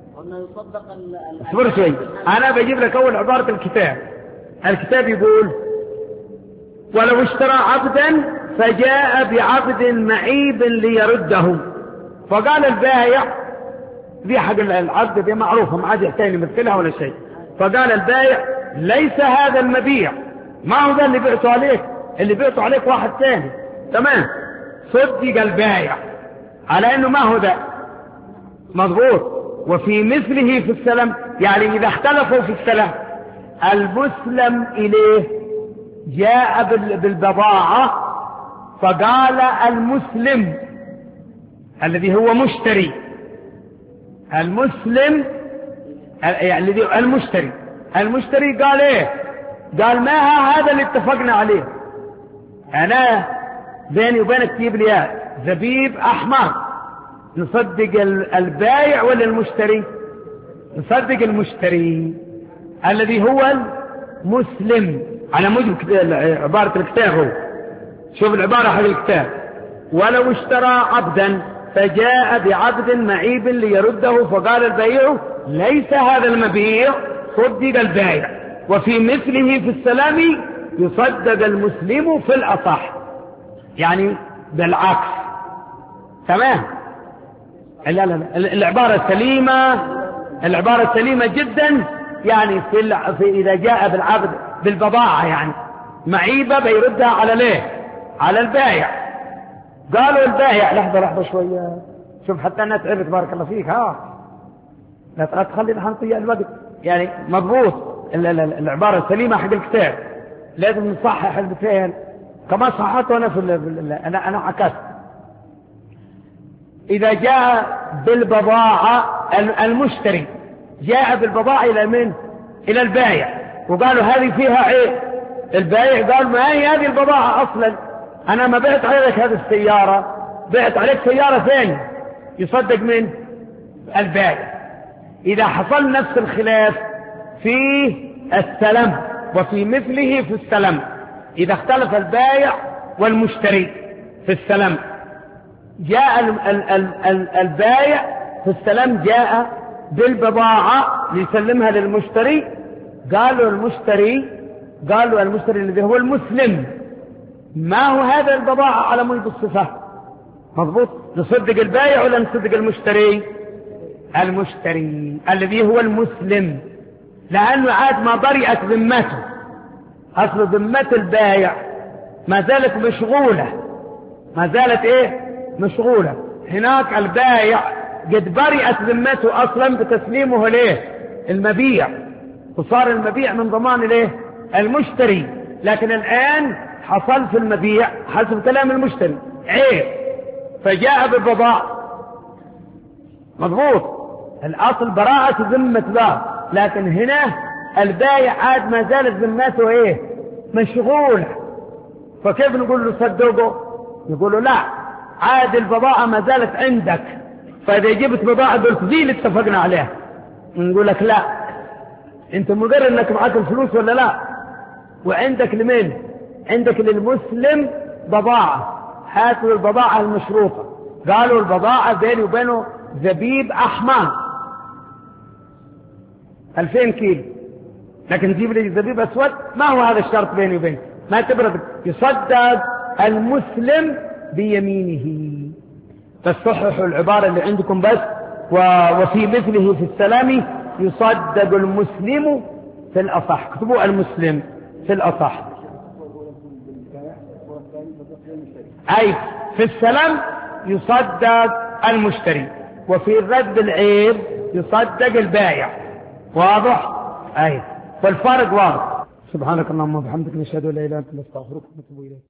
اصبر شوي، انا بجيب لك اول عبارة الكتاب. الكتاب يقول ولو اشترى عبدا فجاء بعبد معيب ليرده، فقال البائع دي حق العبد دي معروفة، ما عاد يحتاج يمثلها ولا شيء. فقال البائع ليس هذا المبيع، ما هو ذا اللي بعته عليك، اللي بعته عليك واحد ثاني، تمام. صدق البائع على انه ما هو ذا، مضبوط. وفي مثله في السلم، يعني اذا اختلفوا في السلم، المسلم اليه جاء بالبضاعة فقال المسلم الذي هو مشتري، المسلم الذي المشتري المشتري قال ايه؟ قال ما هذا اللي اتفقنا عليه، انا بيني وبينك تجيب لي زبيب احمر. نصدق البائع ولا المشتري؟ نصدق المشتري الذي هو المسلم على موجب عبارة الكتاب. هو شوف العبارة حق الكتاب، ولو اشترى عبدا فجاء بعبد معيب ليرده، فقال البائع ليس هذا المبيع. صدق البائع. وفي مثله في السلام يصدق المسلم في الأصح، يعني بالعكس، تمام. لا لا لا، العبارة سليمة، العبارة سليمة جدا. يعني في, في إذا جاء بالعبد بالبضاعة يعني معيبة بيردها على ليه؟ على البائع. قالوا البائع لحظة لحظة شوية، شوف حتى أنا تعبت بارك الله فيك، ها لا تخلي نحن نضيع الوقت. يعني مضبوط العبارة سليمة حق الكتاب، لازم نصحح البتين كما صححته أنا في أنا أنا عكست. إذا جاء بالبضاعة المشتري جاء بالبضاعة إلى من؟ إلى البائع، وقالوا هذه فيها عيب، البائع قال ما هي هذه البضاعة أصلا، أنا ما بعت عليك هذه السيارة، بعت عليك سيارة ثانية. يصدق من البائع. إذا حصل نفس الخلاف في السلم وفي مثله في السلم، إذا اختلف البائع والمشتري في السلم، جاء ال ال ال ال البائع في السلم جاء بالبضاعة ليسلمها للمشتري، قالوا المشتري قالوا المشتري الذي هو المسلم ما هو هذا البضاعة على ملك الصفة، مضبوط؟ نصدق البائع ولا نصدق المشتري؟ المشتري الذي هو المسلم، لأنه عاد ما برئت ذمته، أصل ذمة البائع ما زالت مشغولة، ما زالت إيه؟ مشغولة. هناك البائع قد برئت ذمته أصلا بتسليمه ليه؟ المبيع، وصار المبيع من ضمان ليه؟ المشتري. لكن الآن حصل في المبيع حسب كلام المشتري عيب، فجاء بالبضاعة، مضبوط؟ الأصل براءة ذمة ذا، لكن هنا البائع عاد ما زالت ذمته ايه؟ مشغولة. فكيف نقول له صدقه؟ نقول له لا، عاد البضاعة ما زالت عندك، فإذا جبت بضاعة قلت ذي اللي اتفقنا عليها، نقول لك لا، انت مقرر انك معك الفلوس ولا لا؟ وعندك لمين؟ عندك للمسلم بضاعة، هاتوا البضاعة المشروطة. قالوا البضاعة بيني وبينه زبيب أحمر ألفين كيلو، لكن تجيب لي زبيب أسود، ما هو هذا الشرط بيني وبينه، ما تبرد. يصدق المسلم بيمينه. تصححوا العبارة اللي عندكم بس. وفي مثله في السلام يصدق المسلم في الأصح، اكتبوا المسلم في الأصح. أي في السلام يصدق المشتري، وفي الرد العيب يصدق البائع. واضح؟ أي، فالفرق واضح. سبحانك اللهم وبحمدك، نشهد ان لا اله الا انت، نستغفرك ونتوب اليك.